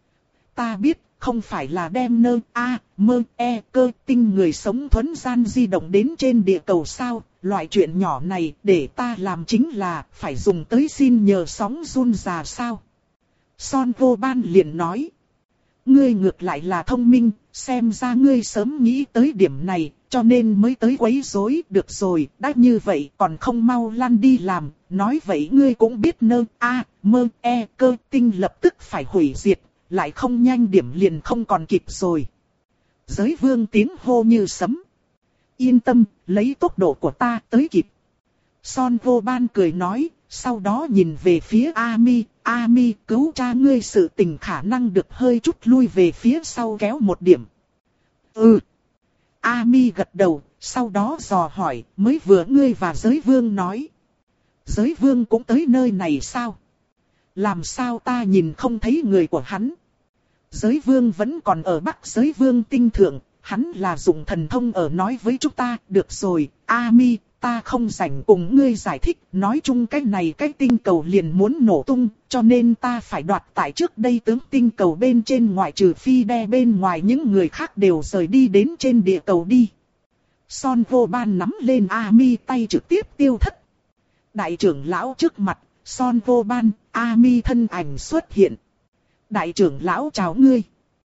Ta biết, không phải là đem nơ a mơ e cơ tinh người sống thuấn gian di động đến trên địa cầu sao, loại chuyện nhỏ này để ta làm chính là phải dùng tới xin nhờ sóng run già sao. Son Vô Ban liền nói. Ngươi ngược lại là thông minh, xem ra ngươi sớm nghĩ tới điểm này, cho nên mới tới quấy rối. Được rồi, đã như vậy còn không mau lăn đi làm. Nói vậy ngươi cũng biết nơ a mơ e cơ tinh lập tức phải hủy diệt, lại không nhanh điểm liền không còn kịp rồi. Giới vương tiếng hô như sấm. Yên tâm, lấy tốc độ của ta tới kịp. Son Vô Ban cười nói, sau đó nhìn về phía Ami. Ami, cứu cha ngươi sự tình khả năng được hơi chút lui về phía sau kéo một điểm. Ừ. Ami gật đầu, sau đó dò hỏi, mới vừa ngươi và giới vương nói. Giới vương cũng tới nơi này sao? Làm sao ta nhìn không thấy người của hắn? Giới vương vẫn còn ở Bắc Giới Vương tinh thượng, hắn là dùng thần thông ở nói với chúng ta. Được rồi, Ami, ta không rảnh cùng ngươi giải thích, nói chung cái này cái tinh cầu liền muốn nổ tung, cho nên ta phải đoạt tại trước đây tướng tinh cầu bên trên ngoại trừ phi đe bên ngoài những người khác đều rời đi đến trên địa cầu đi. Son Vô Ban nắm lên Ami tay trực tiếp tiêu thất. Đại trưởng lão trước mặt, Son Vô Ban, Ami thân ảnh xuất hiện. Đại trưởng lão chào ngươi.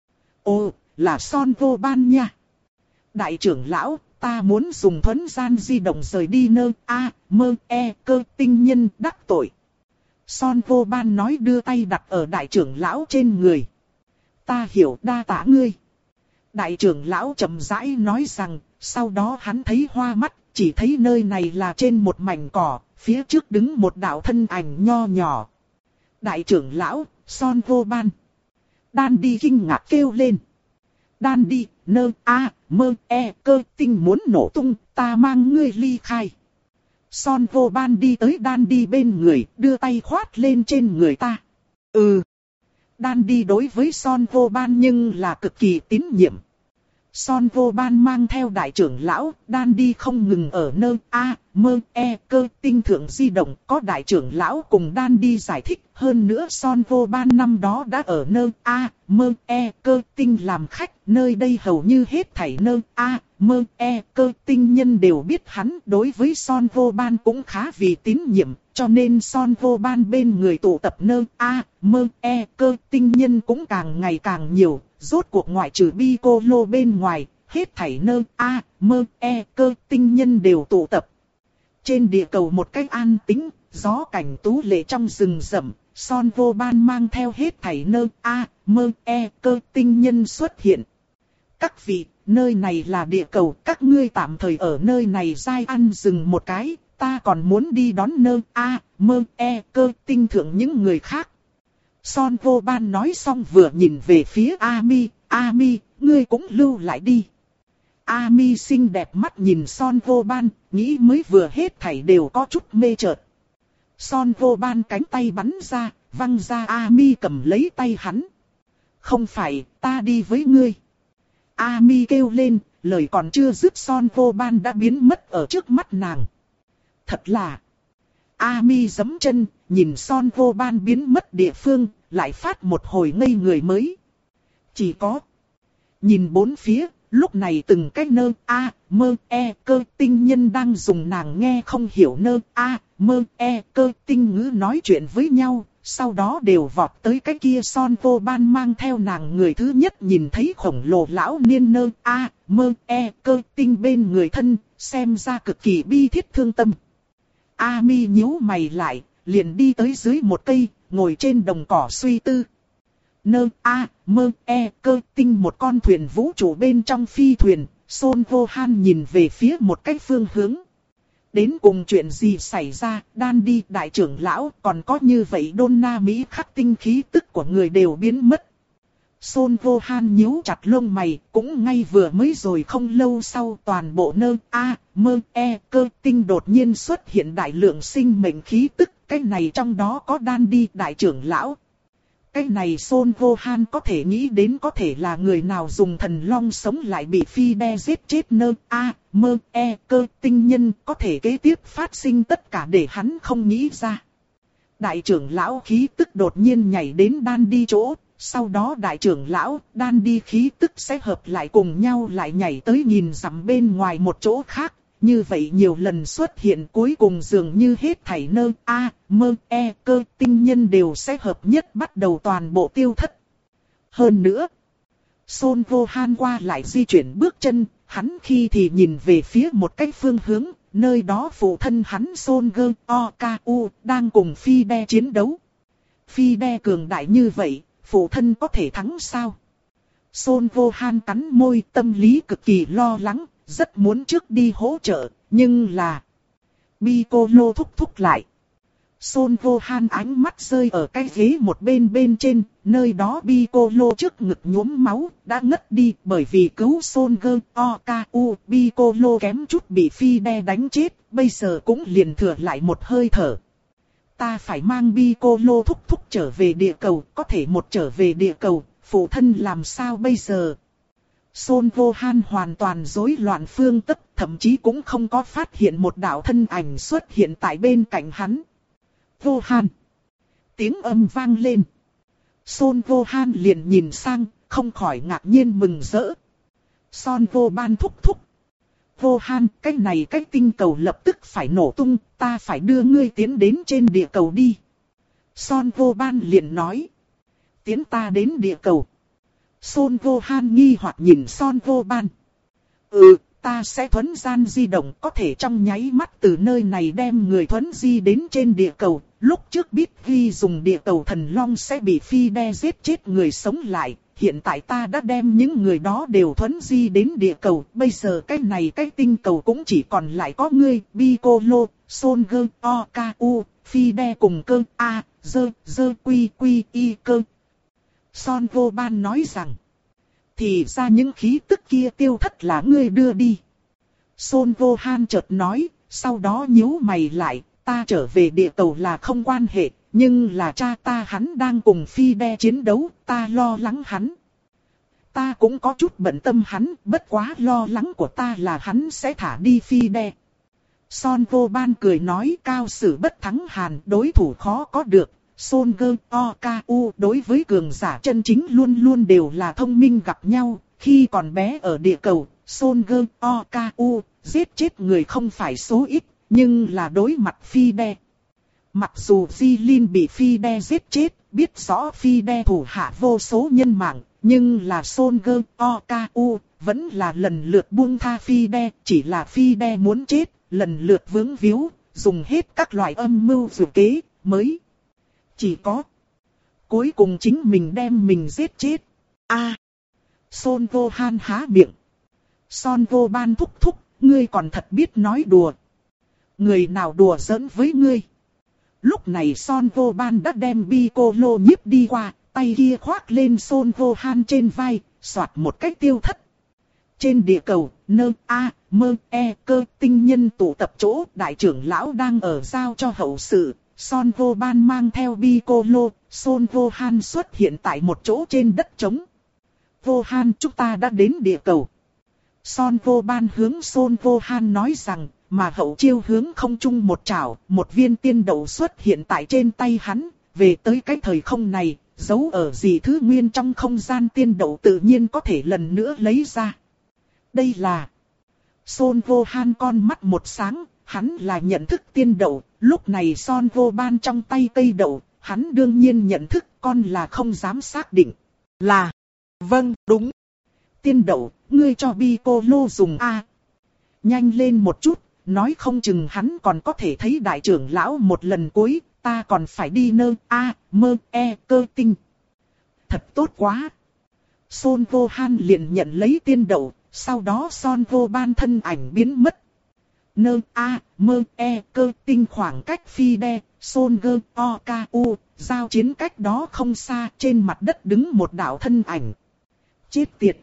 Ồ, là Son Vô Ban nha. Đại trưởng lão, ta muốn dùng thuấn gian di động rời đi nơ a mơ e cơ tinh nhân đắc tội. Son Vô Ban nói đưa tay đặt ở đại trưởng lão trên người. Ta hiểu, đa tạ ngươi. Đại trưởng lão chậm rãi nói rằng, sau đó hắn thấy hoa mắt, chỉ thấy nơi này là trên một mảnh cỏ, phía trước đứng một đạo thân ảnh nho nhỏ. Đại trưởng lão, Son Vô Ban. Đan đi kinh ngạc kêu lên. Đan đi, nơ a mơ e cơ tinh muốn nổ tung, ta mang ngươi ly khai. Son Vô Ban đi tới Đan đi bên người, đưa tay khoát lên trên người ta. Ừ. Đan đi đối với Son Vô Ban nhưng là cực kỳ tín nhiệm. Son Vô Ban mang theo đại trưởng lão, Đan đi không ngừng ở nơ a mơ e cơ tinh thượng di động, có đại trưởng lão cùng Đan đi giải thích. Hơn nữa Son Vô Ban năm đó đã ở nơ a mơ e cơ tinh làm khách, nơi đây hầu như hết thảy nơ a mơ, e, cơ tinh nhân đều biết hắn đối với Son Vô Ban cũng khá vì tín nhiệm, cho nên Son Vô Ban bên người tụ tập nơ, a, mơ, e, cơ tinh nhân cũng càng ngày càng nhiều, rốt cuộc ngoại trừ Piccolo bên ngoài, hết thảy nơ, a, mơ, e, cơ tinh nhân đều tụ tập. Trên địa cầu một cách an tĩnh, gió cảnh tú lệ trong rừng rậm, Son Vô Ban mang theo hết thảy nơ, a, mơ, e, cơ tinh nhân xuất hiện. Các vị, nơi này là địa cầu, các ngươi tạm thời ở nơi này dai ăn dừng một cái, ta còn muốn đi đón nơ, a, mơ, e, cơ tinh thượng những người khác. Son Vô Ban nói xong vừa nhìn về phía Ami, Ami, ngươi cũng lưu lại đi. Ami xinh đẹp mắt nhìn Son Vô Ban, nghĩ mới vừa hết thảy đều có chút mê chợt. Son Vô Ban cánh tay bắn ra, văng ra Ami cầm lấy tay hắn. Không phải, ta đi với ngươi. Ami kêu lên, lời còn chưa dứt Son Vô Ban đã biến mất ở trước mắt nàng. Thật là... Ami giẫm chân, nhìn Son Vô Ban biến mất địa phương, lại phát một hồi ngây người mới. Chỉ có... Nhìn bốn phía, lúc này từng cái nơ, a, mơ, e, cơ tinh nhân đang dùng nàng nghe không hiểu nơ, a, mơ, e, cơ tinh ngữ nói chuyện với nhau. Sau đó đều vọt tới cái kia Son Vô Ban mang theo nàng người thứ nhất nhìn thấy khổng lồ lão niên nơ, a, mơ, e, cơ tinh bên người thân, xem ra cực kỳ bi thiết thương tâm. Ami nhíu mày lại, liền đi tới dưới một cây, ngồi trên đồng cỏ suy tư. Nơ, a, mơ, e, cơ tinh một con thuyền vũ trụ bên trong phi thuyền, Son Vô Han nhìn về phía một cái phương hướng. Đến cùng chuyện gì xảy ra, đan đi đại trưởng lão, còn có như vậy đôn na Mỹ khắc tinh khí tức của người đều biến mất. Son Vô Han nhíu chặt lông mày, cũng ngay vừa mới rồi không lâu sau toàn bộ nơ, a, mơ, e, cơ tinh đột nhiên xuất hiện đại lượng sinh mệnh khí tức, cái này trong đó có đan đi đại trưởng lão. Cái này Son Vô Han có thể nghĩ đến có thể là người nào dùng thần long sống lại bị phi đe giết chết nơ, a, mơ, e, cơ tinh nhân, có thể kế tiếp phát sinh tất cả để hắn không nghĩ ra. Đại trưởng lão khí tức đột nhiên nhảy đến đan đi chỗ, sau đó đại trưởng lão đan đi khí tức sẽ hợp lại cùng nhau lại nhảy tới nhìn dặm bên ngoài một chỗ khác. Như vậy nhiều lần xuất hiện cuối cùng dường như hết thảy nơ, a, mơ, e, cơ tinh nhân đều sẽ hợp nhất bắt đầu toàn bộ tiêu thất. Hơn nữa, Son Vô Han qua lại di chuyển bước chân, hắn khi thì nhìn về phía một cái phương hướng, nơi đó phụ thân hắn Son Gơ O K U đang cùng phi đe chiến đấu. Phi đe cường đại như vậy, phụ thân có thể thắng sao? Son Vô Han cắn môi, tâm lý cực kỳ lo lắng. Rất muốn trước đi hỗ trợ, nhưng là... Piccolo thúc thúc lại. Son Vô Han ánh mắt rơi ở cái ghế một bên bên trên, nơi đó Piccolo trước ngực nhuốm máu, đã ngất đi bởi vì cứu Son Gơ O K U. Piccolo kém chút bị phi đe đánh chết, bây giờ cũng liền thừa lại một hơi thở. Ta phải mang Piccolo thúc thúc trở về địa cầu, có thể một trở về địa cầu, phụ thân làm sao bây giờ? Son Vô Han hoàn toàn rối loạn phương tất, thậm chí cũng không có phát hiện một đạo thân ảnh xuất hiện tại bên cạnh hắn. Vô Han. Tiếng âm vang lên. Son Vô Han liền nhìn sang, không khỏi ngạc nhiên mừng rỡ. Son Vô Ban thúc thúc. Vô Han, cái này cái tinh cầu lập tức phải nổ tung, ta phải đưa ngươi tiến đến trên địa cầu đi. Son Vô Ban liền nói. Tiến ta đến địa cầu. Son Vô Han nghi hoặc nhìn Son Vô Ban. Ừ, ta sẽ thuấn gian di động, có thể trong nháy mắt từ nơi này đem người thuấn di đến trên địa cầu. Lúc trước biết ghi dùng địa cầu thần long sẽ bị phi đe giết chết người sống lại. Hiện tại ta đã đem những người đó đều thuấn di đến địa cầu. Bây giờ cái này cái tinh cầu cũng chỉ còn lại có ngươi, Piccolo, Son Gơ O K U, phi đe cùng cơ A, dơ, dơ quy quy y cơ. Son Vô Ban nói rằng, thì ra những khí tức kia tiêu thất là ngươi đưa đi. Son Vô Han chợt nói, sau đó nhíu mày lại, ta trở về địa cầu là không quan hệ, nhưng là cha ta hắn đang cùng phi đe chiến đấu, ta lo lắng hắn. Ta cũng có chút bận tâm hắn, bất quá lo lắng của ta là hắn sẽ thả đi phi đe. Son Vô Ban cười nói cao sử bất thắng hàn, đối thủ khó có được. Son Gơ O K U đối với cường giả chân chính luôn luôn đều là thông minh gặp nhau. Khi còn bé ở địa cầu, Son Go Oku, giết chết người không phải số ít, nhưng là đối mặt Fide. Mặc dù Jilin bị Fide giết chết, biết rõ Fide thủ hạ vô số nhân mạng, nhưng là Son Go Oku vẫn là lần lượt buông tha Fide, chỉ là Fide muốn chết, lần lượt vướng víu, dùng hết các loại âm mưu dự kế, mới chỉ có cuối cùng chính mình đem mình giết chết. A. À, Son Gohan há miệng. Son Goban thúc thúc, ngươi còn thật biết nói đùa. Người nào đùa giỡn với ngươi? Lúc này Son Goban đã đem Piccolo nhiếp đi qua, tay kia khoác lên Son Gohan trên vai, soạt một cách tiêu thất. Trên địa cầu, nơ a mơ e cơ tinh nhân tụ tập chỗ, đại trưởng lão đang ở giao cho hậu sự. Son Goban mang theo Piccolo, Son Gohan xuất hiện tại một chỗ trên đất trống. Gohan, chúng ta đã đến địa cầu. Son Goban hướng Son Gohan nói rằng, mà hậu chiêu hướng không trung một chảo, một viên tiên đậu xuất hiện tại trên tay hắn. Về tới cái thời không này, giấu ở gì thứ nguyên trong không gian tiên đậu tự nhiên có thể lần nữa lấy ra. Đây là Son Gohan con mắt một sáng, hắn là nhận thức tiên đậu. Lúc này Son Goban trong tay cây đậu, hắn đương nhiên nhận thức, con là không dám xác định. Là, vâng, đúng. Tiên đậu, ngươi cho Piccolo dùng a. Nhanh lên một chút, nói không chừng hắn còn có thể thấy đại trưởng lão một lần cuối, ta còn phải đi nơ a mơ e cơ tinh. Thật tốt quá. Son Gohan liền nhận lấy tiên đậu, sau đó Son Goban thân ảnh biến mất. Nơ a mơ e cơ tinh khoảng cách Fide, Son Go Oku, giao chiến cách đó không xa, trên mặt đất đứng một đạo thân ảnh. Chết tiệt.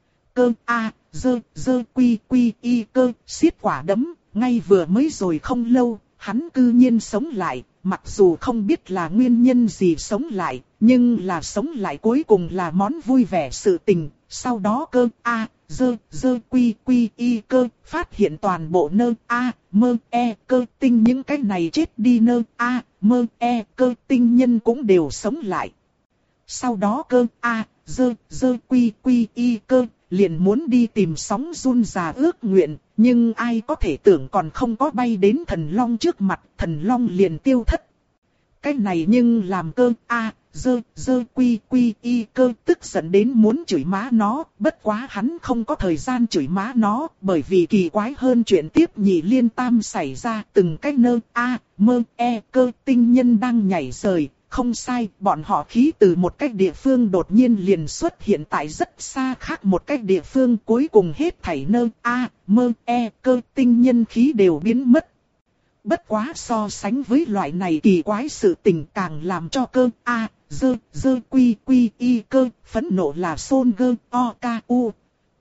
Cơ a dơ dơ quy quy y cơ xiết quả đấm, ngay vừa mới rồi không lâu, hắn cư nhiên sống lại, mặc dù không biết là nguyên nhân gì sống lại, nhưng là sống lại cuối cùng là món vui vẻ sự tình. Sau đó cơ a dơ dơ quy quy y cơ phát hiện toàn bộ nơ a mơ e cơ tinh những cái này chết đi nơ a mơ e cơ tinh nhân cũng đều sống lại. Sau đó cơ a dơ dơ quy quy y cơ liền muốn đi tìm sóng run già ước nguyện, nhưng ai có thể tưởng còn không có bay đến thần long trước mặt, thần long liền tiêu thất. Cái này nhưng làm cơ a dơ dơ quy quy y cơ tức giận đến muốn chửi má nó, bất quá hắn không có thời gian chửi má nó, bởi vì kỳ quái hơn chuyện tiếp nhị liên tam xảy ra, từng cái nơ a mơ e cơ tinh nhân đang nhảy rời. Không sai, bọn họ khí từ một cách địa phương đột nhiên liền xuất hiện tại rất xa khác một cách địa phương, cuối cùng hết thảy nơ a mơ e cơ tinh nhân khí đều biến mất. Bất quá so sánh với loại này kỳ quái sự tình, càng làm cho cơ a dơ dơ quy quy y cơ phẫn nộ là Son Go Oku.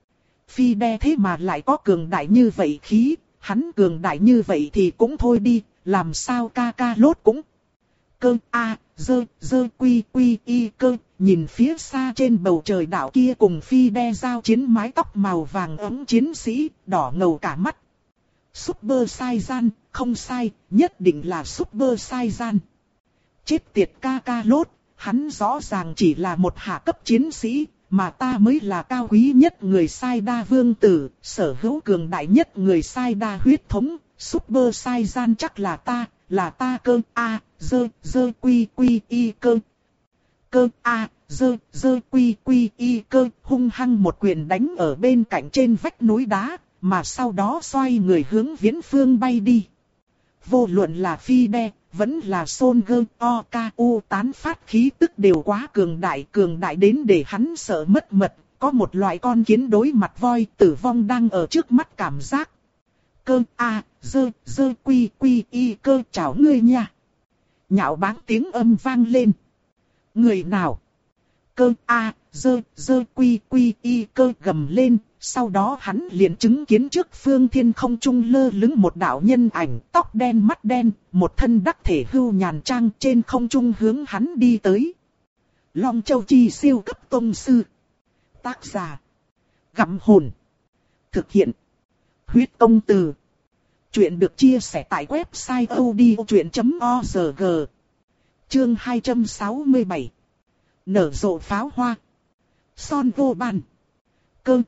Fide thế mà lại có cường đại như vậy khí, hắn cường đại như vậy thì cũng thôi đi, làm sao Kakarot cũng. Cơ a dơ dơ quy quy y cơ nhìn phía xa trên bầu trời đảo kia cùng Fide giao chiến mái tóc màu vàng ấm chiến sĩ, đỏ ngầu cả mắt. Super Saiyan, không sai, nhất định là Super Saiyan. Chết tiệt Kakarot, hắn rõ ràng chỉ là một hạ cấp chiến sĩ, mà ta mới là cao quý nhất người Sai Đa vương tử, sở hữu cường đại nhất người Sai Đa huyết thống, Super Saiyan chắc là ta, là ta cơ a dơ dơ quy quy y cơ. Cơ a dơ dơ quy quy y cơ hung hăng một quyền đánh ở bên cạnh trên vách núi đá, mà sau đó xoay người hướng viễn phương bay đi. Vô luận là Fide, vẫn là Son Go Oku tán phát khí tức đều quá cường đại, cường đại đến để hắn sợ mất mật, có một loại con kiến đối mặt voi tử vong đang ở trước mắt cảm giác. Cơ a dơ dơ quy quy y cơ chào ngươi nha. Nhạo báng tiếng âm vang lên. Người nào? Cơ a dơ dơ quy quy y cơ gầm lên. Sau đó hắn liền chứng kiến trước phương thiên không trung lơ lửng một đạo nhân ảnh, tóc đen mắt đen, một thân đắc thể hưu nhàn trang trên không trung hướng hắn đi tới. Long Châu Chi siêu cấp tông sư. Tác giả: Gặm Hồn. Thực hiện: Huyết Công Từ. Chuyện được chia sẻ tại website odchuyện chấm org. Chương hai trăm sáu mươi bảy. Nở rộ pháo hoa. Son Goban. Cơ a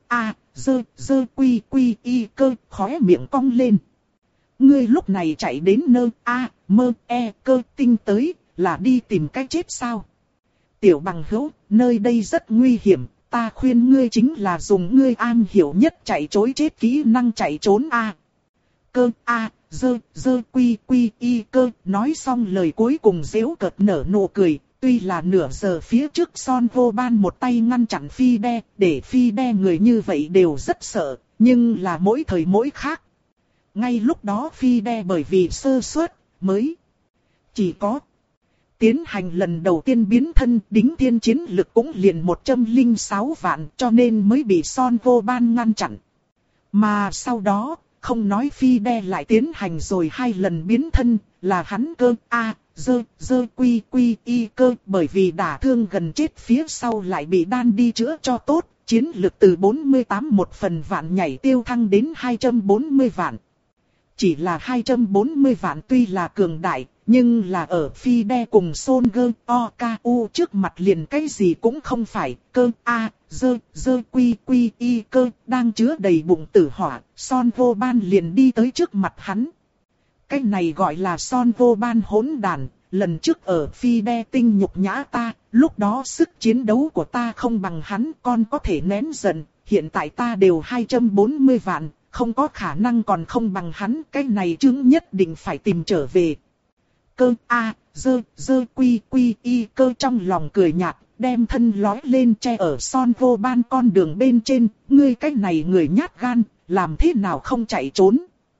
dơ, dơ quy quy y cơ, khóe miệng cong lên. Ngươi lúc này chạy đến nơi A, mơ, e, cơ tinh tới, là đi tìm cách chết sao? Tiểu bằng hữu, nơi đây rất nguy hiểm, ta khuyên ngươi chính là dùng ngươi am hiểu nhất chạy trối chết kỹ năng chạy trốn A. Cơ A, dơ, dơ quy quy y cơ, nói xong lời cuối cùng giễu cợt nở nụ cười. Tuy là nửa giờ phía trước Son Vô Ban một tay ngăn chặn Phi Đe, để Phi Đe người như vậy đều rất sợ, nhưng là mỗi thời mỗi khác. Ngay lúc đó Phi Đe bởi vì sơ suất, mới chỉ có tiến hành lần đầu tiên biến thân, đính thiên chiến lực cũng liền một trăm lẻ sáu vạn, cho nên mới bị Son Vô Ban ngăn chặn. Mà sau đó, không nói Phi Đe lại tiến hành rồi hai lần biến thân, là hắn cơ A, dơ, dơ quy quy y cơ, bởi vì đả thương gần chết phía sau lại bị đan đi chữa cho tốt, chiến lực từ bốn mươi tám một phần vạn nhảy tiêu thăng đến hai trăm bốn mươi vạn. Chỉ là hai trăm bốn mươi vạn tuy là cường đại, nhưng là ở Phi Đe cùng Son Gơ O K U trước mặt liền cái gì cũng không phải. Cơ A, dơ, dơ quy quy y cơ, đang chứa đầy bụng tử hỏa, Son Vô Ban liền đi tới trước mặt hắn. Cái này gọi là Son Vô Ban hỗn đàn, lần trước ở Phi Đe tinh nhục nhã ta, lúc đó sức chiến đấu của ta không bằng hắn, con có thể nén giận, hiện tại ta đều hai trăm bốn mươi vạn, không có khả năng còn không bằng hắn, cái này chứng nhất định phải tìm trở về. Cơ A, dơ, dơ quy quy y cơ trong lòng cười nhạt, đem thân lói lên che ở Son Vô Ban con đường bên trên, ngươi cái này người nhát gan, làm thế nào không chạy trốn.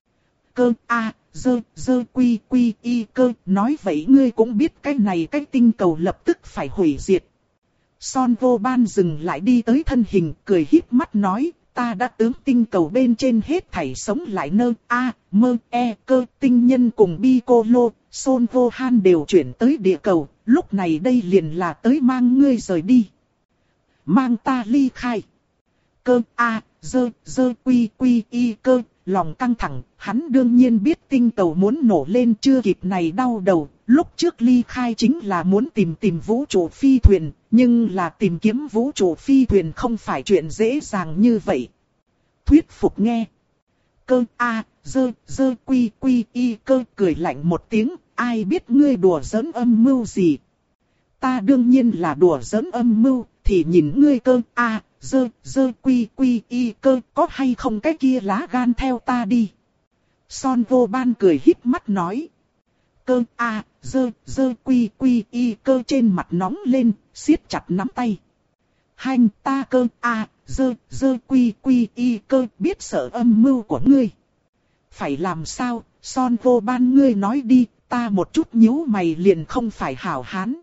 Cơ A, dơ, dơ quy quy y cơ, nói vậy ngươi cũng biết cái này cái tinh cầu lập tức phải hủy diệt. Son Vô Ban dừng lại đi tới thân hình, cười híp mắt nói, ta đã tướng tinh cầu bên trên hết thảy sống lại nơ A, mơ, e, cơ, tinh nhân cùng Piccolo, Son Vô Han đều chuyển tới địa cầu, lúc này đây liền là tới mang ngươi rời đi. Mang ta ly khai. Cơ A, dơ, dơ quy quy y cơ, lòng căng thẳng, hắn đương nhiên biết tinh cầu muốn nổ lên chưa kịp này đau đầu, lúc trước ly khai chính là muốn tìm tìm vũ trụ phi thuyền, nhưng là tìm kiếm vũ trụ phi thuyền không phải chuyện dễ dàng như vậy. Thuyết phục nghe. Cơ A, dơ, dơ quy quy y cơ cười lạnh một tiếng, ai biết ngươi đùa giỡn âm mưu gì. Ta đương nhiên là đùa giỡn âm mưu, thì nhìn ngươi cơ A, dơ, dơ quy quy y cơ có hay không cái kia lá gan theo ta đi. Son Vô Ban cười híp mắt nói. Cơ A, dơ, dơ quy quy y cơ trên mặt nóng lên, siết chặt nắm tay. Hành ta cơ A, dơ, dơ quy quy y cơ biết sợ âm mưu của ngươi. Phải làm sao, Son Vô Ban ngươi nói đi, ta một chút nhíu mày liền không phải hảo hán.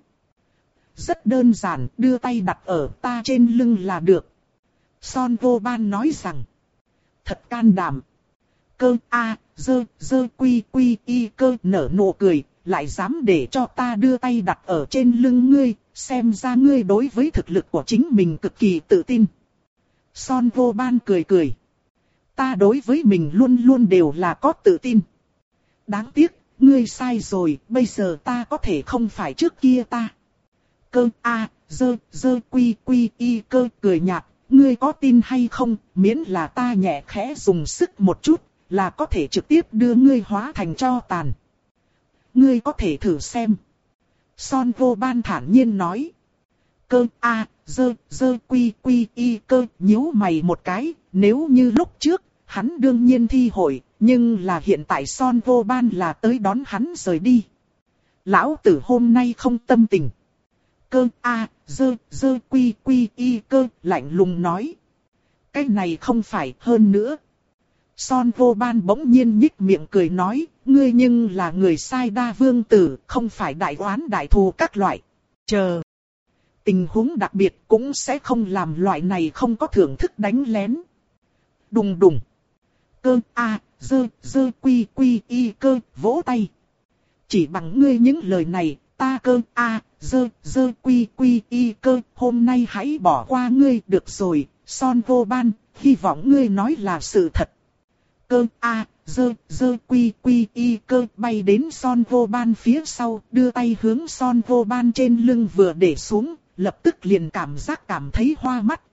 Rất đơn giản, đưa tay đặt ở ta trên lưng là được. Son Vô Ban nói rằng. Thật can đảm. Cơ A, dơ, dơ quy quy y cơ nở nụ cười, lại dám để cho ta đưa tay đặt ở trên lưng ngươi, xem ra ngươi đối với thực lực của chính mình cực kỳ tự tin. Son Vô Ban cười cười. Ta đối với mình luôn luôn đều là có tự tin. Đáng tiếc, ngươi sai rồi, bây giờ ta có thể không phải trước kia ta. Cơ A, dơ, dơ quy quy y cơ cười nhạt, ngươi có tin hay không, miễn là ta nhẹ khẽ dùng sức một chút, là có thể trực tiếp đưa ngươi hóa thành tro tàn. Ngươi có thể thử xem. Son Vô Ban thản nhiên nói. Cơ A, dơ, dơ quy quy y cơ nhíu mày một cái, nếu như lúc trước, hắn đương nhiên thi hội, nhưng là hiện tại Son Vô Ban là tới đón hắn rời đi. Lão tử hôm nay không tâm tình. Cơ A, dơ, dơ quy quy y cơ lạnh lùng nói. Cái này không phải hơn nữa. Son Vô Ban bỗng nhiên nhích miệng cười nói, ngươi nhưng là người sai đa vương tử, không phải đại oán đại thù các loại. Chờ. Tình huống đặc biệt cũng sẽ không làm loại này không có thưởng thức đánh lén. Đùng đùng. Cơ A, dơ, dơ quy quy y cơ vỗ tay. Chỉ bằng ngươi những lời này, ta cơ A, dơ, dơ quy quy y cơ, hôm nay hãy bỏ qua ngươi được rồi, Son Vô Ban, hy vọng ngươi nói là sự thật. Cơ A, dơ, dơ quy quy y cơ bay đến Son Vô Ban phía sau, đưa tay hướng Son Vô Ban trên lưng vừa để xuống, lập tức liền cảm giác cảm thấy hoa mắt,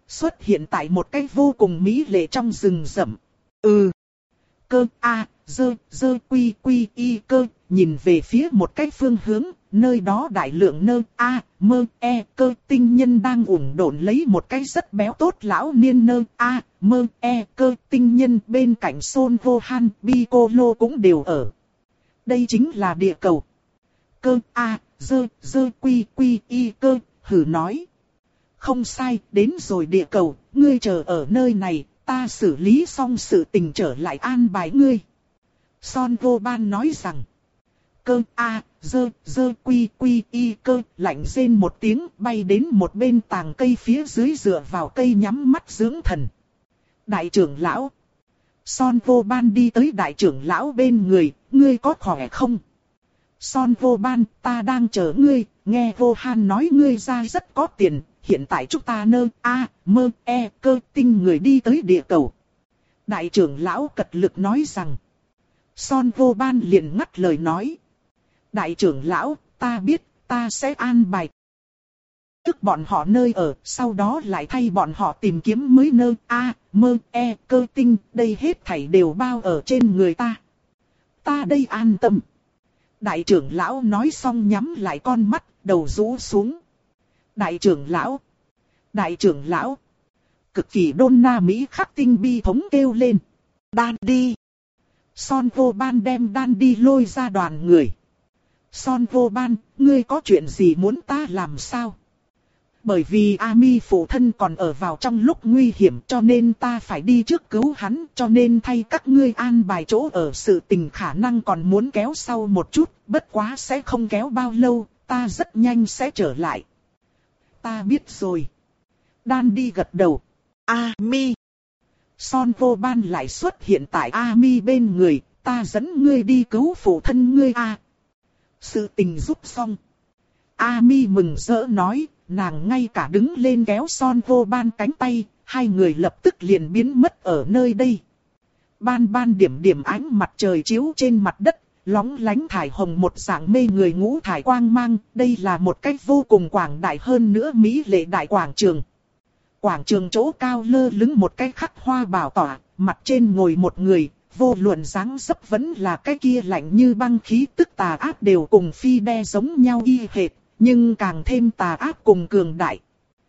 xuất hiện tại một cái vô cùng mỹ lệ trong rừng rậm. Ừ. Cơ A, dơ, dơ quy quy y cơ, nhìn về phía một cái phương hướng, nơi đó đại lượng nơ A, mơ E cơ tinh nhân đang ủng độn lấy một cái rất béo tốt lão niên nơ A, mơ E cơ tinh nhân, bên cạnh Son Vô Han, Piccolo cũng đều ở. Đây chính là địa cầu. Cơ A, dơ, dơ quy quy y cơ, hử nói. Không sai, đến rồi địa cầu, ngươi chờ ở nơi này, ta xử lý xong sự tình trở lại an bài ngươi. Son Vô Ban nói rằng. Cơ A, dơ, dơ quy quy y cơ, lạnh rên một tiếng, bay đến một bên tàng cây phía dưới, dựa vào cây nhắm mắt dưỡng thần. Đại trưởng lão. Son Vô Ban đi tới đại trưởng lão bên người, ngươi có khỏe không? Son Vô Ban, ta đang chờ ngươi, nghe Vô Han nói ngươi ra rất có tiền, hiện tại chúng ta nơ A, mơ E cơ tinh người đi tới địa cầu. Đại trưởng lão cật lực nói rằng. Son Vô Ban liền ngắt lời nói. Đại trưởng lão, ta biết, ta sẽ an bài trước bọn họ nơi ở, sau đó lại thay bọn họ tìm kiếm mới nơ A, mơ E cơ tinh, đây hết thảy đều bao ở trên người ta. Ta đây an tâm. Đại trưởng lão nói xong nhắm lại con mắt, đầu rũ xuống. Đại trưởng lão, đại trưởng lão, cực kỳ đôn na Mỹ khắc tinh bi thống kêu lên. Đan đi. Son Vô Ban đem đan đi lôi ra đoàn người. Son Vô Ban, ngươi có chuyện gì muốn ta làm sao? Bởi vì Ami phụ thân còn ở vào trong lúc nguy hiểm cho nên ta phải đi trước cứu hắn, cho nên thay các ngươi an bài chỗ ở, sự tình khả năng còn muốn kéo sau một chút, bất quá sẽ không kéo bao lâu, ta rất nhanh sẽ trở lại. Ta biết rồi. Đan đi gật đầu. Ami. Son Vô Ban lại xuất hiện tại Ami bên người, ta dẫn ngươi đi cứu phụ thân ngươi a. À. Sự tình giúp xong. Ami mừng rỡ nói, nàng ngay cả đứng lên kéo Son Vô Ban cánh tay, hai người lập tức liền biến mất ở nơi đây. Ban ban điểm điểm ánh mặt trời chiếu trên mặt đất, lóng lánh thải hồng một dạng mê người ngũ thải quang mang, đây là một cách vô cùng quảng đại hơn nữa mỹ lệ đại quảng trường. Quảng trường chỗ cao lơ lửng một cái khắc hoa bảo tọa, mặt trên ngồi một người, vô luận dáng dấp vẫn là cái kia lạnh như băng khí tức tà ác đều cùng phi đe giống nhau y hệt, nhưng càng thêm tà ác cùng cường đại.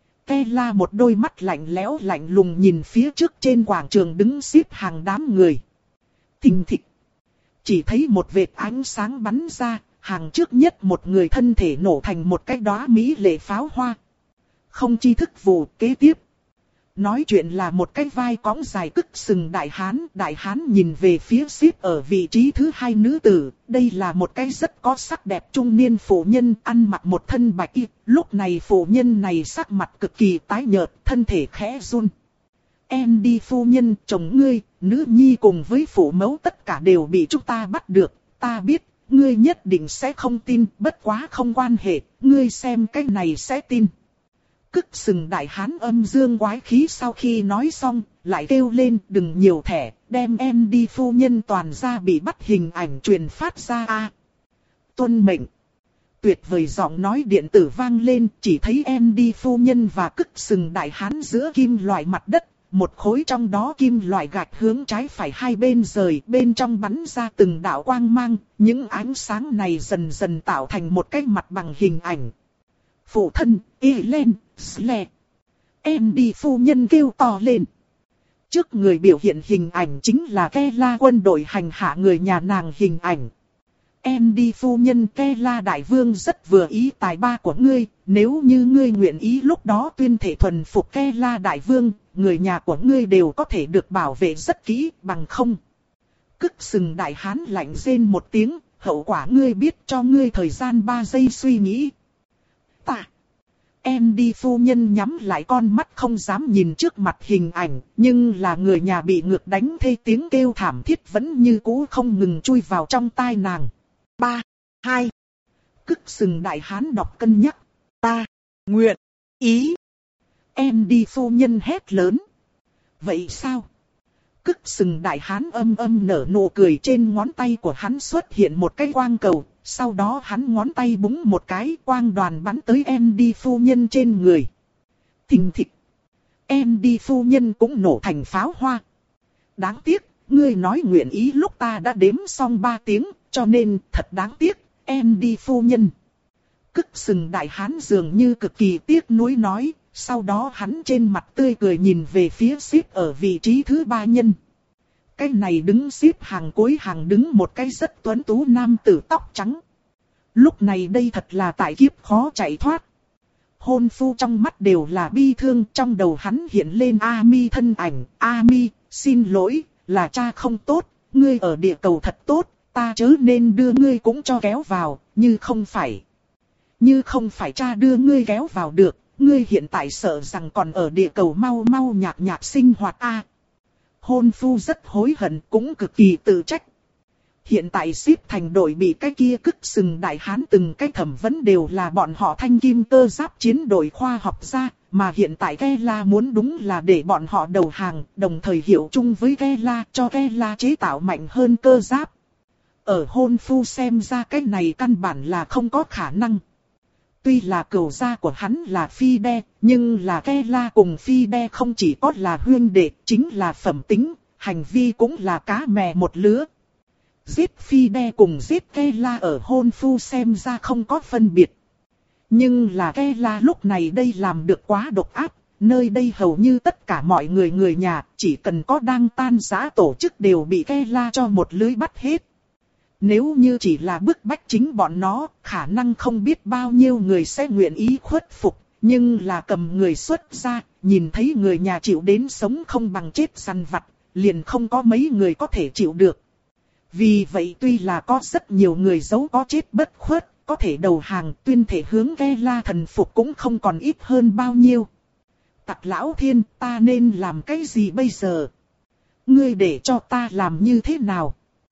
Kela một đôi mắt lạnh lẽo lạnh lùng nhìn phía trước trên quảng trường đứng xếp hàng đám người. Thình thịch. Chỉ thấy một vệt ánh sáng bắn ra, hàng trước nhất một người thân thể nổ thành một cái đóa mỹ lệ pháo hoa. Không chi thức vụ kế tiếp. Nói chuyện là một cái vai cõng dài cức sừng đại hán. Đại hán nhìn về phía xếp ở vị trí thứ hai nữ tử. Đây là một cái rất có sắc đẹp trung niên phụ nhân ăn mặc một thân bạch y. Lúc này phụ nhân này sắc mặt cực kỳ tái nhợt, thân thể khẽ run. Em đi phu nhân, chồng ngươi, nữ nhi cùng với phụ mẫu tất cả đều bị chúng ta bắt được. Ta biết, ngươi nhất định sẽ không tin, bất quá không quan hệ, ngươi xem cái này sẽ tin. Cức sừng đại hán âm dương quái khí sau khi nói xong, lại kêu lên đừng nhiều thẻ, đem em đi phu nhân toàn ra bị bắt hình ảnh truyền phát ra a. Tuân mệnh. Tuyệt vời giọng nói điện tử vang lên, chỉ thấy em đi phu nhân và cức sừng đại hán giữa kim loại mặt đất, một khối trong đó kim loại gạch hướng trái phải hai bên rời, bên trong bắn ra từng đạo quang mang, những ánh sáng này dần dần tạo thành một cái mặt bằng hình ảnh. Phụ thân, Elen, Sle. Em đi phu nhân kêu to lên. Trước người biểu hiện hình ảnh chính là Kela quân đội hành hạ người nhà nàng hình ảnh. Em đi phu nhân, Kela đại vương rất vừa ý tài ba của ngươi, nếu như ngươi nguyện ý lúc đó tuyên thể thuần phục Kela đại vương, người nhà của ngươi đều có thể được bảo vệ rất kỹ, bằng không. Cức sừng đại hán lạnh rên một tiếng, hậu quả ngươi biết, cho ngươi thời gian ba giây suy nghĩ. Ta. Em đi phu nhân nhắm lại con mắt không dám nhìn trước mặt hình ảnh, nhưng là người nhà bị ngược đánh thê tiếng kêu thảm thiết vẫn như cũ không ngừng chui vào trong tai nàng. Ba, hai. Cức sừng đại hán đọc cân nhắc. Ta, nguyện, ý. Em đi phu nhân hét lớn. Vậy sao? Cức sừng đại hán âm âm nở nụ cười, trên ngón tay của hắn xuất hiện một cái quang cầu. Sau đó hắn ngón tay búng một cái, quang đoàn bắn tới em đi phu nhân trên người. Thình thịch. Andy phu nhân cũng nổ thành pháo hoa. Đáng tiếc, ngươi nói nguyện ý lúc ta đã đếm xong ba tiếng, cho nên thật đáng tiếc, Andy phu nhân. Cức sừng đại hán dường như cực kỳ tiếc nuối nói, sau đó hắn trên mặt tươi cười nhìn về phía xếp ở vị trí thứ ba nhân. Cái này đứng xếp hàng cuối hàng đứng một cái rất tuấn tú nam tử tóc trắng. Lúc này đây thật là tại kiếp khó chạy thoát. Hôn phu trong mắt đều là bi thương, trong đầu hắn hiện lên Ami thân ảnh. Ami, xin lỗi, là cha không tốt, ngươi ở địa cầu thật tốt, ta chớ nên đưa ngươi cũng cho kéo vào, như không phải. Như không phải cha đưa ngươi kéo vào được, ngươi hiện tại sợ rằng còn ở địa cầu mau mau nhạc nhạc sinh hoạt a. Hôn phu rất hối hận, cũng cực kỳ tự trách. Hiện tại xếp thành đội bị cái kia cức sừng đại hán từng cái thẩm vấn đều là bọn họ thanh kim cơ giáp chiến đội khoa học gia, mà hiện tại Kela muốn đúng là để bọn họ đầu hàng, đồng thời hiệu chung với Kela cho Kela chế tạo mạnh hơn cơ giáp. Ở hôn phu xem ra cái này căn bản là không có khả năng. Tuy là cửu gia của hắn là Phi Đe, nhưng là Kela cùng Phi Đe không chỉ có là huyên đệ, chính là phẩm tính, hành vi cũng là cá mè một lứa. Giết Phi Đe cùng giết Kela ở hôn phu xem ra không có phân biệt. Nhưng là Kela lúc này đây làm được quá độc ác, nơi đây hầu như tất cả mọi người người nhà, chỉ cần có đang tan rã tổ chức đều bị Kela cho một lưới bắt hết. Nếu như chỉ là bức bách chính bọn nó, khả năng không biết bao nhiêu người sẽ nguyện ý khuất phục, nhưng là cầm người xuất ra, nhìn thấy người nhà chịu đến sống không bằng chết săn vặt, liền không có mấy người có thể chịu được. Vì vậy tuy là có rất nhiều người giấu có chết bất khuất, có thể đầu hàng tuyên thể hướng Kela thần phục cũng không còn ít hơn bao nhiêu. Tặc lão thiên, ta nên làm cái gì bây giờ? Ngươi để cho ta làm như thế nào?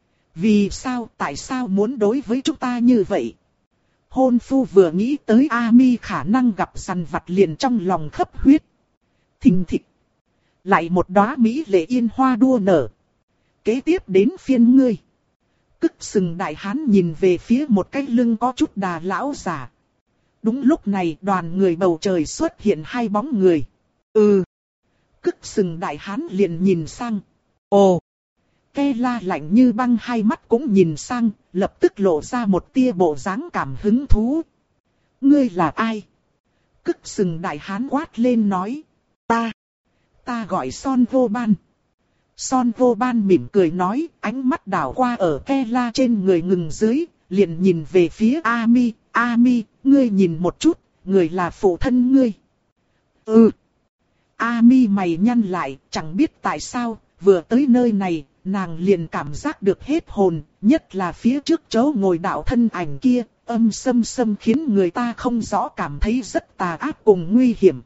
Vì sao, tại sao muốn đối với chúng ta như vậy? Hôn phu vừa nghĩ tới Ami khả năng gặp săn vặt liền trong lòng khấp huyết. Thình thịch. Lại một đóa mỹ lệ yên hoa đua nở. Kế tiếp đến phiên ngươi. Cức sừng đại hán nhìn về phía một cái lưng có chút đà lão giả. Đúng lúc này đoàn người bầu trời xuất hiện hai bóng người. Ừ. Cức sừng đại hán liền nhìn sang. Ồ. Kela lạnh như băng hai mắt cũng nhìn sang, lập tức lộ ra một tia bộ dáng cảm hứng thú. Ngươi là ai? Cức sừng đại hán quát lên nói. Ta. Ta gọi Son Vô Ban. Son Vô Ban mỉm cười nói, ánh mắt đảo qua ở Kela trên người ngừng dưới, liền nhìn về phía Ami. Ami, ngươi nhìn một chút, người là phụ thân ngươi. Ừ. Ami mày nhăn lại, chẳng biết tại sao, vừa tới nơi này, nàng liền cảm giác được hết hồn, nhất là phía trước chỗ ngồi đạo thân ảnh kia, âm sâm sâm khiến người ta không rõ cảm thấy rất tà ác cùng nguy hiểm.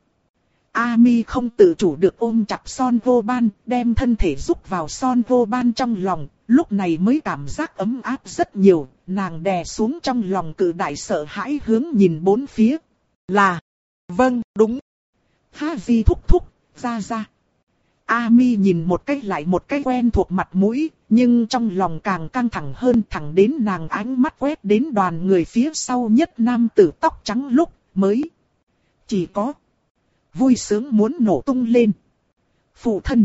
Ami không tự chủ được ôm chặt Son Vô Ban, đem thân thể rúc vào Son Vô Ban trong lòng, lúc này mới cảm giác ấm áp rất nhiều, nàng đè xuống trong lòng cự đại sợ hãi hướng nhìn bốn phía. Là, vâng, đúng. Haji thúc thúc, ra ra. Ami nhìn một cái lại một cái quen thuộc mặt mũi, nhưng trong lòng càng căng thẳng hơn, thẳng đến nàng ánh mắt quét đến đoàn người phía sau nhất nam tử tóc trắng lúc mới. Chỉ có vui sướng muốn nổ tung lên. Phụ thân.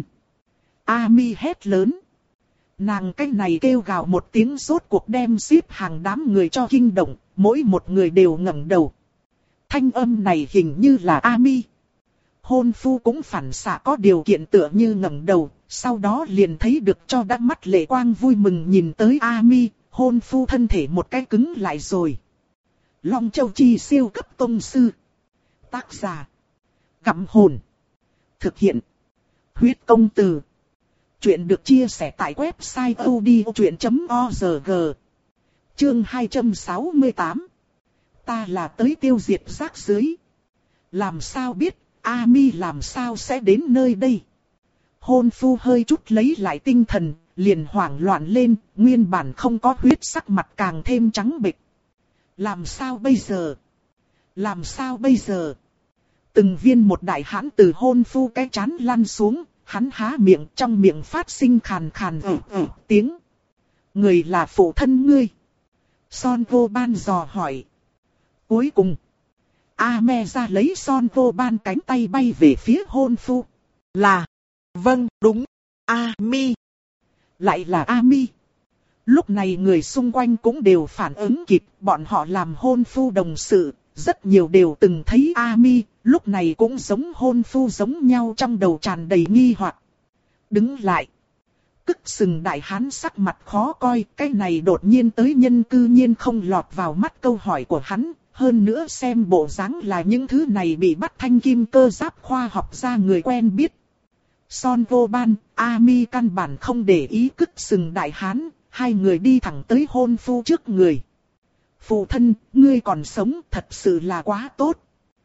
Ami hét lớn. Nàng cái này kêu gào một tiếng rốt cuộc đem xếp hàng đám người cho kinh động, mỗi một người đều ngẩng đầu. Thanh âm này hình như là Ami. Hôn phu cũng phản xạ có điều kiện tựa như ngẩng đầu, sau đó liền thấy được cho đắc mắt lệ quang vui mừng nhìn tới Ami, hôn phu thân thể một cái cứng lại rồi. Long Châu Chi siêu cấp tông sư. Tác giả. Gặm hồn. Thực hiện. Huyết công từ. Chuyện được chia sẻ tại website odchuyện chấm org. Chương hai trăm sáu mươi tám. Ta là tới tiêu diệt rác rưởi. Làm sao biết, Ami làm sao sẽ đến nơi đây? Hôn phu hơi chút lấy lại tinh thần, liền hoảng loạn lên, nguyên bản không có huyết sắc mặt càng thêm trắng bệch. Làm sao bây giờ? Làm sao bây giờ? Từng viên một đại hãn từ hôn phu cái chán lăn xuống, hắn há miệng, trong miệng phát sinh khàn khàn ử ử tiếng. Người là phụ thân ngươi. Son Vô Ban dò hỏi. Cuối cùng, Ame ra lấy Son Vô Ban cánh tay bay về phía hôn phu. Là, vâng, đúng, Ami. Lại là Ami. Lúc này người xung quanh cũng đều phản ứng kịp, bọn họ làm hôn phu đồng sự, rất nhiều đều từng thấy Ami, lúc này cũng giống hôn phu giống nhau trong đầu tràn đầy nghi hoặc. Đứng lại. Cức sừng đại hán sắc mặt khó coi, cái này đột nhiên tới nhân cư nhiên không lọt vào mắt câu hỏi của hắn, hơn nữa xem bộ dáng là những thứ này bị bắt thanh kim cơ giáp khoa học ra người quen biết. Son vô ban, Ami căn bản không để ý cức sừng đại hán, hai người đi thẳng tới hôn phu trước người. Phụ thân, ngươi còn sống thật sự là quá tốt.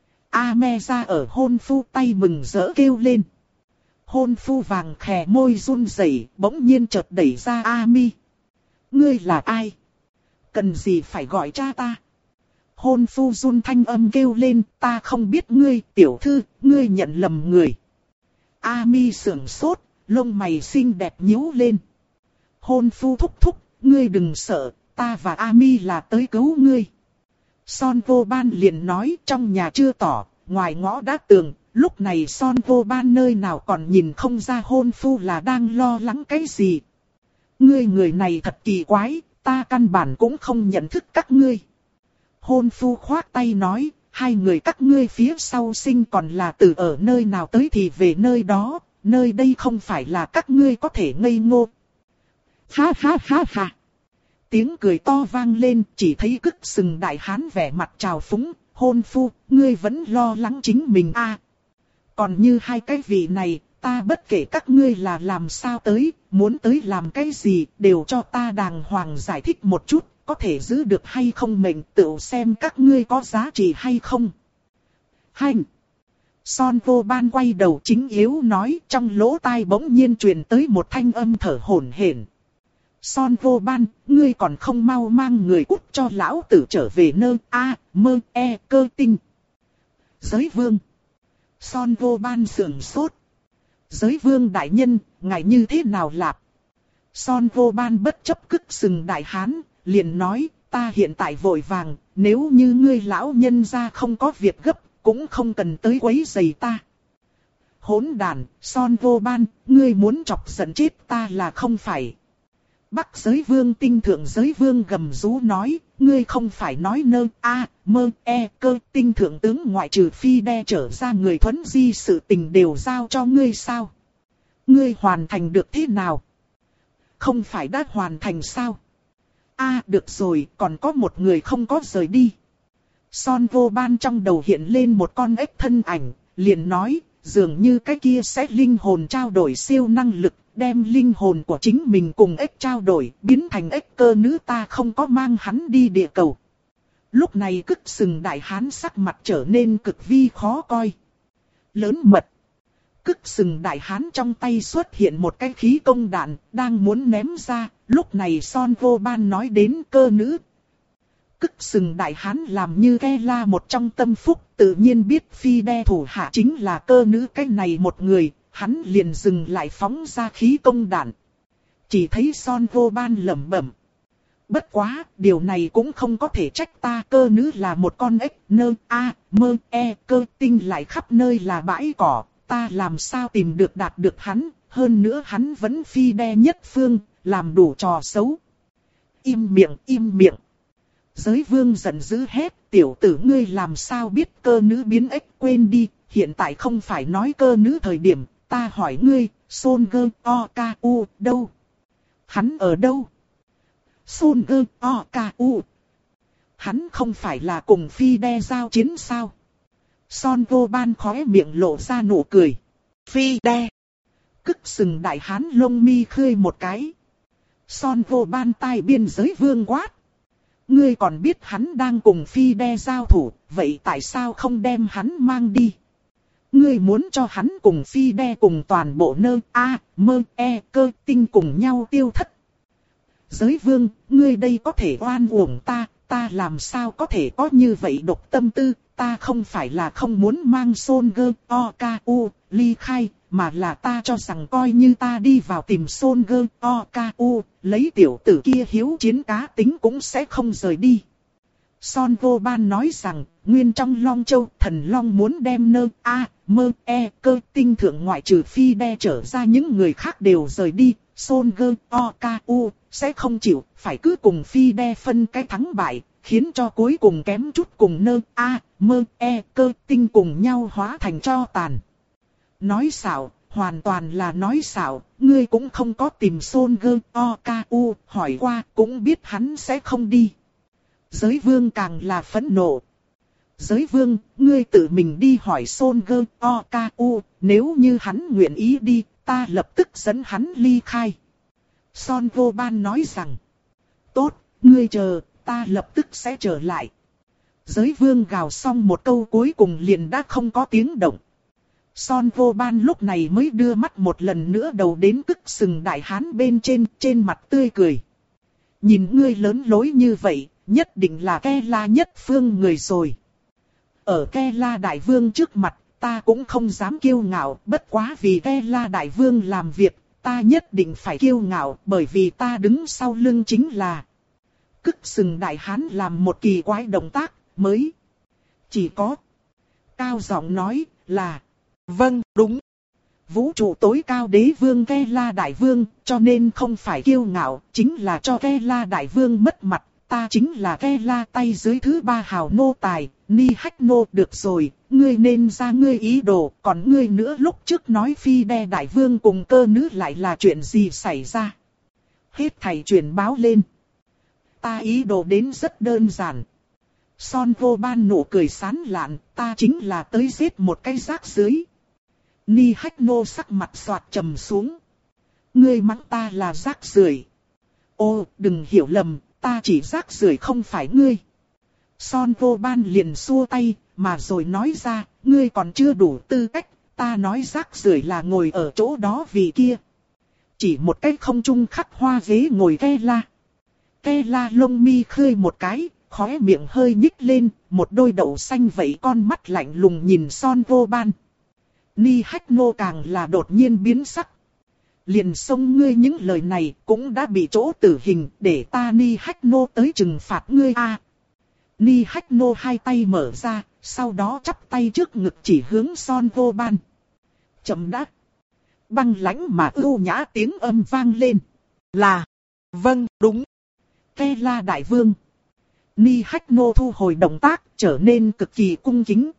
Ame ra ở hôn phu tay mừng rỡ kêu lên. Hôn phu vàng khè môi run rẩy, bỗng nhiên chợt đẩy ra Ami. Ngươi là ai? Cần gì phải gọi cha ta? Hôn phu run thanh âm kêu lên, ta không biết ngươi, tiểu thư, ngươi nhận lầm người. Ami sững sốt, lông mày xinh đẹp nhíu lên. Hôn phu thúc thúc, ngươi đừng sợ, ta và Ami là tới cứu ngươi. Son vô ban liền nói trong nhà chưa tỏ, ngoài ngõ đã tường, lúc này Son vô ban nơi nào còn nhìn không ra hôn phu là đang lo lắng cái gì. Ngươi người này thật kỳ quái, ta căn bản cũng không nhận thức các ngươi. Hôn phu khoác tay nói, hai người các ngươi phía sau sinh còn là từ ở nơi nào tới thì về nơi đó, nơi đây không phải là các ngươi có thể ngây ngô. Ha ha ha ha. Tiếng cười to vang lên, chỉ thấy cức sừng đại hán vẻ mặt trào phúng, hôn phu, ngươi vẫn lo lắng chính mình a. À, còn như hai cái vị này, ta bất kể các ngươi là làm sao tới, muốn tới làm cái gì, đều cho ta đàng hoàng giải thích một chút, có thể giữ được hay không mệnh, tự xem các ngươi có giá trị hay không. Hành! Son vô ban quay đầu chính yếu nói, trong lỗ tai bỗng nhiên truyền tới một thanh âm thở hổn hển. Son vô ban, ngươi còn không mau mang người cút cho lão tử trở về nơi A, mơ, e, cơ tinh. Giới vương. Son vô ban sườn sốt. Giới vương đại nhân, ngài như thế nào lạp? Son vô ban bất chấp cức sừng đại hán, liền nói, ta hiện tại vội vàng, nếu như ngươi lão nhân ra không có việc gấp, cũng không cần tới quấy rầy ta. Hỗn đàn, Son vô ban, ngươi muốn chọc giận chết ta là không phải. Bắc giới vương tinh thượng giới vương gầm rú nói, ngươi không phải nói nơ, a, mơ, e, cơ, tinh thượng tướng ngoại trừ phi đe trở ra người thuấn di sự tình đều giao cho ngươi sao? Ngươi hoàn thành được thế nào? Không phải đã hoàn thành sao? A à, được rồi, còn có một người không có rời đi. Son vô ban trong đầu hiện lên một con ếch thân ảnh, liền nói, dường như cái kia sẽ linh hồn trao đổi siêu năng lực, đem linh hồn của chính mình cùng ếch trao đổi, biến thành ếch cơ nữ ta không có mang hắn đi địa cầu. Lúc này cức sừng đại hán sắc mặt trở nên cực vi khó coi. Lớn mật. Cức sừng đại hán trong tay xuất hiện một cái khí công đạn, đang muốn ném ra, lúc này Son vô ban nói đến cơ nữ. Cức sừng đại hán làm như ghe la một trong tâm phúc, tự nhiên biết phi đe thủ hạ chính là cơ nữ cái này một người, hắn liền dừng lại phóng ra khí công đạn. Chỉ thấy Son vô ban lẩm bẩm. Bất quá, điều này cũng không có thể trách ta, cơ nữ là một con ếch, nơ, a, mơ, e, cơ tinh lại khắp nơi là bãi cỏ, ta làm sao tìm được đạt được hắn, hơn nữa hắn vẫn phi đe nhất phương, làm đủ trò xấu. Im miệng, im miệng. Giới vương giận dữ hét, tiểu tử ngươi làm sao biết cơ nữ biến ếch, quên đi, hiện tại không phải nói cơ nữ thời điểm, ta hỏi ngươi, Son Gơ O K U đâu? Hắn ở đâu? Son Gơ O K U. Hắn không phải là cùng phi đe giao chiến sao? Son vô ban khóe miệng lộ ra nụ cười. Phi đe. Cức sừng đại hán lông mi khơi một cái. Son vô ban tai biên giới vương quát. Ngươi còn biết hắn đang cùng phi đe giao thủ, vậy tại sao không đem hắn mang đi? Ngươi muốn cho hắn cùng phi đe cùng toàn bộ nơ, a, mơ, e, cơ tinh cùng nhau tiêu thất. Giới vương, ngươi đây có thể oan uổng ta, ta làm sao có thể có như vậy độc tâm tư, ta không phải là không muốn mang Son Gơ O K U ly khai, mà là ta cho rằng coi như ta đi vào tìm Son Gơ O K U, lấy tiểu tử kia hiếu chiến cá tính cũng sẽ không rời đi. Son vô ban nói rằng, nguyên trong Long Châu thần Long muốn đem nơ a, mơ e cơ tinh thượng ngoại trừ phi đe trở ra những người khác đều rời đi. Son gơ o ca u sẽ không chịu, phải cứ cùng phi đe phân cái thắng bại, khiến cho cuối cùng kém chút cùng nơ a, mơ e cơ tinh cùng nhau hóa thành tro tàn. Nói xạo, hoàn toàn là nói xạo, ngươi cũng không có tìm Son gơ o ca u hỏi qua, cũng biết hắn sẽ không đi. Giới vương càng là phẫn nộ. Giới vương, ngươi tự mình đi hỏi Son gơ o ca u, nếu như hắn nguyện ý đi, ta lập tức dẫn hắn ly khai. Son vô ban nói rằng, tốt, ngươi chờ, ta lập tức sẽ trở lại. Giới vương gào xong một câu cuối cùng liền đã không có tiếng động. Son vô ban lúc này mới đưa mắt một lần nữa đầu đến Cức Sừng Đại Hán bên trên, trên mặt tươi cười. Nhìn ngươi lớn lối như vậy, nhất định là Ke La nhất phương người rồi. Ở Ke La Đại Vương trước mặt, ta cũng không dám kiêu ngạo, bất quá vì Ke La Đại Vương làm việc, ta nhất định phải kiêu ngạo, bởi vì ta đứng sau lưng chính là... Cức Sừng Đại Hán làm một kỳ quái động tác, mới... Chỉ có... Cao giọng nói là... Vâng, đúng. Vũ trụ tối cao đế vương Ke La Đại Vương, cho nên không phải kiêu ngạo, chính là cho Ke La Đại Vương mất mặt. Ta chính là Ke La tay dưới thứ ba hào nô tài, Ni Hách Nô. Được rồi, ngươi nên ra ngươi ý đồ, còn ngươi nữa lúc trước nói phi đe Đại Vương cùng cơ nữ lại là chuyện gì xảy ra. Hết thầy truyền báo lên. Ta ý đồ đến rất đơn giản. Son vô ban nụ cười sán lạn, ta chính là tới giết một cái rác rưởi. Ni Hách Nô sắc mặt xoạt trầm xuống. Ngươi mắng ta là rác rưởi. Ô, đừng hiểu lầm, ta chỉ rác rưởi không phải ngươi. Son vô ban liền xua tay, mà rồi nói ra, ngươi còn chưa đủ tư cách, ta nói rác rưởi là ngồi ở chỗ đó vì kia. Chỉ một cái không trung khắc hoa ghế ngồi Ke La. Ke La lông mi khơi một cái, khóe miệng hơi nhích lên, một đôi đậu xanh vậy con mắt lạnh lùng nhìn Son vô ban. Ni Hách Nô càng là đột nhiên biến sắc. Liền xông ngươi những lời này cũng đã bị chỗ tử hình, để ta Ni Hách Nô tới trừng phạt ngươi a. À, Ni Hách Nô hai tay mở ra, sau đó chắp tay trước ngực chỉ hướng Son vô ban. Chậm đã. Băng lãnh mà ưu nhã tiếng âm vang lên. Là. Vâng, đúng. Ke La Đại Vương. Ni Hách Nô thu hồi động tác, trở nên cực kỳ cung kính.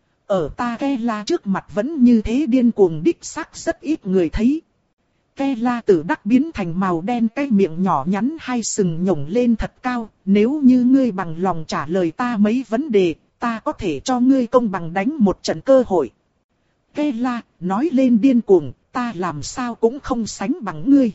Ở ta Ke La trước mặt vẫn như thế điên cuồng đích xác rất ít người thấy. Ke La tử đắc biến thành màu đen, cái miệng nhỏ nhắn hai sừng nhổng lên thật cao. Nếu như ngươi bằng lòng trả lời ta mấy vấn đề, ta có thể cho ngươi công bằng đánh một trận cơ hội. Ke La nói lên điên cuồng, ta làm sao cũng không sánh bằng ngươi.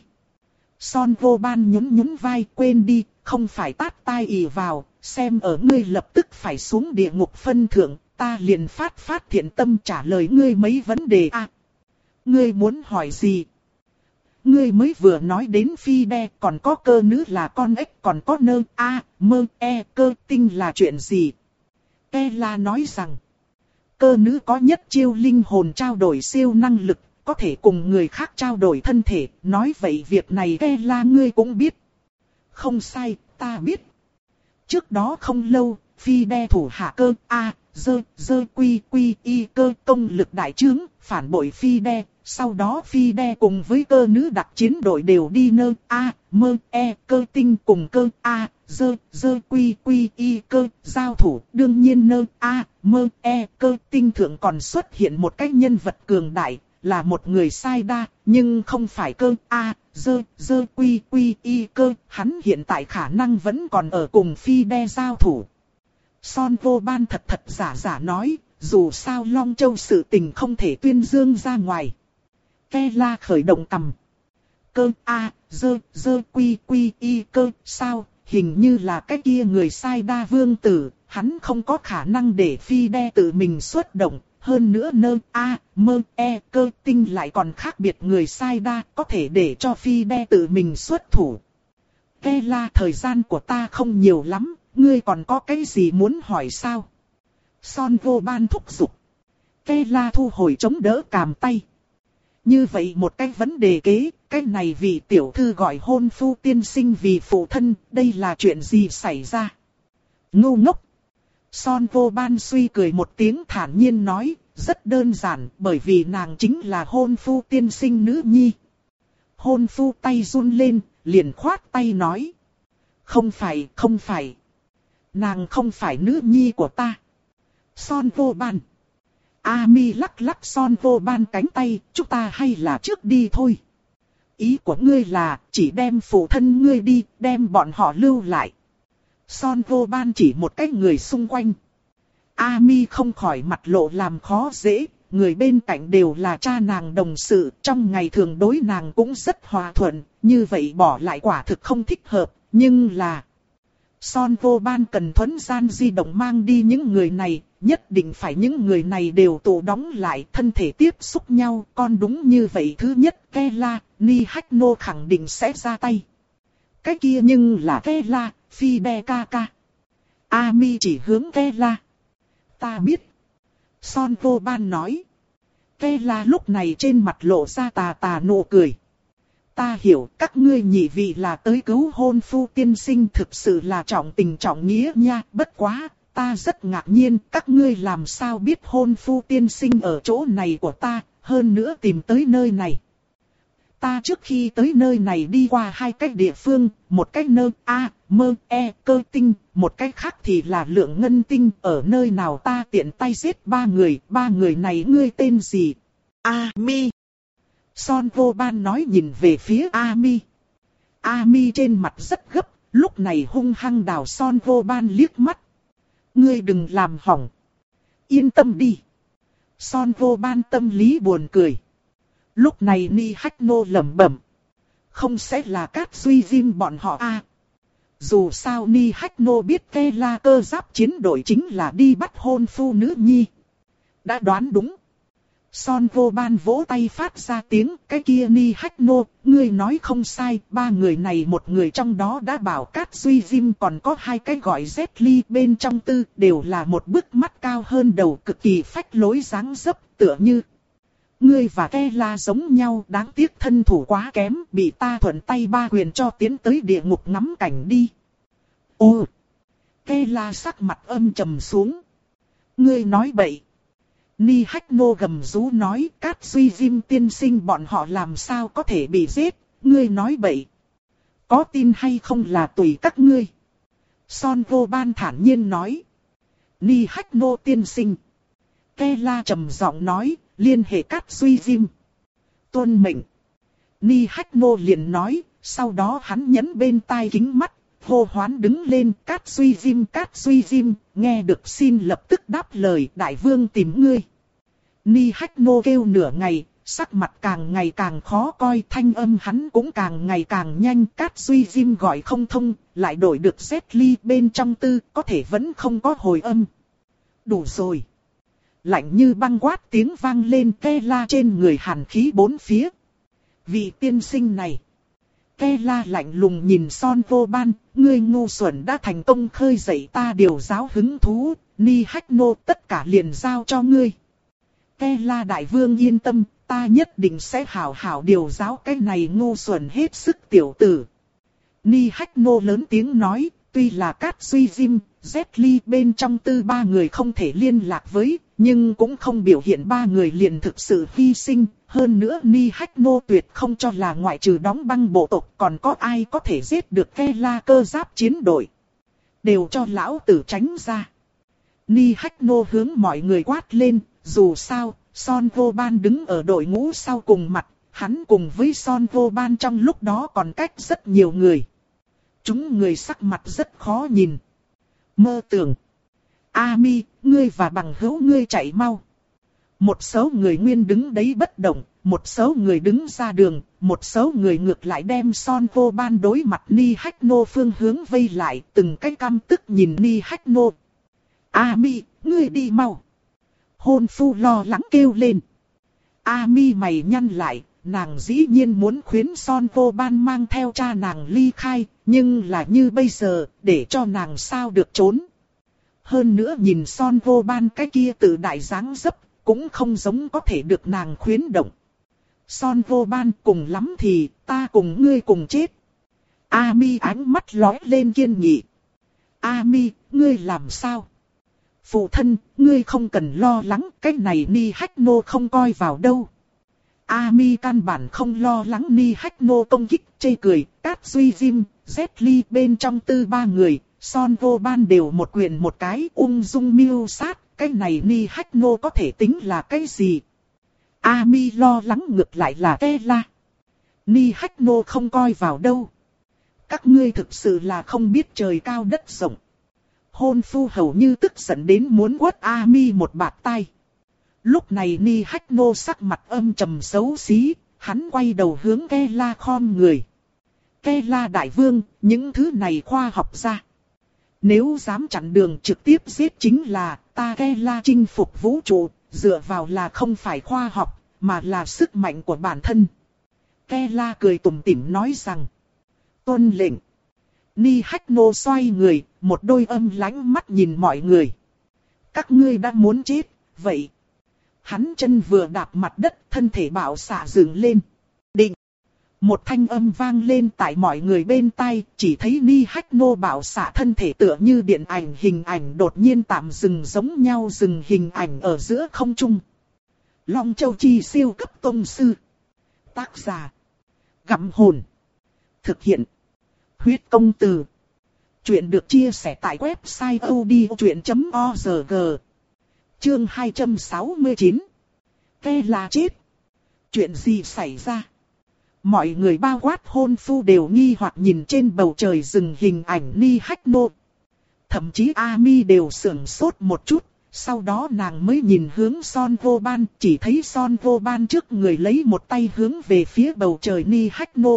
Son vô ban nhún nhún vai, quên đi, không phải tát tai ì vào, xem ở ngươi lập tức phải xuống địa ngục phân thượng, ta liền phát phát thiện tâm trả lời ngươi mấy vấn đề a. À, ngươi muốn hỏi gì? Ngươi mới vừa nói đến phi đe, còn có cơ nữ là con ếch, còn có nơ a, mơ e cơ tinh là chuyện gì? Ke La nói rằng, cơ nữ có nhất chiêu linh hồn trao đổi siêu năng lực, có thể cùng người khác trao đổi thân thể, nói vậy việc này Ke La ngươi cũng biết. Không sai, ta biết. Trước đó không lâu, phi đe thủ hạ cơ a, dơ, dơ quy quy y cơ công lực đại trướng, phản bội phi đe. Sau đó phi đe cùng với cơ nữ đặc chiến đội đều đi nơ a, mơ e cơ tinh cùng cơ a, dơ, dơ quy quy y cơ giao thủ. Đương nhiên nơ a, mơ e cơ tinh thượng còn xuất hiện một cái nhân vật cường đại, là một người sai đa, nhưng không phải cơ a, dơ, dơ quy quy y cơ. Hắn hiện tại khả năng vẫn còn ở cùng phi đe giao thủ. Son vô ban thật thật giả giả nói, dù sao Long Châu sự tình không thể tuyên dương ra ngoài. Ke La khởi động cầm. Cơ a, dơ, dơ quy quy y cơ, sao, hình như là cái kia người sai đa vương tử, hắn không có khả năng để phi đe tự mình xuất động. Hơn nữa nơ a, mơ e cơ tinh lại còn khác biệt người sai đa, có thể để cho phi đe tự mình xuất thủ. Ke La, thời gian của ta không nhiều lắm, ngươi còn có cái gì muốn hỏi sao? Son vô ban thúc giục. Ke La thu hồi chống đỡ càm tay. Như vậy một cái vấn đề kế, cái này vì tiểu thư gọi hôn phu tiên sinh vì phụ thân, đây là chuyện gì xảy ra? Ngu ngốc. Son Vô Ban suy cười một tiếng thản nhiên nói, rất đơn giản, bởi vì nàng chính là hôn phu tiên sinh nữ nhi. Hôn phu tay run lên, liền khoát tay nói. Không phải, không phải. Nàng không phải nữ nhi của ta. Son Vô Ban. Ami lắc lắc Son Vô Ban cánh tay, chúng ta hay là trước đi thôi. Ý của ngươi là, chỉ đem phụ thân ngươi đi, đem bọn họ lưu lại. Son Vô Ban chỉ một cái người xung quanh. Ami không khỏi mặt lộ làm khó dễ, người bên cạnh đều là cha nàng đồng sự, trong ngày thường đối nàng cũng rất hòa thuận, như vậy bỏ lại quả thực không thích hợp, nhưng là... Son Vô Ban cần thuấn gian di động mang đi những người này, nhất định phải những người này đều tụ đóng lại, thân thể tiếp xúc nhau, con đúng như vậy thứ nhất, Kela, Nihachno khẳng định sẽ ra tay. Cái kia nhưng là Kela, Fide Kaka. Ami chỉ hướng Kela. Ta biết. Son Vô Ban nói. Kela lúc này trên mặt lộ ra tà tà nụ cười. Ta hiểu các ngươi nhị vị là tới cứu hôn phu tiên sinh, thực sự là trọng tình trọng nghĩa nha. Bất quá, ta rất ngạc nhiên các ngươi làm sao biết hôn phu tiên sinh ở chỗ này của ta, hơn nữa tìm tới nơi này. Ta trước khi tới nơi này đi qua hai cái địa phương, một cái nơi A, mơ, E, cơ tinh, một cái khác thì là lượng ngân tinh, ở nơi nào ta tiện tay giết ba người, ba người này ngươi tên gì? Ami. Son Vô Ban nói nhìn về phía Ami. Ami trên mặt rất gấp, lúc này hung hăng đào Son Vô Ban liếc mắt. Ngươi đừng làm hỏng. Yên tâm đi. Son Vô Ban tâm lý buồn cười. Lúc này Nihachno lẩm bẩm. Không sẽ là Cát Duy Jim bọn họ a? À? Dù sao Nihachno biết Kela cơ giáp chiến đội chính là đi bắt hôn phu nữ nhi. Đã đoán đúng. Son Vô Ban vỗ tay phát ra tiếng, cái kia Nihachno, ngươi nói không sai, ba người này một người trong đó đã bảo Cát Duy Jim, còn có hai cái gọi Jet Li bên trong tư, đều là một bước mắt cao hơn đầu, cực kỳ phách lối dáng dấp, tựa như ngươi và Kela giống nhau, đáng tiếc thân thủ quá kém, bị ta thuận tay ba quyền cho tiến tới địa ngục ngắm cảnh đi. Ô! Kela sắc mặt âm trầm xuống. Ngươi nói bậy. Nihachno gầm rú nói, Cát Duy Jim tiên sinh bọn họ làm sao có thể bị giết, ngươi nói bậy. Có tin hay không là tùy các ngươi. Son Vô Ban thản nhiên nói. Nihachno tiên sinh. Kela trầm giọng nói, liên hệ Cát Duy Jim. Tuân mệnh. Nihachno liền nói, sau đó hắn nhấn bên tai kính mắt, hô hoán đứng lên, Cát Duy Jim, Cát Duy Jim, nghe được xin lập tức đáp lời, đại vương tìm ngươi. Nihachno kêu nửa ngày, sắc mặt càng ngày càng khó coi, thanh âm hắn cũng càng ngày càng nhanh, Cát Duy Jim gọi không thông, lại đổi được Jet Li bên trong tư, có thể vẫn không có hồi âm. Đủ rồi. Lạnh như băng quát tiếng vang lên, Kela trên người hàn khí bốn phía. Vị tiên sinh này. Kela lạnh lùng nhìn Son Vô Ban, ngươi ngu xuẩn đã thành công khơi dậy ta điều giáo hứng thú, Nihachno tất cả liền giao cho ngươi. Kela đại vương yên tâm, ta nhất định sẽ hảo hảo điều giáo cái này ngu xuẩn hết sức tiểu tử. Nihachno lớn tiếng nói, tuy là Cát Duy Jim, Jet Li bên trong tư ba người không thể liên lạc với, nhưng cũng không biểu hiện ba người liền thực sự hy sinh. Hơn nữa Nihachno tuyệt không cho là ngoại trừ đóng băng bộ tộc còn có ai có thể giết được Kela cơ giáp chiến đội. Đều cho lão tử tránh ra. Nihachno hướng mọi người quát lên, dù sao, Son Vô Ban đứng ở đội ngũ sau cùng mặt, hắn cùng với Son Vô Ban trong lúc đó còn cách rất nhiều người. Chúng người sắc mặt rất khó nhìn. Mơ tưởng. Ami, ngươi và bằng hữu ngươi chạy mau. Một số người nguyên đứng đấy bất động, một số người đứng ra đường, một số người ngược lại đem Son Vô Ban đối mặt Nihachno phương hướng vây lại, từng cái căm tức nhìn Nihachno. Ami, ngươi đi mau. Hôn phu lo lắng kêu lên. Ami mày nhăn lại, nàng dĩ nhiên muốn khuyến Son Vô Ban mang theo cha nàng ly khai, nhưng là như bây giờ, để cho nàng sao được trốn. Hơn nữa nhìn Son Vô Ban cái kia tự đại dáng dấp, cũng không giống có thể được nàng khuyến động. Son Vô Ban cùng lắm thì, ta cùng ngươi cùng chết. Ami ánh mắt lóe lên kiên nghị. Ami, ngươi làm sao? Phụ thân, ngươi không cần lo lắng, cái này Nihachno không coi vào đâu. Ami căn bản không lo lắng Nihachno công kích, chê cười, Cát Duy Jim, Jet Li bên trong tư ba người, Son Vô Ban đều một quyền một cái ung dung miêu sát, cái này Nihachno có thể tính là cái gì? Ami lo lắng ngược lại là Kela. Nihachno không coi vào đâu. Các ngươi thực sự là không biết trời cao đất rộng. Hôn phu hầu như tức giận đến muốn quất Ami một bạt tai. Lúc này Nihachno sắc mặt âm trầm xấu xí, hắn quay đầu hướng Kela khom người. Kela đại vương, những thứ này khoa học ra. Nếu dám chặn đường trực tiếp giết chính là ta Kela chinh phục vũ trụ, dựa vào là không phải khoa học, mà là sức mạnh của bản thân. Kela cười tủm tỉm nói rằng, tuân lệnh. Nihachno xoay người, một đôi âm lãnh mắt nhìn mọi người. Các ngươi đã muốn chết, vậy. Hắn chân vừa đạp mặt đất, thân thể bạo xạ dựng lên. Định. Một thanh âm vang lên tại mọi người bên tai, chỉ thấy Nihachno bạo xạ thân thể tựa như điện ảnh hình ảnh đột nhiên tạm dừng giống nhau dừng hình ảnh ở giữa không trung. Long Châu Chi siêu cấp tông sư. Tác giả. Gặm hồn. Thực hiện. Huyết công từ. Chuyện được chia sẻ tại website odchuyện chấm org. Chương hai trăm sáu mươi chín. Kela chết. Chuyện gì xảy ra? Mọi người bao quát hôn phu đều nghi hoặc nhìn trên bầu trời dừng hình ảnh Nihachno. Thậm chí Ami đều sửng sốt một chút, sau đó nàng mới nhìn hướng Son Vô Ban, chỉ thấy Son Vô Ban trước người lấy một tay hướng về phía bầu trời Nihachno.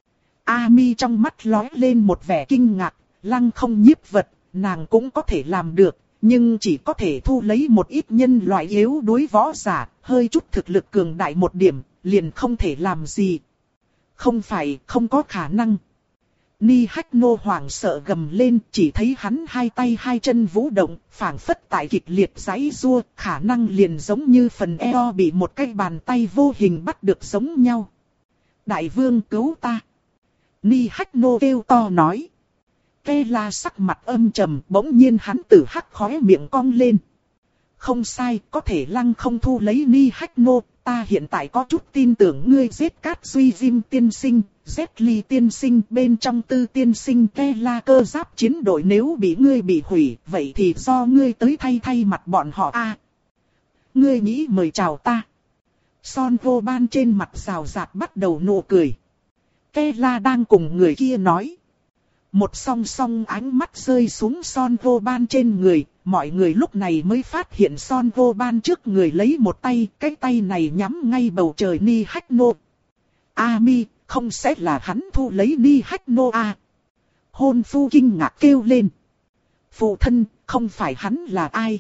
Ami trong mắt lóe lên một vẻ kinh ngạc, lăng không nhiếp vật, nàng cũng có thể làm được, nhưng chỉ có thể thu lấy một ít nhân loại yếu đuối võ giả, hơi chút thực lực cường đại một điểm, liền không thể làm gì. Không phải, không có khả năng. Nihachno hoảng sợ gầm lên, chỉ thấy hắn hai tay hai chân vũ động, phảng phất tại kịch liệt giãy giụa, khả năng liền giống như phần eo bị một cái bàn tay vô hình bắt được giống nhau. Đại vương cứu ta. Nihachno kêu to nói. Kela sắc mặt âm trầm, bỗng nhiên hắn tử hắc khóe miệng cong lên. Không sai, có thể lăng không thu lấy Nihachno, ta hiện tại có chút tin tưởng ngươi giết Cát Duy Jim tiên sinh, Jet Li tiên sinh bên trong tư tiên sinh Kela cơ giáp chiến đội nếu bị ngươi bị hủy, vậy thì do ngươi tới thay thay mặt bọn họ a. À, ngươi nghĩ mời chào ta. Son Vô Ban trên mặt rào rạt bắt đầu nụ cười. Kela đang cùng người kia nói. Một song song ánh mắt rơi xuống Son Vô Ban trên người, mọi người lúc này mới phát hiện Son Vô Ban trước người lấy một tay, cái tay này nhắm ngay bầu trời Nihachno. Ami, không sẽ là hắn thu lấy Nihachno à? Hôn phu kinh ngạc kêu lên. Phụ thân, không phải hắn là ai?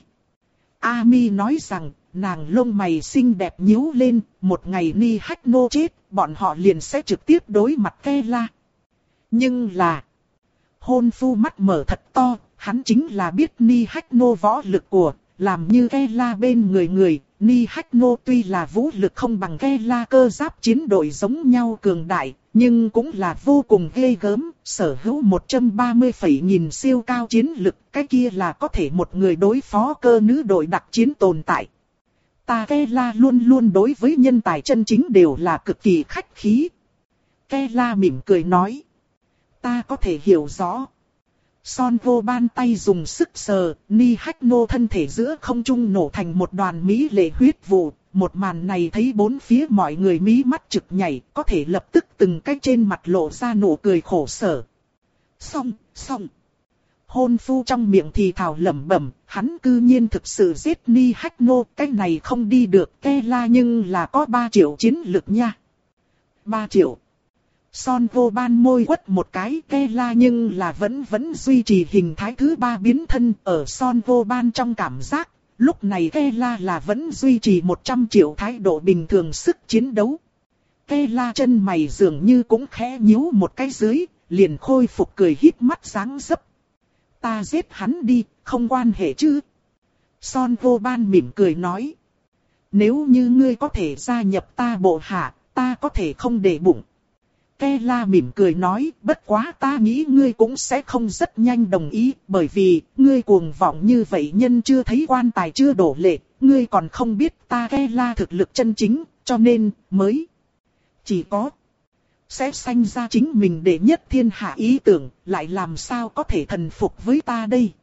Ami nói rằng, nàng lông mày xinh đẹp nhíu lên, một ngày Nihachno chết, bọn họ liền sẽ trực tiếp đối mặt Kela. Nhưng là... Hôn phu mắt mở thật to, hắn chính là biết Nihachno võ lực của, làm như Kela bên người người, Nihachno tuy là vũ lực không bằng Kela cơ giáp chiến đội giống nhau cường đại, nhưng cũng là vô cùng ghê gớm, sở hữu một trăm ba mươi phẩy nghìn siêu cao chiến lực, cái kia là có thể một người đối phó cơ nữ đội đặc chiến tồn tại. Ta Kela luôn luôn đối với nhân tài chân chính đều là cực kỳ khách khí. Kela mỉm cười nói. Ta có thể hiểu rõ. Son Vô Ban tay dùng sức sờ, Nihachno thân thể giữa không trung nổ thành một đoàn mỹ lệ huyết vụ. Một màn này thấy bốn phía mọi người mí mắt trực nhảy, có thể lập tức từng cái trên mặt lộ ra nụ cười khổ sở. Xong, xong. Hôn phu trong miệng thì thào lẩm bẩm, hắn cư nhiên thực sự giết Nihachno, cái này không đi được Kela nhưng là có ba triệu chiến lực nha. ba triệu. Son Vô Ban môi quất một cái Kela nhưng là vẫn vẫn duy trì hình thái thứ ba biến thân ở Son Vô Ban trong cảm giác. Lúc này Kela là vẫn duy trì một trăm triệu thái độ bình thường sức chiến đấu. Kela chân mày dường như cũng khẽ nhíu một cái dưới, liền khôi phục cười híp mắt sáng dấp. Ta giết hắn đi, không quan hệ chứ. Son Vô Ban mỉm cười nói. Nếu như ngươi có thể gia nhập ta bộ hạ, ta có thể không để bụng. Kela mỉm cười nói, bất quá ta nghĩ ngươi cũng sẽ không rất nhanh đồng ý, bởi vì, ngươi cuồng vọng như vậy nhân chưa thấy quan tài chưa đổ lệ, ngươi còn không biết ta Kela thực lực chân chính, cho nên, mới chỉ có sẽ sanh ra chính mình để nhất thiên hạ ý tưởng, lại làm sao có thể thần phục với ta đây.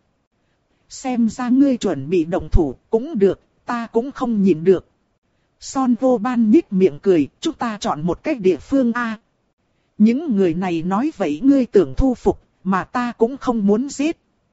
Xem ra ngươi chuẩn bị động thủ, cũng được, ta cũng không nhịn được. Son vô ban nhích miệng cười, chúng ta chọn một cách địa phương a. Những người này nói vậy ngươi tưởng thu phục, mà ta cũng không muốn giết.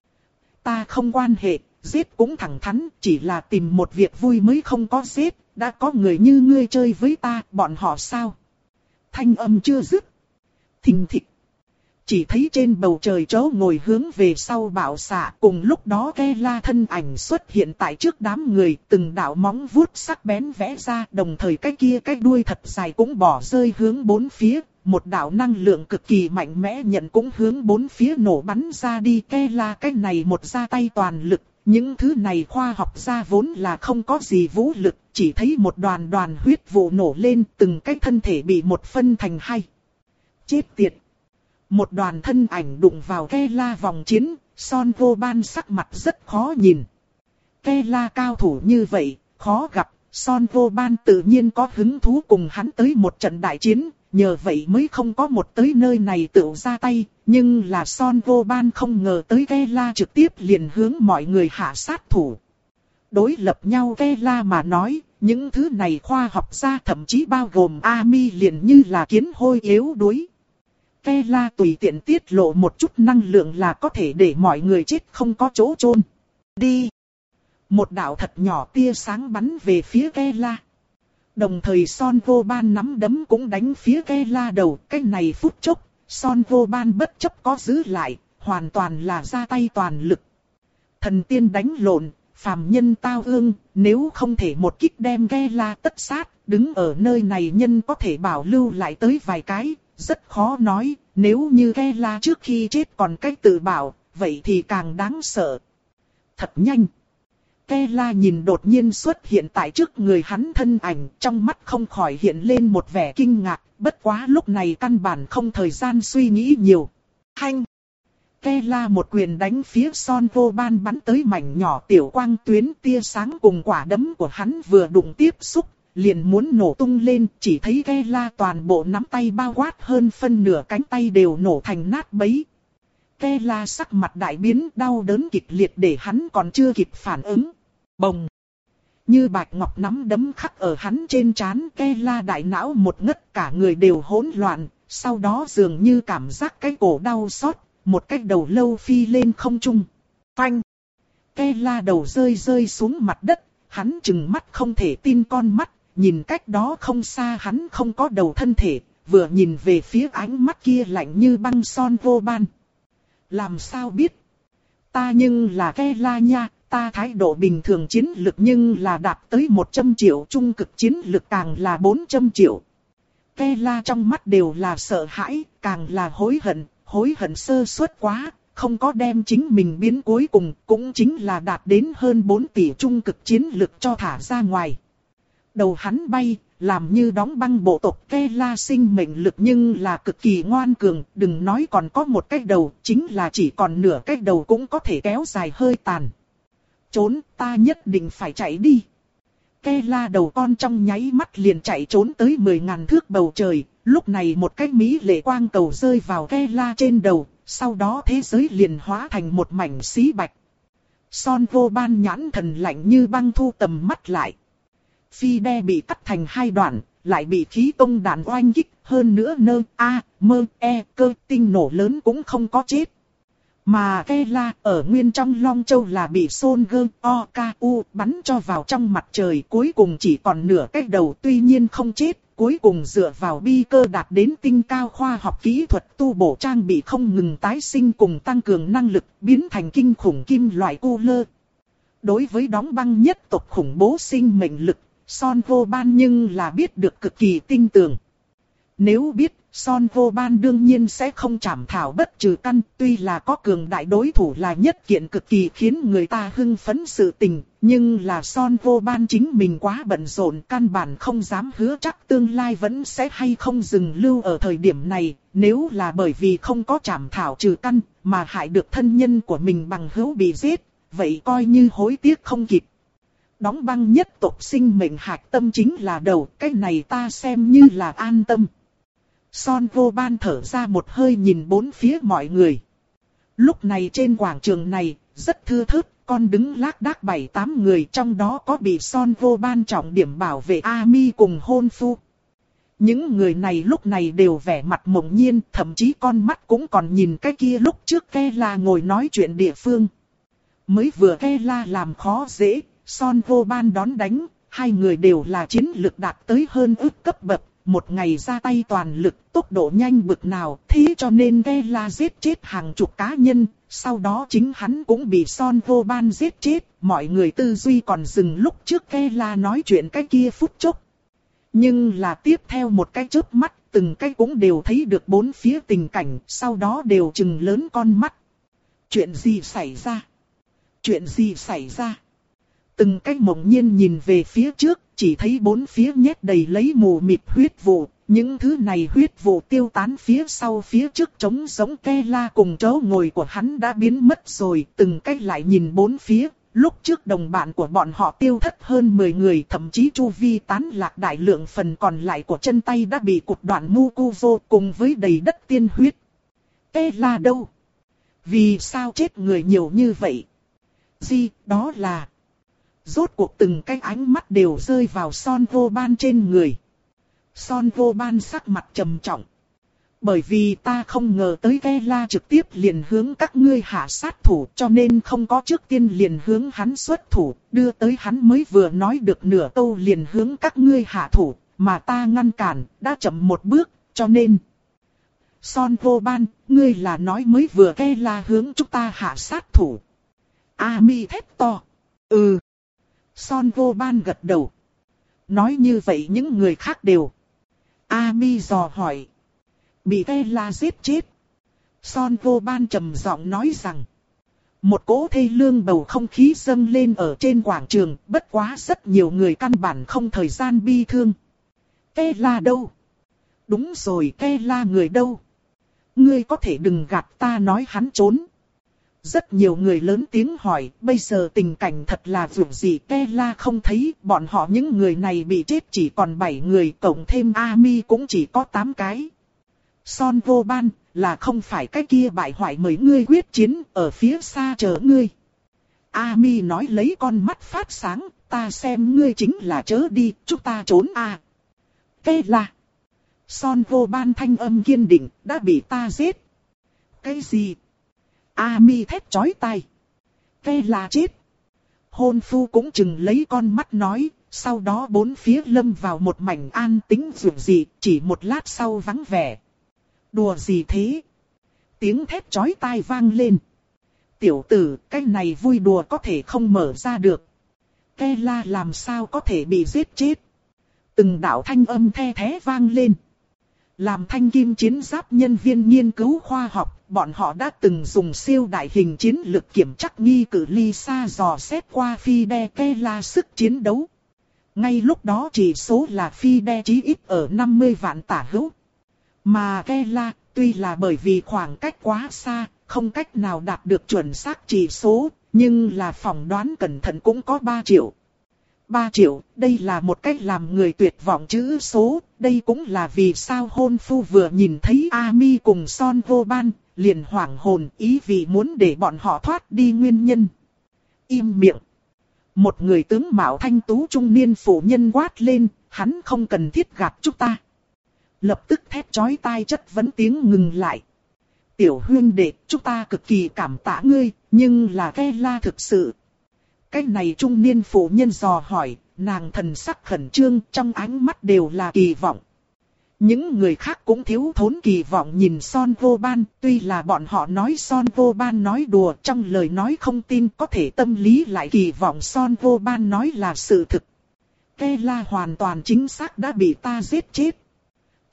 Ta không quan hệ, giết cũng thẳng thắn, chỉ là tìm một việc vui mới không có giết, đã có người như ngươi chơi với ta, bọn họ sao? Thanh âm chưa dứt. Thình thịch. Chỉ thấy trên bầu trời chó ngồi hướng về sau bạo xạ, cùng lúc đó Kela thân ảnh xuất hiện tại trước đám người, từng đạo móng vuốt sắc bén vẽ ra, đồng thời cái kia cái đuôi thật dài cũng bỏ rơi hướng bốn phía, một đạo năng lượng cực kỳ mạnh mẽ nhận cũng hướng bốn phía nổ bắn ra đi. Kela cái này một ra tay toàn lực, những thứ này khoa học gia vốn là không có gì vũ lực, chỉ thấy một đoàn đoàn huyết vụ nổ lên, từng cái thân thể bị một phân thành hai. Chết tiệt! Một đoàn thân ảnh đụng vào Kela vòng chiến, Son vô ban sắc mặt rất khó nhìn. Kela cao thủ như vậy, khó gặp, Son vô ban tự nhiên có hứng thú cùng hắn tới một trận đại chiến, nhờ vậy mới không có một tới nơi này tự ra tay, nhưng là Son vô ban không ngờ tới Kela trực tiếp liền hướng mọi người hạ sát thủ. Đối lập nhau Kela mà nói, những thứ này khoa học gia thậm chí bao gồm Ami liền như là kiến hôi yếu đuối. Kela tùy tiện tiết lộ một chút năng lượng là có thể để mọi người chết không có chỗ chôn. Đi! Một đạo thật nhỏ tia sáng bắn về phía Kela. Đồng thời Son vô ban nắm đấm cũng đánh phía Kela đầu. Cái này phút chốc, Son vô ban bất chấp có giữ lại, hoàn toàn là ra tay toàn lực. Thần tiên đánh lộn, phàm nhân tao ương, nếu không thể một kích đem Kela tất sát, đứng ở nơi này nhân có thể bảo lưu lại tới vài cái. Rất khó nói, nếu như Kela trước khi chết còn cách tự bảo, vậy thì càng đáng sợ. Thật nhanh. Kela nhìn đột nhiên xuất hiện tại trước người hắn thân ảnh, trong mắt không khỏi hiện lên một vẻ kinh ngạc, bất quá lúc này căn bản không thời gian suy nghĩ nhiều. Hanh! Kela một quyền đánh phía Son vô ban bắn tới mảnh nhỏ tiểu quang tuyến tia sáng cùng quả đấm của hắn vừa đụng tiếp xúc. Liền muốn nổ tung lên, chỉ thấy Kela toàn bộ nắm tay bao quát hơn phân nửa cánh tay đều nổ thành nát bấy. Kela sắc mặt đại biến đau đớn kịch liệt để hắn còn chưa kịp phản ứng. Bồng! Như bạch ngọc nắm đấm khắc ở hắn trên trán, Kela đại não một ngất cả người đều hỗn loạn, sau đó dường như cảm giác cái cổ đau xót, một cái đầu lâu phi lên không trung. Phanh! Kela đầu rơi rơi xuống mặt đất, hắn trừng mắt không thể tin con mắt. Nhìn cách đó không xa hắn không có đầu thân thể, vừa nhìn về phía ánh mắt kia lạnh như băng Son vô ban. Làm sao biết? Ta nhưng là Kela nha, ta thái độ bình thường chiến lực nhưng là đạt tới một trăm triệu, trung cực chiến lực càng là bốn trăm triệu. Kela trong mắt đều là sợ hãi, càng là hối hận, hối hận sơ suất quá, không có đem chính mình biến cuối cùng, cũng chính là đạt đến hơn bốn tỷ trung cực chiến lực cho thả ra ngoài. Đầu hắn bay, làm như đóng băng bộ tộc Kela sinh mệnh lực nhưng là cực kỳ ngoan cường, đừng nói còn có một cái đầu, chính là chỉ còn nửa cái đầu cũng có thể kéo dài hơi tàn. Trốn, ta nhất định phải chạy đi. Kela đầu con trong nháy mắt liền chạy trốn tới mười ngàn thước bầu trời, lúc này một cái mỹ lệ quang cầu rơi vào Kela trên đầu, sau đó thế giới liền hóa thành một mảnh xí bạch. Son vô ban nhãn thần lạnh như băng thu tầm mắt lại. Phi đe bị cắt thành hai đoạn, lại bị khí công đạn oanh kích, hơn nữa nơ, a, mơ, e, cơ, tinh nổ lớn cũng không có chết. Mà Kela ở nguyên trong Long Châu là bị Son gơ, o, ca, u bắn cho vào trong mặt trời, cuối cùng chỉ còn nửa cái đầu, tuy nhiên không chết, cuối cùng dựa vào bi cơ đạt đến tinh cao khoa học kỹ thuật tu bổ trang bị không ngừng tái sinh cùng tăng cường năng lực, biến thành kinh khủng kim loại cu lơ. Đối với đóng băng nhất tộc khủng bố sinh mệnh lực, Son vô ban nhưng là biết được cực kỳ tinh tường. Nếu biết, Son Vô Ban đương nhiên sẽ không trảm thảo bất trừ căn, tuy là có cường đại đối thủ là nhất kiện cực kỳ khiến người ta hưng phấn sự tình, nhưng là Son Vô Ban chính mình quá bận rộn, căn bản không dám hứa chắc tương lai vẫn sẽ hay không dừng lưu ở thời điểm này, nếu là bởi vì không có trảm thảo trừ căn, mà hại được thân nhân của mình bằng hữu bị giết, vậy coi như hối tiếc không kịp. Đóng băng nhất tộc sinh mệnh hạch tâm chính là đầu, cái này ta xem như là an tâm. Son Vô Ban thở ra một hơi nhìn bốn phía mọi người. Lúc này trên quảng trường này, rất thưa thớt, con đứng lác đác bảy tám người, trong đó có bị Son Vô Ban trọng điểm bảo vệ Ami cùng hôn phu. Những người này lúc này đều vẻ mặt mộng nhiên, thậm chí con mắt cũng còn nhìn cái kia lúc trước Kela ngồi nói chuyện địa phương. Mới vừa Kela làm khó dễ, Son Vô Ban đón đánh, hai người đều là chiến lực đạt tới hơn ức cấp bậc. Một ngày ra tay toàn lực, tốc độ nhanh bực nào, thế cho nên Kela giết chết hàng chục cá nhân, sau đó chính hắn cũng bị Son Vô Ban giết chết, mọi người tư duy còn dừng lúc trước Kela nói chuyện cái kia phút chốc. Nhưng là tiếp theo một cái chớp mắt, từng cái cũng đều thấy được bốn phía tình cảnh, sau đó đều trừng lớn con mắt. Chuyện gì xảy ra? Chuyện gì xảy ra? Từng cái mộng nhiên nhìn về phía trước, chỉ thấy bốn phía nhét đầy lấy mù mịt huyết vụ, những thứ này huyết vụ tiêu tán phía sau phía trước trống giống Kela cùng chỗ ngồi của hắn đã biến mất rồi, từng cái lại nhìn bốn phía, lúc trước đồng bạn của bọn họ tiêu thất hơn mười người, thậm chí chu vi tán lạc đại lượng phần còn lại của chân tay đã bị cụt đoạn Mukuzo cùng với đầy đất tiên huyết. Kela đâu? Vì sao chết người nhiều như vậy? Gì, đó là... Rốt cuộc từng cái ánh mắt đều rơi vào Son Vô Ban trên người. Son Vô Ban sắc mặt trầm trọng. Bởi vì ta không ngờ tới Kela trực tiếp liền hướng các ngươi hạ sát thủ, cho nên không có trước tiên liền hướng hắn xuất thủ, đưa tới hắn mới vừa nói được nửa câu liền hướng các ngươi hạ thủ, mà ta ngăn cản, đã chậm một bước, cho nên... Son Vô Ban, ngươi là nói mới vừa Kela hướng chúng ta hạ sát thủ. Ami thét to. Ừ. Son Vô Ban gật đầu. Nói như vậy những người khác đều. Ami dò hỏi. Bị Kela giết chết. Son Vô Ban trầm giọng nói rằng. Một cỗ thê lương bầu không khí dâng lên ở trên quảng trường. Bất quá rất nhiều người căn bản không thời gian bi thương. Kela đâu? Đúng rồi, Kela người đâu? Ngươi có thể đừng gạt ta nói hắn trốn. Rất nhiều người lớn tiếng hỏi, bây giờ tình cảnh thật là vượt gì, Kela không thấy, bọn họ những người này bị chết chỉ còn bảy người, cộng thêm Ami cũng chỉ có tám cái. Son Vô Ban, là không phải cái kia bại hoại mời ngươi quyết chiến, ở phía xa chờ ngươi. Ami nói lấy con mắt phát sáng, ta xem ngươi chính là chớ đi, chúng ta trốn à. Kela. Son Vô Ban thanh âm kiên định, đã bị ta giết. Cái gì? Ami thét chói tai. Kela chết. Hôn phu cũng chừng lấy con mắt nói, sau đó bốn phía lâm vào một mảnh an tĩnh dường gì, chỉ một lát sau vắng vẻ. Đùa gì thế? Tiếng thét chói tai vang lên. Tiểu tử, cái này vui đùa có thể không mở ra được. Kela làm sao có thể bị giết chết? Từng đạo thanh âm the thé vang lên. Làm thanh kim chiến giáp nhân viên nghiên cứu khoa học, bọn họ đã từng dùng siêu đại hình chiến lực kiểm chắc nghi cự ly xa dò xét qua Fide Kela sức chiến đấu. Ngay lúc đó chỉ số là Fide chí ít ở năm mươi vạn tả hữu. Mà Kela, tuy là bởi vì khoảng cách quá xa, không cách nào đạt được chuẩn xác chỉ số, nhưng là phỏng đoán cẩn thận cũng có ba triệu. ba triệu, đây là một cách làm người tuyệt vọng chữ số, đây cũng là vì sao hôn phu vừa nhìn thấy Ami cùng Son Vô Ban, liền hoảng hồn ý vì muốn để bọn họ thoát đi nguyên nhân. Im miệng. Một người tướng mạo thanh tú trung niên phụ nhân quát lên, hắn không cần thiết gạt chúng ta. Lập tức thét chói tai chất vấn tiếng ngừng lại. Tiểu huynh đệ, chúng ta cực kỳ cảm tạ ngươi, nhưng là Kela thực sự. Cái này trung niên phụ nhân dò hỏi, nàng thần sắc khẩn trương, trong ánh mắt đều là kỳ vọng. Những người khác cũng thiếu thốn kỳ vọng nhìn Son Vô Ban, tuy là bọn họ nói Son Vô Ban nói đùa, trong lời nói không tin, có thể tâm lý lại kỳ vọng Son Vô Ban nói là sự thực. Kela hoàn toàn chính xác đã bị ta giết chết.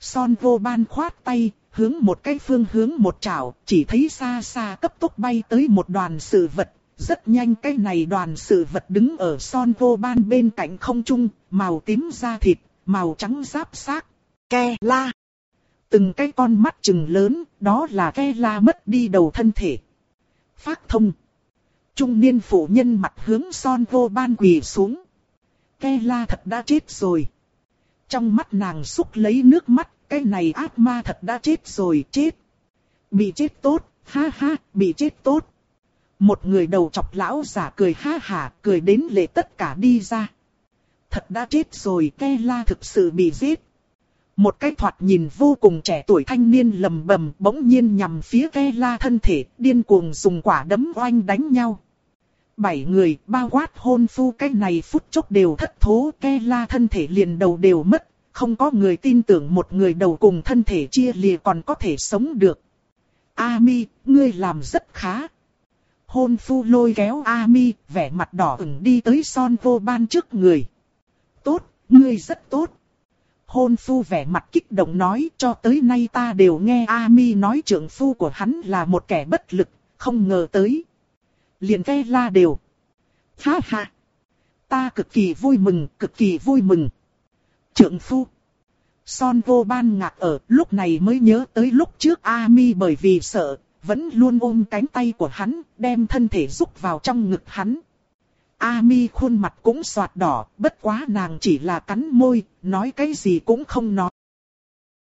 Son vô ban khoát tay, hướng một cái phương hướng một chảo, chỉ thấy xa xa cấp tốc bay tới một đoàn sự vật. Rất nhanh cái này đoàn sự vật đứng ở Son vô ban bên cạnh không trung, màu tím da thịt, màu trắng giáp xác. Ke la. Từng cái con mắt trừng lớn, đó là Ke la mất đi đầu thân thể. Phát thông. Trung niên phụ nhân mặt hướng Son vô ban quỳ xuống. Ke la thật đã chết rồi. Trong mắt nàng xúc lấy nước mắt, cái này ác ma thật đã chết rồi, chết. Bị chết tốt, ha ha, bị chết tốt. Một người đầu chọc lão giả cười ha hả, cười đến lệ tất cả đi ra. Thật đã chết rồi, Ke la thực sự bị giết. Một cái thoạt nhìn vô cùng trẻ tuổi thanh niên lầm bầm bỗng nhiên nhằm phía Ke la thân thể, điên cuồng dùng quả đấm oanh đánh nhau. Bảy người, bao quát hôn phu cái này phút chốc đều thất thố, Ke la thân thể liền đầu đều mất, không có người tin tưởng một người đầu cùng thân thể chia lìa còn có thể sống được. Ami, ngươi làm rất khá. Hôn phu lôi kéo Ami, vẻ mặt đỏ ửng đi tới Son vô ban trước người. Tốt, ngươi rất tốt. Hôn phu vẻ mặt kích động nói, cho tới nay ta đều nghe Ami nói trượng phu của hắn là một kẻ bất lực, không ngờ tới. Liền Ke la đều. Ha ha. Ta cực kỳ vui mừng, cực kỳ vui mừng. Trượng phu. Son vô ban ngạc ở, lúc này mới nhớ tới lúc trước Ami bởi vì sợ, vẫn luôn ôm cánh tay của hắn, đem thân thể rúc vào trong ngực hắn. Ami khuôn mặt cũng xoạt đỏ, bất quá nàng chỉ là cắn môi, nói cái gì cũng không nói.